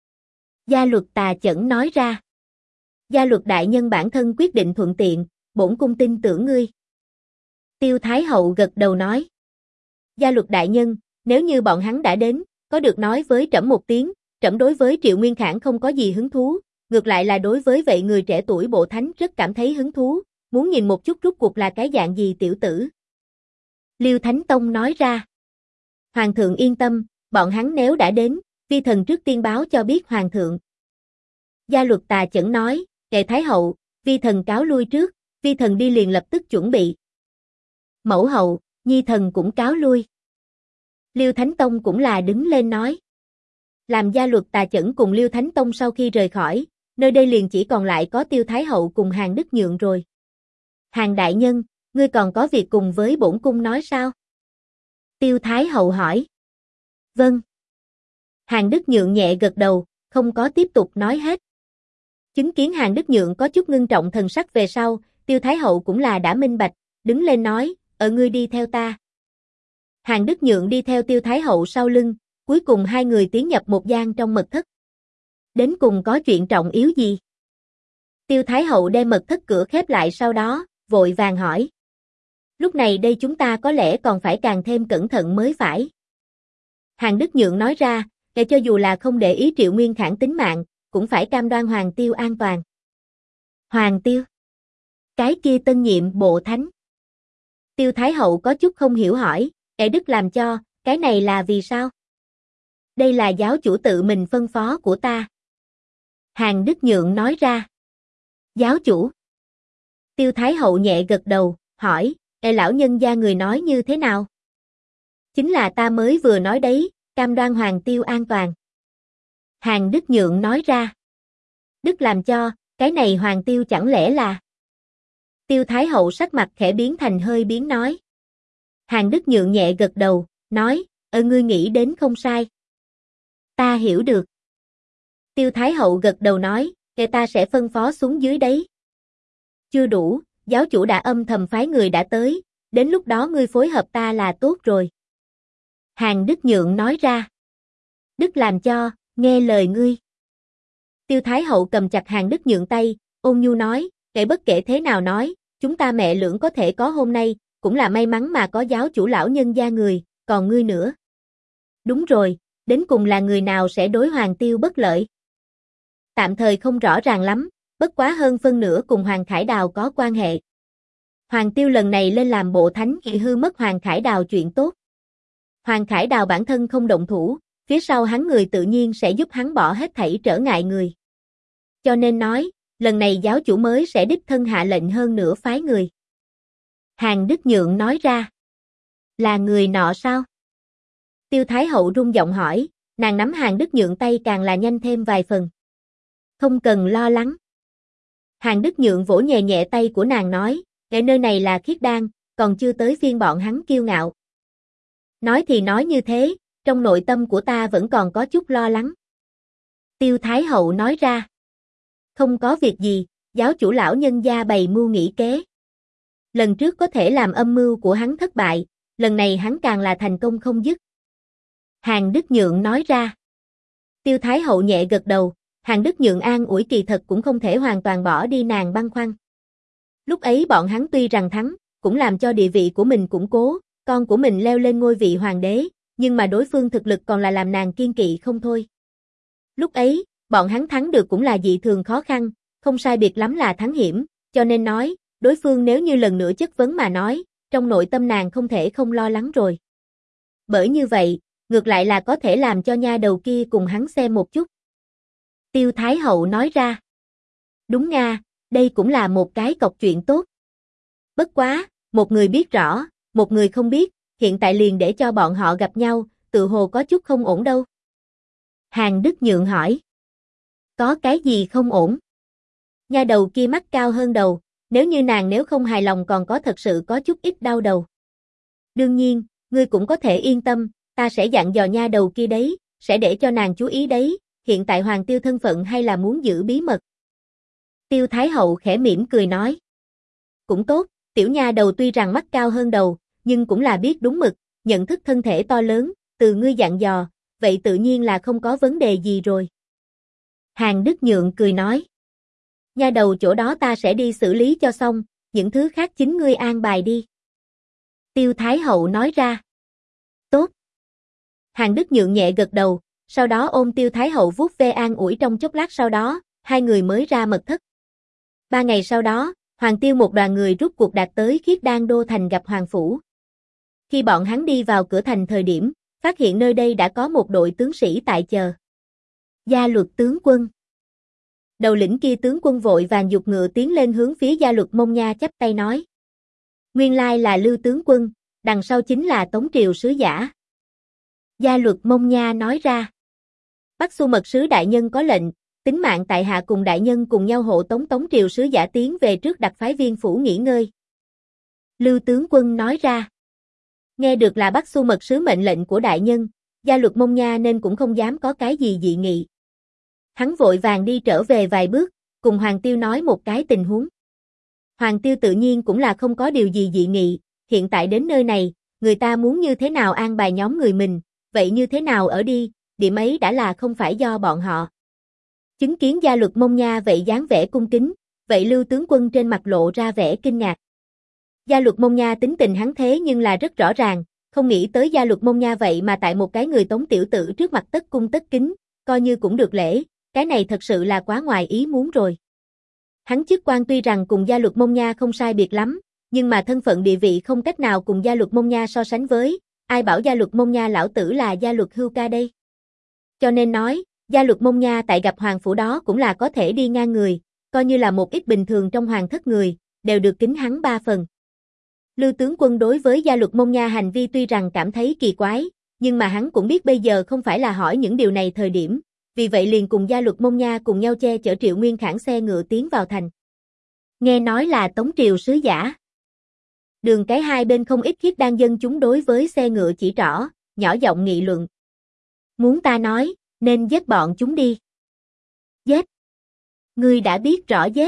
Gia Luật Tà Chẩn nói ra. Gia Luật đại nhân bản thân quyết định thuận tiện, bổn cung tin tưởng ngươi. Tiêu Thái Hậu gật đầu nói. Gia Luật đại nhân, nếu như bọn hắn đã đến, có được nói với trẫm một tiếng, trẫm đối với Triệu Nguyên Khảng không có gì hứng thú, ngược lại là đối với vậy người trẻ tuổi bộ thánh rất cảm thấy hứng thú, muốn nhìn một chút rốt cuộc là cái dạng gì tiểu tử. Liêu Thánh Tông nói ra. Hoàng thượng yên tâm, bọn hắn nếu đã đến, vi thần trước tiên báo cho biết Hoàng thượng. Gia Luật Tà Chẩn nói, Thái hậu, vi thần cáo lui trước, vi thần đi liền lập tức chuẩn bị. Mẫu hậu, nhi thần cũng cáo lui. Liêu Thánh Tông cũng là đứng lên nói. Làm Gia Luật Tà Chẩn cùng Liêu Thánh Tông sau khi rời khỏi, nơi đây liền chỉ còn lại có Tiêu Thái hậu cùng Hàn Đức Nhượng rồi. Hàn đại nhân, ngươi còn có việc cùng với bổn cung nói sao? Tiêu Thái hậu hỏi. Vâng. Hàn Đức Nhượng nhẹ gật đầu, không có tiếp tục nói hết. Chứng kiến Hàn Đức Nhượng có chút ngưng trọng thần sắc về sau, Tiêu Thái hậu cũng là đã minh bạch, đứng lên nói, ngươi đi theo ta. Hàn Đức Nhượng đi theo Tiêu Thái hậu sau lưng, cuối cùng hai người tiến nhập một gian trong mật thất. Đến cùng có chuyện trọng yếu gì? Tiêu Thái hậu đem mật thất cửa khép lại sau đó, vội vàng hỏi. Lúc này đây chúng ta có lẽ còn phải càng thêm cẩn thận mới phải. Hàn Đức Nhượng nói ra, cho dù là không để ý Triệu Nguyên Khảng tính mạng, cũng phải cam đoan Hoàng Tiêu an toàn. Hoàng Tiêu? Cái kia tân nhiệm bộ thánh. Tiêu Thái hậu có chút không hiểu hỏi, Đức làm cho, cái này là vì sao? Đây là giáo chủ tự mình phân phó của ta. Hàn Đức Nhượng nói ra. Giáo chủ? Tiêu Thái hậu nhẹ gật đầu, hỏi, lão nhân gia người nói như thế nào? Chính là ta mới vừa nói đấy, cam đoan Hoàng Tiêu an toàn. Hàn Đức Nhượng nói ra. Đức làm cho, cái này Hoàng Tiêu chẳng lẽ là... Tiêu Thái hậu sắc mặt khẽ biến thành hơi biến nói. Hàn Đức Nhượng nhẹ gật đầu, nói, ngươi nghĩ đến không sai. Ta hiểu được. Tiêu Thái Hậu gật đầu nói, kẻ ta sẽ phân phó xuống dưới đấy. Chưa đủ, giáo chủ đã âm thầm phái người đã tới, đến lúc đó ngươi phối hợp ta là tốt rồi. Hàn Đức Nhượng nói ra. Đức làm cho, nghe lời ngươi. Tiêu Thái Hậu cầm chặt Hàn Đức Nhượng tay, ôn nhu nói, kể bất kể thế nào nói, chúng ta mẹ lưỡng có thể có hôm nay, cũng là may mắn mà có giáo chủ lão nhân gia người, còn ngươi nữa. Đúng rồi, đến cùng là người nào sẽ đối Hoàng Tiêu bất lợi? Tạm thời không rõ ràng lắm, bất quá hơn phân nửa cùng Hoàng Khải Đào có quan hệ. Hoàng Tiêu lần này lên làm bộ thánh thì hư mất Hoàng Khải Đào chuyện tốt. Hoàng Khải Đào bản thân không động thủ, phía sau hắn người tự nhiên sẽ giúp hắn bỏ hết thảy trở ngại người. Cho nên nói, lần này giáo chủ mới sẽ đích thân hạ lệnh hơn nữa phái người. Hàn Đức Nhượng nói ra. Là người nọ sao? Tiêu Thái Hậu rung giọng hỏi, nàng nắm Hàn Đức Nhượng tay càng là nhanh thêm vài phần. Không cần lo lắng. Hàn Đức Nhượng vỗ nhẹ nhẹ tay của nàng nói, ở nơi này là Khiết Đan, còn chưa tới phiên bọn hắn kiêu ngạo. Nói thì nói như thế, trong nội tâm của ta vẫn còn có chút lo lắng. Tiêu Thái Hậu nói ra. Không có việc gì, giáo chủ lão nhân gia bày mưu nghĩ kế. Lần trước có thể làm âm mưu của hắn thất bại, lần này hắn càng là thành công không dứt. Hàn Đức Nhượng nói ra. Tiêu Thái Hậu nhẹ gật đầu, Hàn Đức Nhượng an ủi kỳ thật cũng không thể hoàn toàn bỏ đi nàng băn khoăn. Lúc ấy bọn hắn tuy rằng thắng, cũng làm cho địa vị của mình củng cố, con của mình leo lên ngôi vị hoàng đế, nhưng mà đối phương thực lực còn là làm nàng kiên kỵ không thôi. Lúc ấy, bọn hắn thắng được cũng là dị thường khó khăn, không sai biệt lắm là thắng hiểm, cho nên nói, đối phương nếu như lần nữa chất vấn mà nói, trong nội tâm nàng không thể không lo lắng rồi. Bởi như vậy, ngược lại là có thể làm cho nha đầu kia cùng hắn xem một chút. Tiêu Thái Hậu nói ra. Đúng nga, đây cũng là một cái cọc chuyện tốt. Bất quá, một người biết rõ, một người không biết, hiện tại liền để cho bọn họ gặp nhau, tự hồ có chút không ổn đâu. Hàn Đức Nhượng hỏi. Có cái gì không ổn? Nha đầu kia mắt cao hơn đầu, nếu như nàng nếu không hài lòng còn có thật sự có chút ít đau đầu. Đương nhiên, ngươi cũng có thể yên tâm, ta sẽ dặn dò nha đầu kia đấy, sẽ để cho nàng chú ý đấy, hiện tại Hoàng Tiêu thân phận hay là muốn giữ bí mật. Tiêu Thái Hậu khẽ mỉm cười nói. Cũng tốt, tiểu nha đầu tuy rằng mắt cao hơn đầu, nhưng cũng là biết đúng mực, nhận thức thân thể to lớn, từ ngươi dặn dò, vậy tự nhiên là không có vấn đề gì rồi. Hàn Đức Nhượng cười nói. Nha đầu chỗ đó ta sẽ đi xử lý cho xong, những thứ khác chính ngươi an bài đi. Tiêu Thái Hậu nói ra. Tốt. Hàn Đức Nhượng nhẹ gật đầu, sau đó ôm Tiêu Thái Hậu vuốt ve an ủi trong chốc lát sau đó, hai người mới ra mật thất. 3 ngày sau đó, Hoàng Tiêu một đoàn người rút cuộc đạt tới Khiết Đan Đô thành gặp Hoàng Phủ. Khi bọn hắn đi vào cửa thành thời điểm, phát hiện nơi đây đã có một đội tướng sĩ tại chờ. Gia Luật tướng quân. Đầu lĩnh kia tướng quân vội vàng giục ngựa tiến lên hướng phía Gia Luật Mông Nha chắp tay nói. Nguyên lai là Lưu tướng quân, đằng sau chính là Tống Triều sứ giả. Gia Luật Mông Nha nói ra. Bắc Xu mật sứ đại nhân có lệnh, tính mạng tại hạ cùng đại nhân cùng nhau hộ tống Tống Triều sứ giả tiến về trước đặc phái viên phủ nghỉ ngơi. Lưu tướng quân nói ra. Nghe được là Bắc Xu mật sứ mệnh lệnh của đại nhân, Gia Luật Mông Nha nên cũng không dám có cái gì dị nghị. Hắn vội vàng đi trở về vài bước, cùng Hoàng Tiêu nói một cái tình huống. Hoàng Tiêu tự nhiên cũng là không có điều gì dị nghị, hiện tại đến nơi này, người ta muốn như thế nào an bài nhóm người mình, vậy như thế nào ở đi, điểm ấy đã là không phải do bọn họ. Chứng kiến Gia Luật Mông Nha vậy dáng vẻ cung kính, vậy Lưu tướng quân trên mặt lộ ra vẻ kinh ngạc. Gia Luật Mông Nha tính tình hắn thế nhưng là rất rõ ràng, không nghĩ tới Gia Luật Mông Nha vậy mà tại một cái người Tống tiểu tử trước mặt tất cung tất kính, coi như cũng được lễ, cái này thật sự là quá ngoài ý muốn rồi. Hắn chức quan tuy rằng cùng Gia Luật Mông Nha không sai biệt lắm, nhưng mà thân phận địa vị không cách nào cùng Gia Luật Mông Nha so sánh với, ai bảo Gia Luật Mông Nha lão tử là Gia Luật Hưu Ca đây. Cho nên nói, Gia Luật Mông Nha tại gặp hoàng phủ đó cũng là có thể đi ngang người, coi như là một ít bình thường trong hoàng thất người, đều được kính hắn 3 phần. Lưu tướng quân đối với Gia Luật Mông Nha hành vi tuy rằng cảm thấy kỳ quái, nhưng mà hắn cũng biết bây giờ không phải là hỏi những điều này thời điểm, vì vậy liền cùng Gia Luật Mông Nha cùng nhau che chở Triệu Nguyên Khảng xe ngựa tiến vào thành. Nghe nói là Tống Triều sứ giả. Đường cái hai bên không ít Khiết Đan dân chúng đối với xe ngựa chỉ trỏ, nhỏ giọng nghị luận. Muốn ta nói, nên dắt bọn chúng đi. Giết! Ngươi đã biết rõ giết.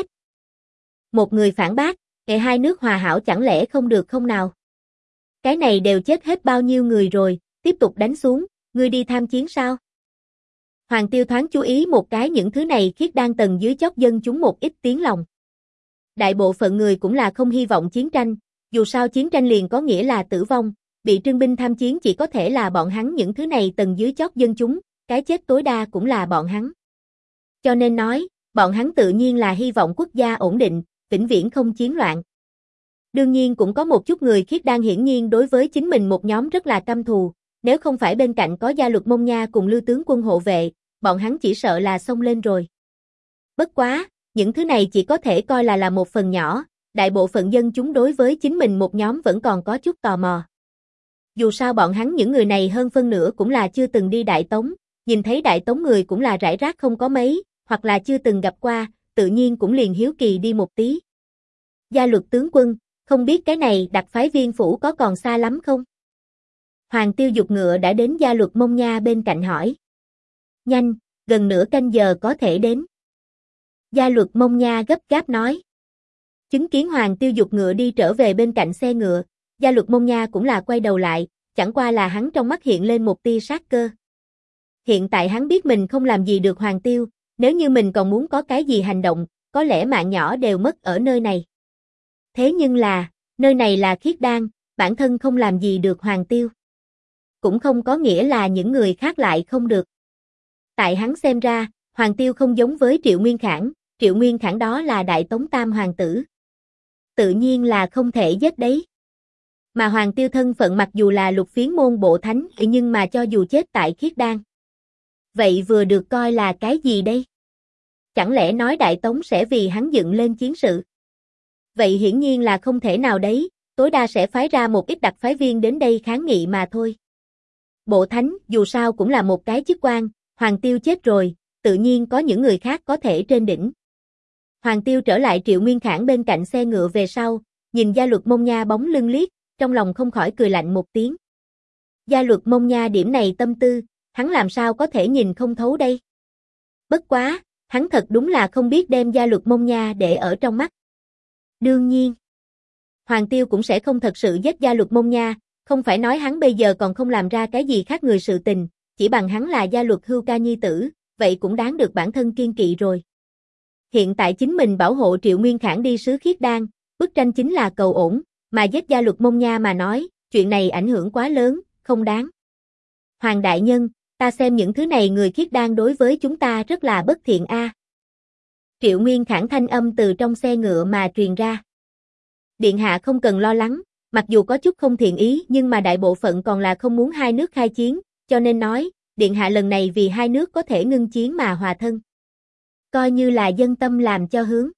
Một người phản bác, hai nước hòa hảo chẳng lẽ không được không nào? Cái này đều chết hết bao nhiêu người rồi, tiếp tục đánh xuống, ngươi đi tham chiến sao? Hoàng Tiêu thoáng chú ý một cái những thứ này khiết đan tầng dưới chót dân chúng một ít tiếng lòng. Đại bộ phận người cũng là không hy vọng chiến tranh, dù sao chiến tranh liền có nghĩa là tử vong, bị trưng binh tham chiến chỉ có thể là bọn hắn những thứ này tầng dưới chót dân chúng, cái chết tối đa cũng là bọn hắn. Cho nên nói, bọn hắn tự nhiên là hy vọng quốc gia ổn định, vĩnh viễn không chiến loạn. Đương nhiên cũng có một chút người khiết đan hiển nhiên đối với chính mình một nhóm rất là căm thù, nếu không phải bên cạnh có Gia Luật Mông Nha cùng Lưu tướng quân hộ vệ, bọn hắn chỉ sợ là xông lên rồi. Bất quá, những thứ này chỉ có thể coi là một phần nhỏ, đại bộ phận dân chúng đối với chính mình một nhóm vẫn còn có chút tò mò. Dù sao bọn hắn những người này hơn phân nửa cũng là chưa từng đi Đại Tống, nhìn thấy Đại Tống người cũng là rải rác không có mấy, hoặc là chưa từng gặp qua, tự nhiên cũng liền hiếu kỳ đi một tí. Gia Luật tướng quân, không biết cái này đặc phái viên phủ có còn xa lắm không? Hoàng Tiêu giục ngựa đã đến Gia Luật Mông Nha bên cạnh hỏi. Nhanh, gần nửa canh giờ có thể đến. Gia Luật Mông Nha gấp gáp nói. Chứng kiến Hoàng Tiêu giục ngựa đi trở về bên cạnh xe ngựa, Gia Luật Mông Nha cũng là quay đầu lại, chẳng qua là hắn trong mắt hiện lên một tia sát cơ. Hiện tại hắn biết mình không làm gì được Hoàng Tiêu, nếu như mình còn muốn có cái gì hành động, có lẽ mạng nhỏ đều mất ở nơi này. Thế nhưng là, nơi này là khiết đan, bản thân không làm gì được Hoàng Tiêu. Cũng không có nghĩa là những người khác lại không được. Tại hắn xem ra, Hoàng Tiêu không giống với Triệu Nguyên Khảng đó là Đại Tống Tam Hoàng tử. Tự nhiên là không thể giết đấy. Mà Hoàng Tiêu thân phận mặc dù là lục phiến môn bộ thánh nhưng mà cho dù chết tại khiết đan. Vậy vừa được coi là cái gì đây? Chẳng lẽ nói Đại Tống sẽ vì hắn dựng lên chiến sự? Vậy hiển nhiên là không thể nào đấy, tối đa sẽ phái ra một ít đặc phái viên đến đây kháng nghị mà thôi. Bộ thánh dù sao cũng là một cái chức quan, Hoàng Tiêu chết rồi, tự nhiên có những người khác có thể trên đỉnh. Hoàng Tiêu trở lại Triệu Nguyên Khảng bên cạnh xe ngựa về sau, nhìn Gia Luật Mông Nha bóng lưng liếc, trong lòng không khỏi cười lạnh một tiếng. Gia Luật Mông Nha điểm này tâm tư, hắn làm sao có thể nhìn không thấu đây? Bất quá, hắn thật đúng là không biết đem Gia Luật Mông Nha để ở trong mắt. Đương nhiên, Hoàng Tiêu cũng sẽ không thật sự giết Gia Luật Mông Nha, không phải nói hắn bây giờ còn không làm ra cái gì khác người sự tình, chỉ bằng hắn là Gia Luật Hưu Ca nhi tử, vậy cũng đáng được bản thân kiên kỵ rồi. Hiện tại chính mình bảo hộ Triệu Nguyên Khảng đi sứ khiết đan, bức tranh chính là cầu ổn, mà giết Gia Luật Mông Nha mà nói, chuyện này ảnh hưởng quá lớn, không đáng. Hoàng đại nhân, ta xem những thứ này người khiết đan đối với chúng ta rất là bất thiện a. Triệu Nguyên Khảng thanh âm từ trong xe ngựa mà truyền ra. Điện hạ không cần lo lắng, mặc dù có chút không thiện ý nhưng mà đại bộ phận còn là không muốn hai nước khai chiến, cho nên nói, điện hạ lần này vì hai nước có thể ngưng chiến mà hòa thân. Coi như là dân tâm làm cho hướng.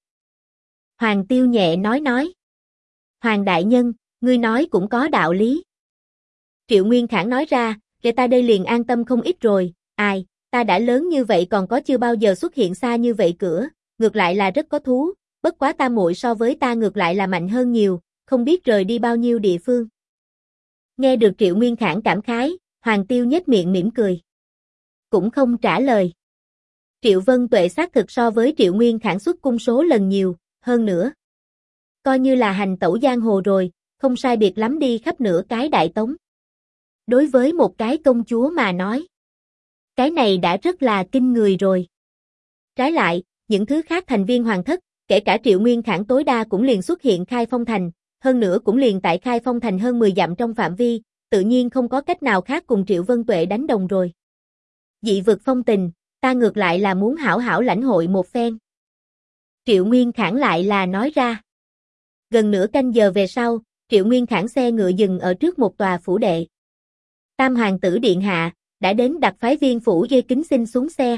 Hoàng Tiêu nhẹ nói. Hoàng đại nhân, ngươi nói cũng có đạo lý. Triệu Nguyên Khảng nói ra, kể ta đây liền an tâm không ít rồi, ai, ta đã lớn như vậy còn có chưa bao giờ xuất hiện xa như vậy cửa, ngược lại là rất có thú, bất quá ta muội so với ta ngược lại là mạnh hơn nhiều, không biết rời đi bao nhiêu địa phương. Nghe được Triệu Nguyên Khảng cảm khái, Hoàng Tiêu nhếch miệng mỉm cười. Cũng không trả lời. Triệu Vân Tuệ xác thực so với Triệu Nguyên Khảng xuất cung số lần nhiều, hơn nữa. Coi như là hành tẩu giang hồ rồi, không sai biệt lắm đi khắp nửa cái Đại Tống. Đối với một cái công chúa mà nói, cái này đã rất là kinh người rồi. Trái lại, những thứ khác thành viên hoàng thất, kể cả Triệu Nguyên Khảng tối đa cũng liền xuất hiện Khai Phong Thành, hơn nữa cũng liền tại Khai Phong Thành hơn 10 dặm trong phạm vi, tự nhiên không có cách nào khác cùng Triệu Vân Tuệ đánh đồng rồi. Dị vực phong tình, ta ngược lại là muốn hảo hảo lãnh hội một phen. Triệu Nguyên Khảng lại là nói ra. Gần nửa canh giờ về sau, Triệu Nguyên Khảng xe ngựa dừng ở trước một tòa phủ đệ. Tam hoàng tử điện hạ, đã đến đặc phái viên phủ dê kính xin xuống xe.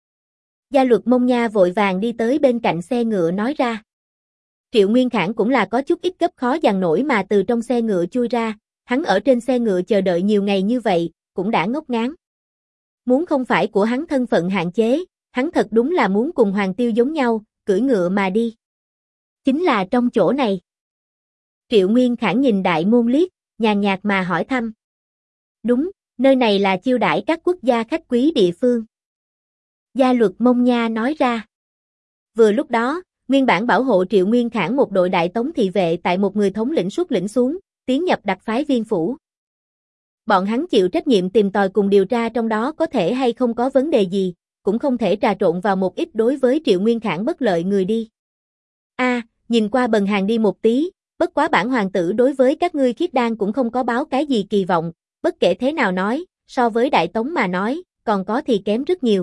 Gia Luật Mông Nha vội vàng đi tới bên cạnh xe ngựa nói ra. Triệu Nguyên Khảng cũng là có chút ít gấp khó dằn nổi mà từ trong xe ngựa chui ra, hắn ở trên xe ngựa chờ đợi nhiều ngày như vậy, cũng đã ngốc ngán. Muốn không phải của hắn thân phận hạn chế, hắn thật đúng là muốn cùng Hoàng Tiêu giống nhau, cưỡi ngựa mà đi. Chính là trong chỗ này. Triệu Nguyên Khảng nhìn đại môn liếc, nhàn nhạt mà hỏi thăm. Đúng, nơi này là chiêu đãi các quốc gia khách quý địa phương. Gia Luật Mông Nha nói ra. Vừa lúc đó, nguyên bản bảo hộ Triệu Nguyên Khảng một đội đại tống thị vệ tại một người thống lĩnh xuất lĩnh xuống, tiến nhập đặc phái viên phủ. Bọn hắn chịu trách nhiệm tìm tòi cùng điều tra trong đó có thể hay không có vấn đề gì, cũng không thể trà trộn vào một ít đối với Triệu Nguyên Khảng bất lợi người đi. Nhìn qua bần hàng đi một tí, bất quá bản hoàng tử đối với các ngươi Khiết Đan cũng không có báo cái gì kỳ vọng, bất kể thế nào nói, so với Đại Tống mà nói, còn có thì kém rất nhiều.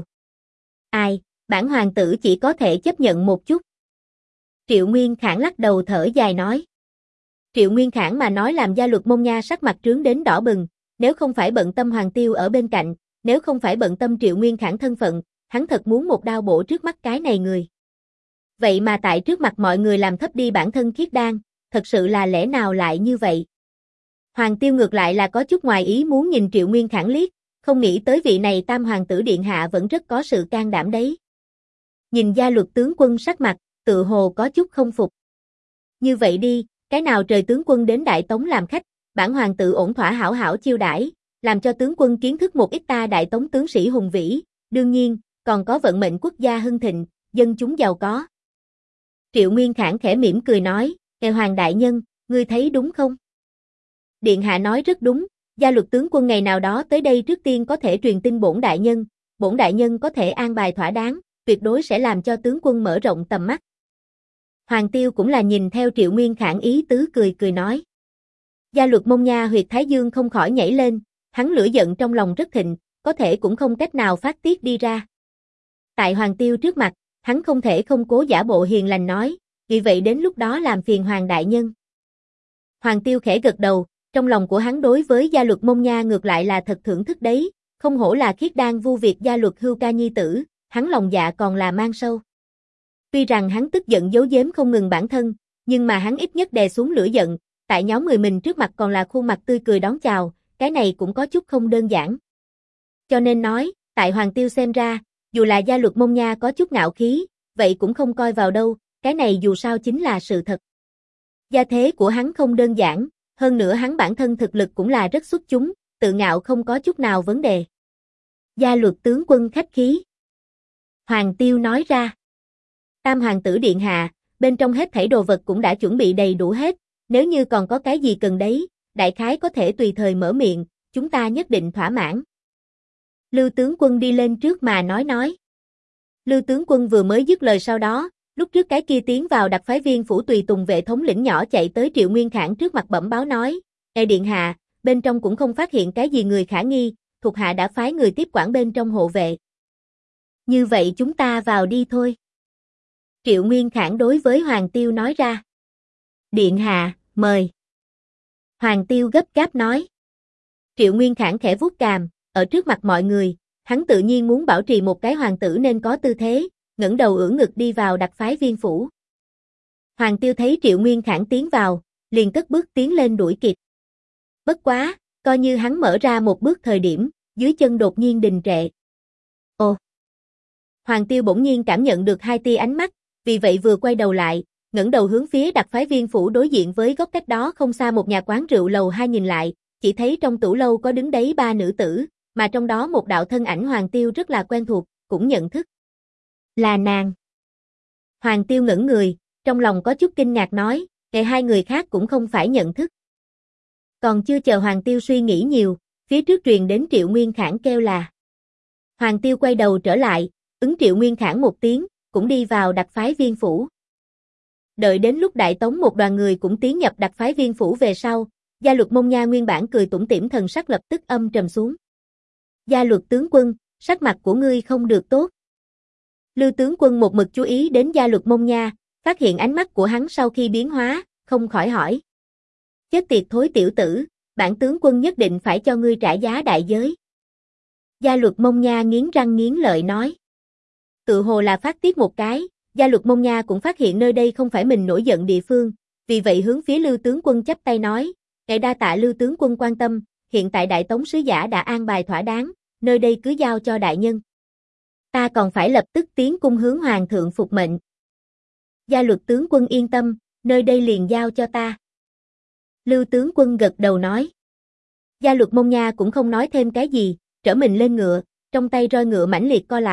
Bản hoàng tử chỉ có thể chấp nhận một chút. Triệu Nguyên Khảng lắc đầu thở dài nói. Triệu Nguyên Khảng mà nói làm Gia Luật Mông Nha sắc mặt trướng đến đỏ bừng, nếu không phải bận tâm Hoàng Tiêu ở bên cạnh, nếu không phải bận tâm Triệu Nguyên Khảng thân phận, hắn thật muốn một đao bổ trước mắt cái này người. Vậy mà tại trước mặt mọi người làm thấp đi bản thân Khiết Đan, thật sự là lẽ nào lại như vậy? Hoàng Tiêu ngược lại là có chút ngoài ý muốn nhìn Triệu Nguyên Khảng liếc, không nghĩ tới vị này tam hoàng tử điện hạ vẫn rất có sự can đảm đấy. Nhìn Gia Luật tướng quân sắc mặt, tự hồ có chút không phục. Như vậy đi, cái nào trời tướng quân đến Đại Tống làm khách, bản hoàng tử ổn thỏa hảo hảo chiêu đãi, làm cho tướng quân kiến thức một ít ta Đại Tống tướng sĩ hùng vĩ, đương nhiên, còn có vận mệnh quốc gia hưng thịnh, dân chúng giàu có. Triệu Nguyên Khảng khẽ mỉm cười nói, Hoàng đại nhân, ngươi thấy đúng không? Điện hạ nói rất đúng, Gia Luật tướng quân ngày nào đó tới đây trước tiên có thể truyền tin bổn đại nhân có thể an bài thỏa đáng, tuyệt đối sẽ làm cho tướng quân mở rộng tầm mắt. Hoàng Tiêu cũng là nhìn theo Triệu Nguyên Khảng ý tứ cười nói. Gia Luật Mông Nha huyệt thái dương không khỏi nhảy lên, hắn lửa giận trong lòng rất thịnh, có thể cũng không cách nào phát tiết đi ra. Tại Hoàng Tiêu trước mặt, hắn không thể không cố giả bộ hiền lành nói, vì vậy đến lúc đó làm phiền Hoàng đại nhân. Hoàng Tiêu khẽ gật đầu, trong lòng của hắn đối với Gia Luật Mông Nha ngược lại là thật thưởng thức đấy, không hổ là Khiết Đan Vu Việt Gia Luật Hưu ca nhi tử, hắn lòng dạ còn là mang sâu. Tuy rằng hắn tức giận giấu giếm không ngừng bản thân, nhưng mà hắn ít nhất đè xuống lửa giận, tại nhóm người mình trước mặt còn là khuôn mặt tươi cười đón chào, cái này cũng có chút không đơn giản. Cho nên nói, tại Hoàng Tiêu xem ra, dù là Gia Luật Mông Nha có chút ngạo khí, vậy cũng không coi vào đâu, cái này dù sao chính là sự thật. Gia thế của hắn không đơn giản, hơn nữa hắn bản thân thực lực cũng là rất xuất chúng, tự ngạo không có chút nào vấn đề. Gia Luật tướng quân khách khí. Hoàng Tiêu nói ra. Tam hoàng tử điện hạ, bên trong hết thảy đồ vật cũng đã chuẩn bị đầy đủ hết, nếu như còn có cái gì cần đấy, đại khái có thể tùy thời mở miệng, chúng ta nhất định thỏa mãn. Lưu tướng quân đi lên trước mà nói. Lưu tướng quân vừa mới dứt lời sau đó, lúc trước cái kia tiến vào đặc phái viên phủ tùy tùng vệ thống lĩnh nhỏ chạy tới Triệu Nguyên Khảng trước mặt bẩm báo nói, điện hạ, bên trong cũng không phát hiện cái gì người khả nghi, thuộc hạ đã phái người tiếp quản bên trong hộ vệ. Như vậy chúng ta vào đi thôi. Triệu Nguyên Khảng đối với Hoàng Tiêu nói ra. Điện hạ, mời. Hoàng Tiêu gấp gáp nói. Triệu Nguyên Khảng khẽ vuốt cằm, ở trước mặt mọi người, hắn tự nhiên muốn bảo trì một cái hoàng tử nên có tư thế, ngẩng đầu ưỡn ngực đi vào đặc phái viên phủ. Hoàng Tiêu thấy Triệu Nguyên Khảng tiến vào, liền cất bước tiến lên đuổi kịp. Bất quá, coi như hắn mở ra một bước thời điểm, dưới chân đột nhiên đình trệ. Ồ! Hoàng Tiêu bỗng nhiên cảm nhận được hai tia ánh mắt, vì vậy vừa quay đầu lại, ngẩng đầu hướng phía đặc phái viên phủ đối diện với góc cách đó không xa một nhà quán rượu lầu 2 nhìn lại, chỉ thấy trong tủ lâu có đứng đấy 3 nữ tử, mà trong đó một đạo thân ảnh Hoàng Tiêu rất là quen thuộc, cũng nhận thức. Là nàng. Hoàng Tiêu ngẩn người, trong lòng có chút kinh ngạc nói, hai người khác cũng không phải nhận thức. Còn chưa chờ Hoàng Tiêu suy nghĩ nhiều, phía trước truyền đến Triệu Nguyên Khảng kêu là. Hoàng Tiêu quay đầu trở lại, ứng Triệu Nguyên Khảng một tiếng, cũng đi vào đặc phái viên phủ. Đợi đến lúc Đại Tống một đoàn người cũng tiến nhập đặc phái viên phủ về sau, Gia Luật Mông Nha nguyên bản cười tủm tỉm thần sắc lập tức âm trầm xuống. Gia Luật tướng quân, sắc mặt của ngươi không được tốt. Lưu tướng quân một mực chú ý đến Gia Luật Mông Nha, phát hiện ánh mắt của hắn sau khi biến hóa, không khỏi hỏi. Chết tiệt thối tiểu tử, bản tướng quân nhất định phải cho ngươi trả giá đại giới. Gia Luật Mông Nha nghiến răng nghiến lợi nói. Tự hồ là phát tiết một cái, Gia Luật Mông Nha cũng phát hiện nơi đây không phải mình nổi giận địa phương, vì vậy hướng phía Lưu tướng quân chắp tay nói, đa tạ Lưu tướng quân quan tâm, hiện tại Đại Tống sứ giả đã an bài thỏa đáng, nơi đây cứ giao cho đại nhân. Ta còn phải lập tức tiến cung hướng hoàng thượng phục mệnh. Gia Luật tướng quân yên tâm, nơi đây liền giao cho ta. Lưu tướng quân gật đầu nói. Gia Luật Mông Nha cũng không nói thêm cái gì, trở mình lên ngựa, trong tay roi ngựa mãnh liệt co lại,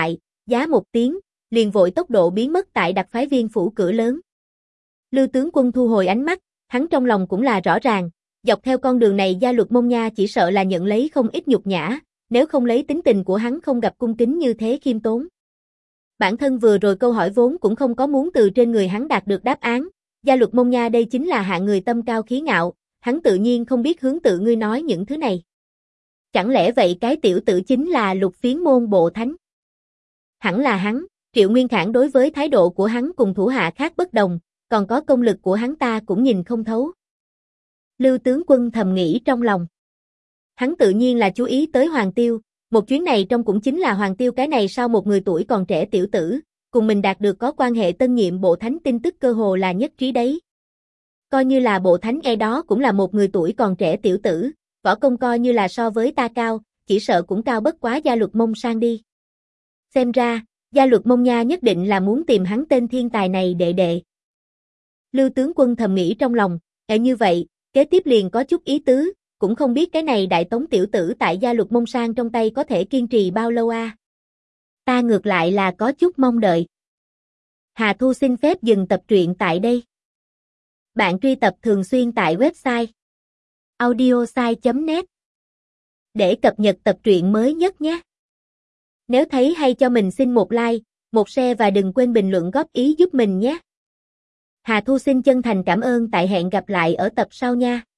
giá một tiếng, liền vội tốc độ biến mất tại đặc phái viên phủ cửa lớn. Lưu tướng quân thu hồi ánh mắt, hắn trong lòng cũng là rõ ràng, dọc theo con đường này gia luật Mông Nha chỉ sợ là nhận lấy không ít nhục nhã, nếu không lấy tính tình của hắn không gặp cung kính như thế khiêm tốn. Bản thân vừa rồi câu hỏi vốn cũng không có muốn từ trên người hắn đạt được đáp án, gia luật Mông Nha đây chính là hạng người tâm cao khí ngạo, hắn tự nhiên không biết hướng tự ngươi nói những thứ này. Chẳng lẽ vậy cái tiểu tử chính là Lục Phiến môn bộ thánh? Hẳn là hắn, Triệu Nguyên Khải đối với thái độ của hắn cùng thủ hạ khác bất đồng, còn có công lực của hắn ta cũng nhìn không thấu. Lưu tướng quân thầm nghĩ trong lòng. Hắn tự nhiên là chú ý tới Hoàng Tiêu, một chuyến này trong cũng chính là Hoàng Tiêu cái này sau một người tuổi còn trẻ tiểu tử, cùng mình đạt được có quan hệ tân nhiệm bộ thánh tin tức cơ hồ là nhất trí đấy. Coi như là bộ thánh đó cũng là một người tuổi còn trẻ tiểu tử, võ công coi như là so với ta cao, chỉ sợ cũng cao bất quá gia luật Mông sang đi. Xem ra, gia luật Mông Nha nhất định là muốn tìm hắn tên thiên tài này đệ đệ. Lưu tướng quân thầm nghĩ trong lòng, như vậy, kế tiếp liền có chút ý tứ, cũng không biết cái này đại tống tiểu tử tại gia luật Mông Sang trong tay có thể kiên trì bao lâu a. Ta ngược lại là có chút mong đợi. Hà Thu xin phép dừng tập truyện tại đây. Bạn truy tập thường xuyên tại website audiosai.net để cập nhật tập truyện mới nhất nhé. Nếu thấy hay cho mình xin một like, một share và đừng quên bình luận góp ý giúp mình nhé. Hà Thu xin chân thành cảm ơn, tại hẹn gặp lại ở tập sau nha.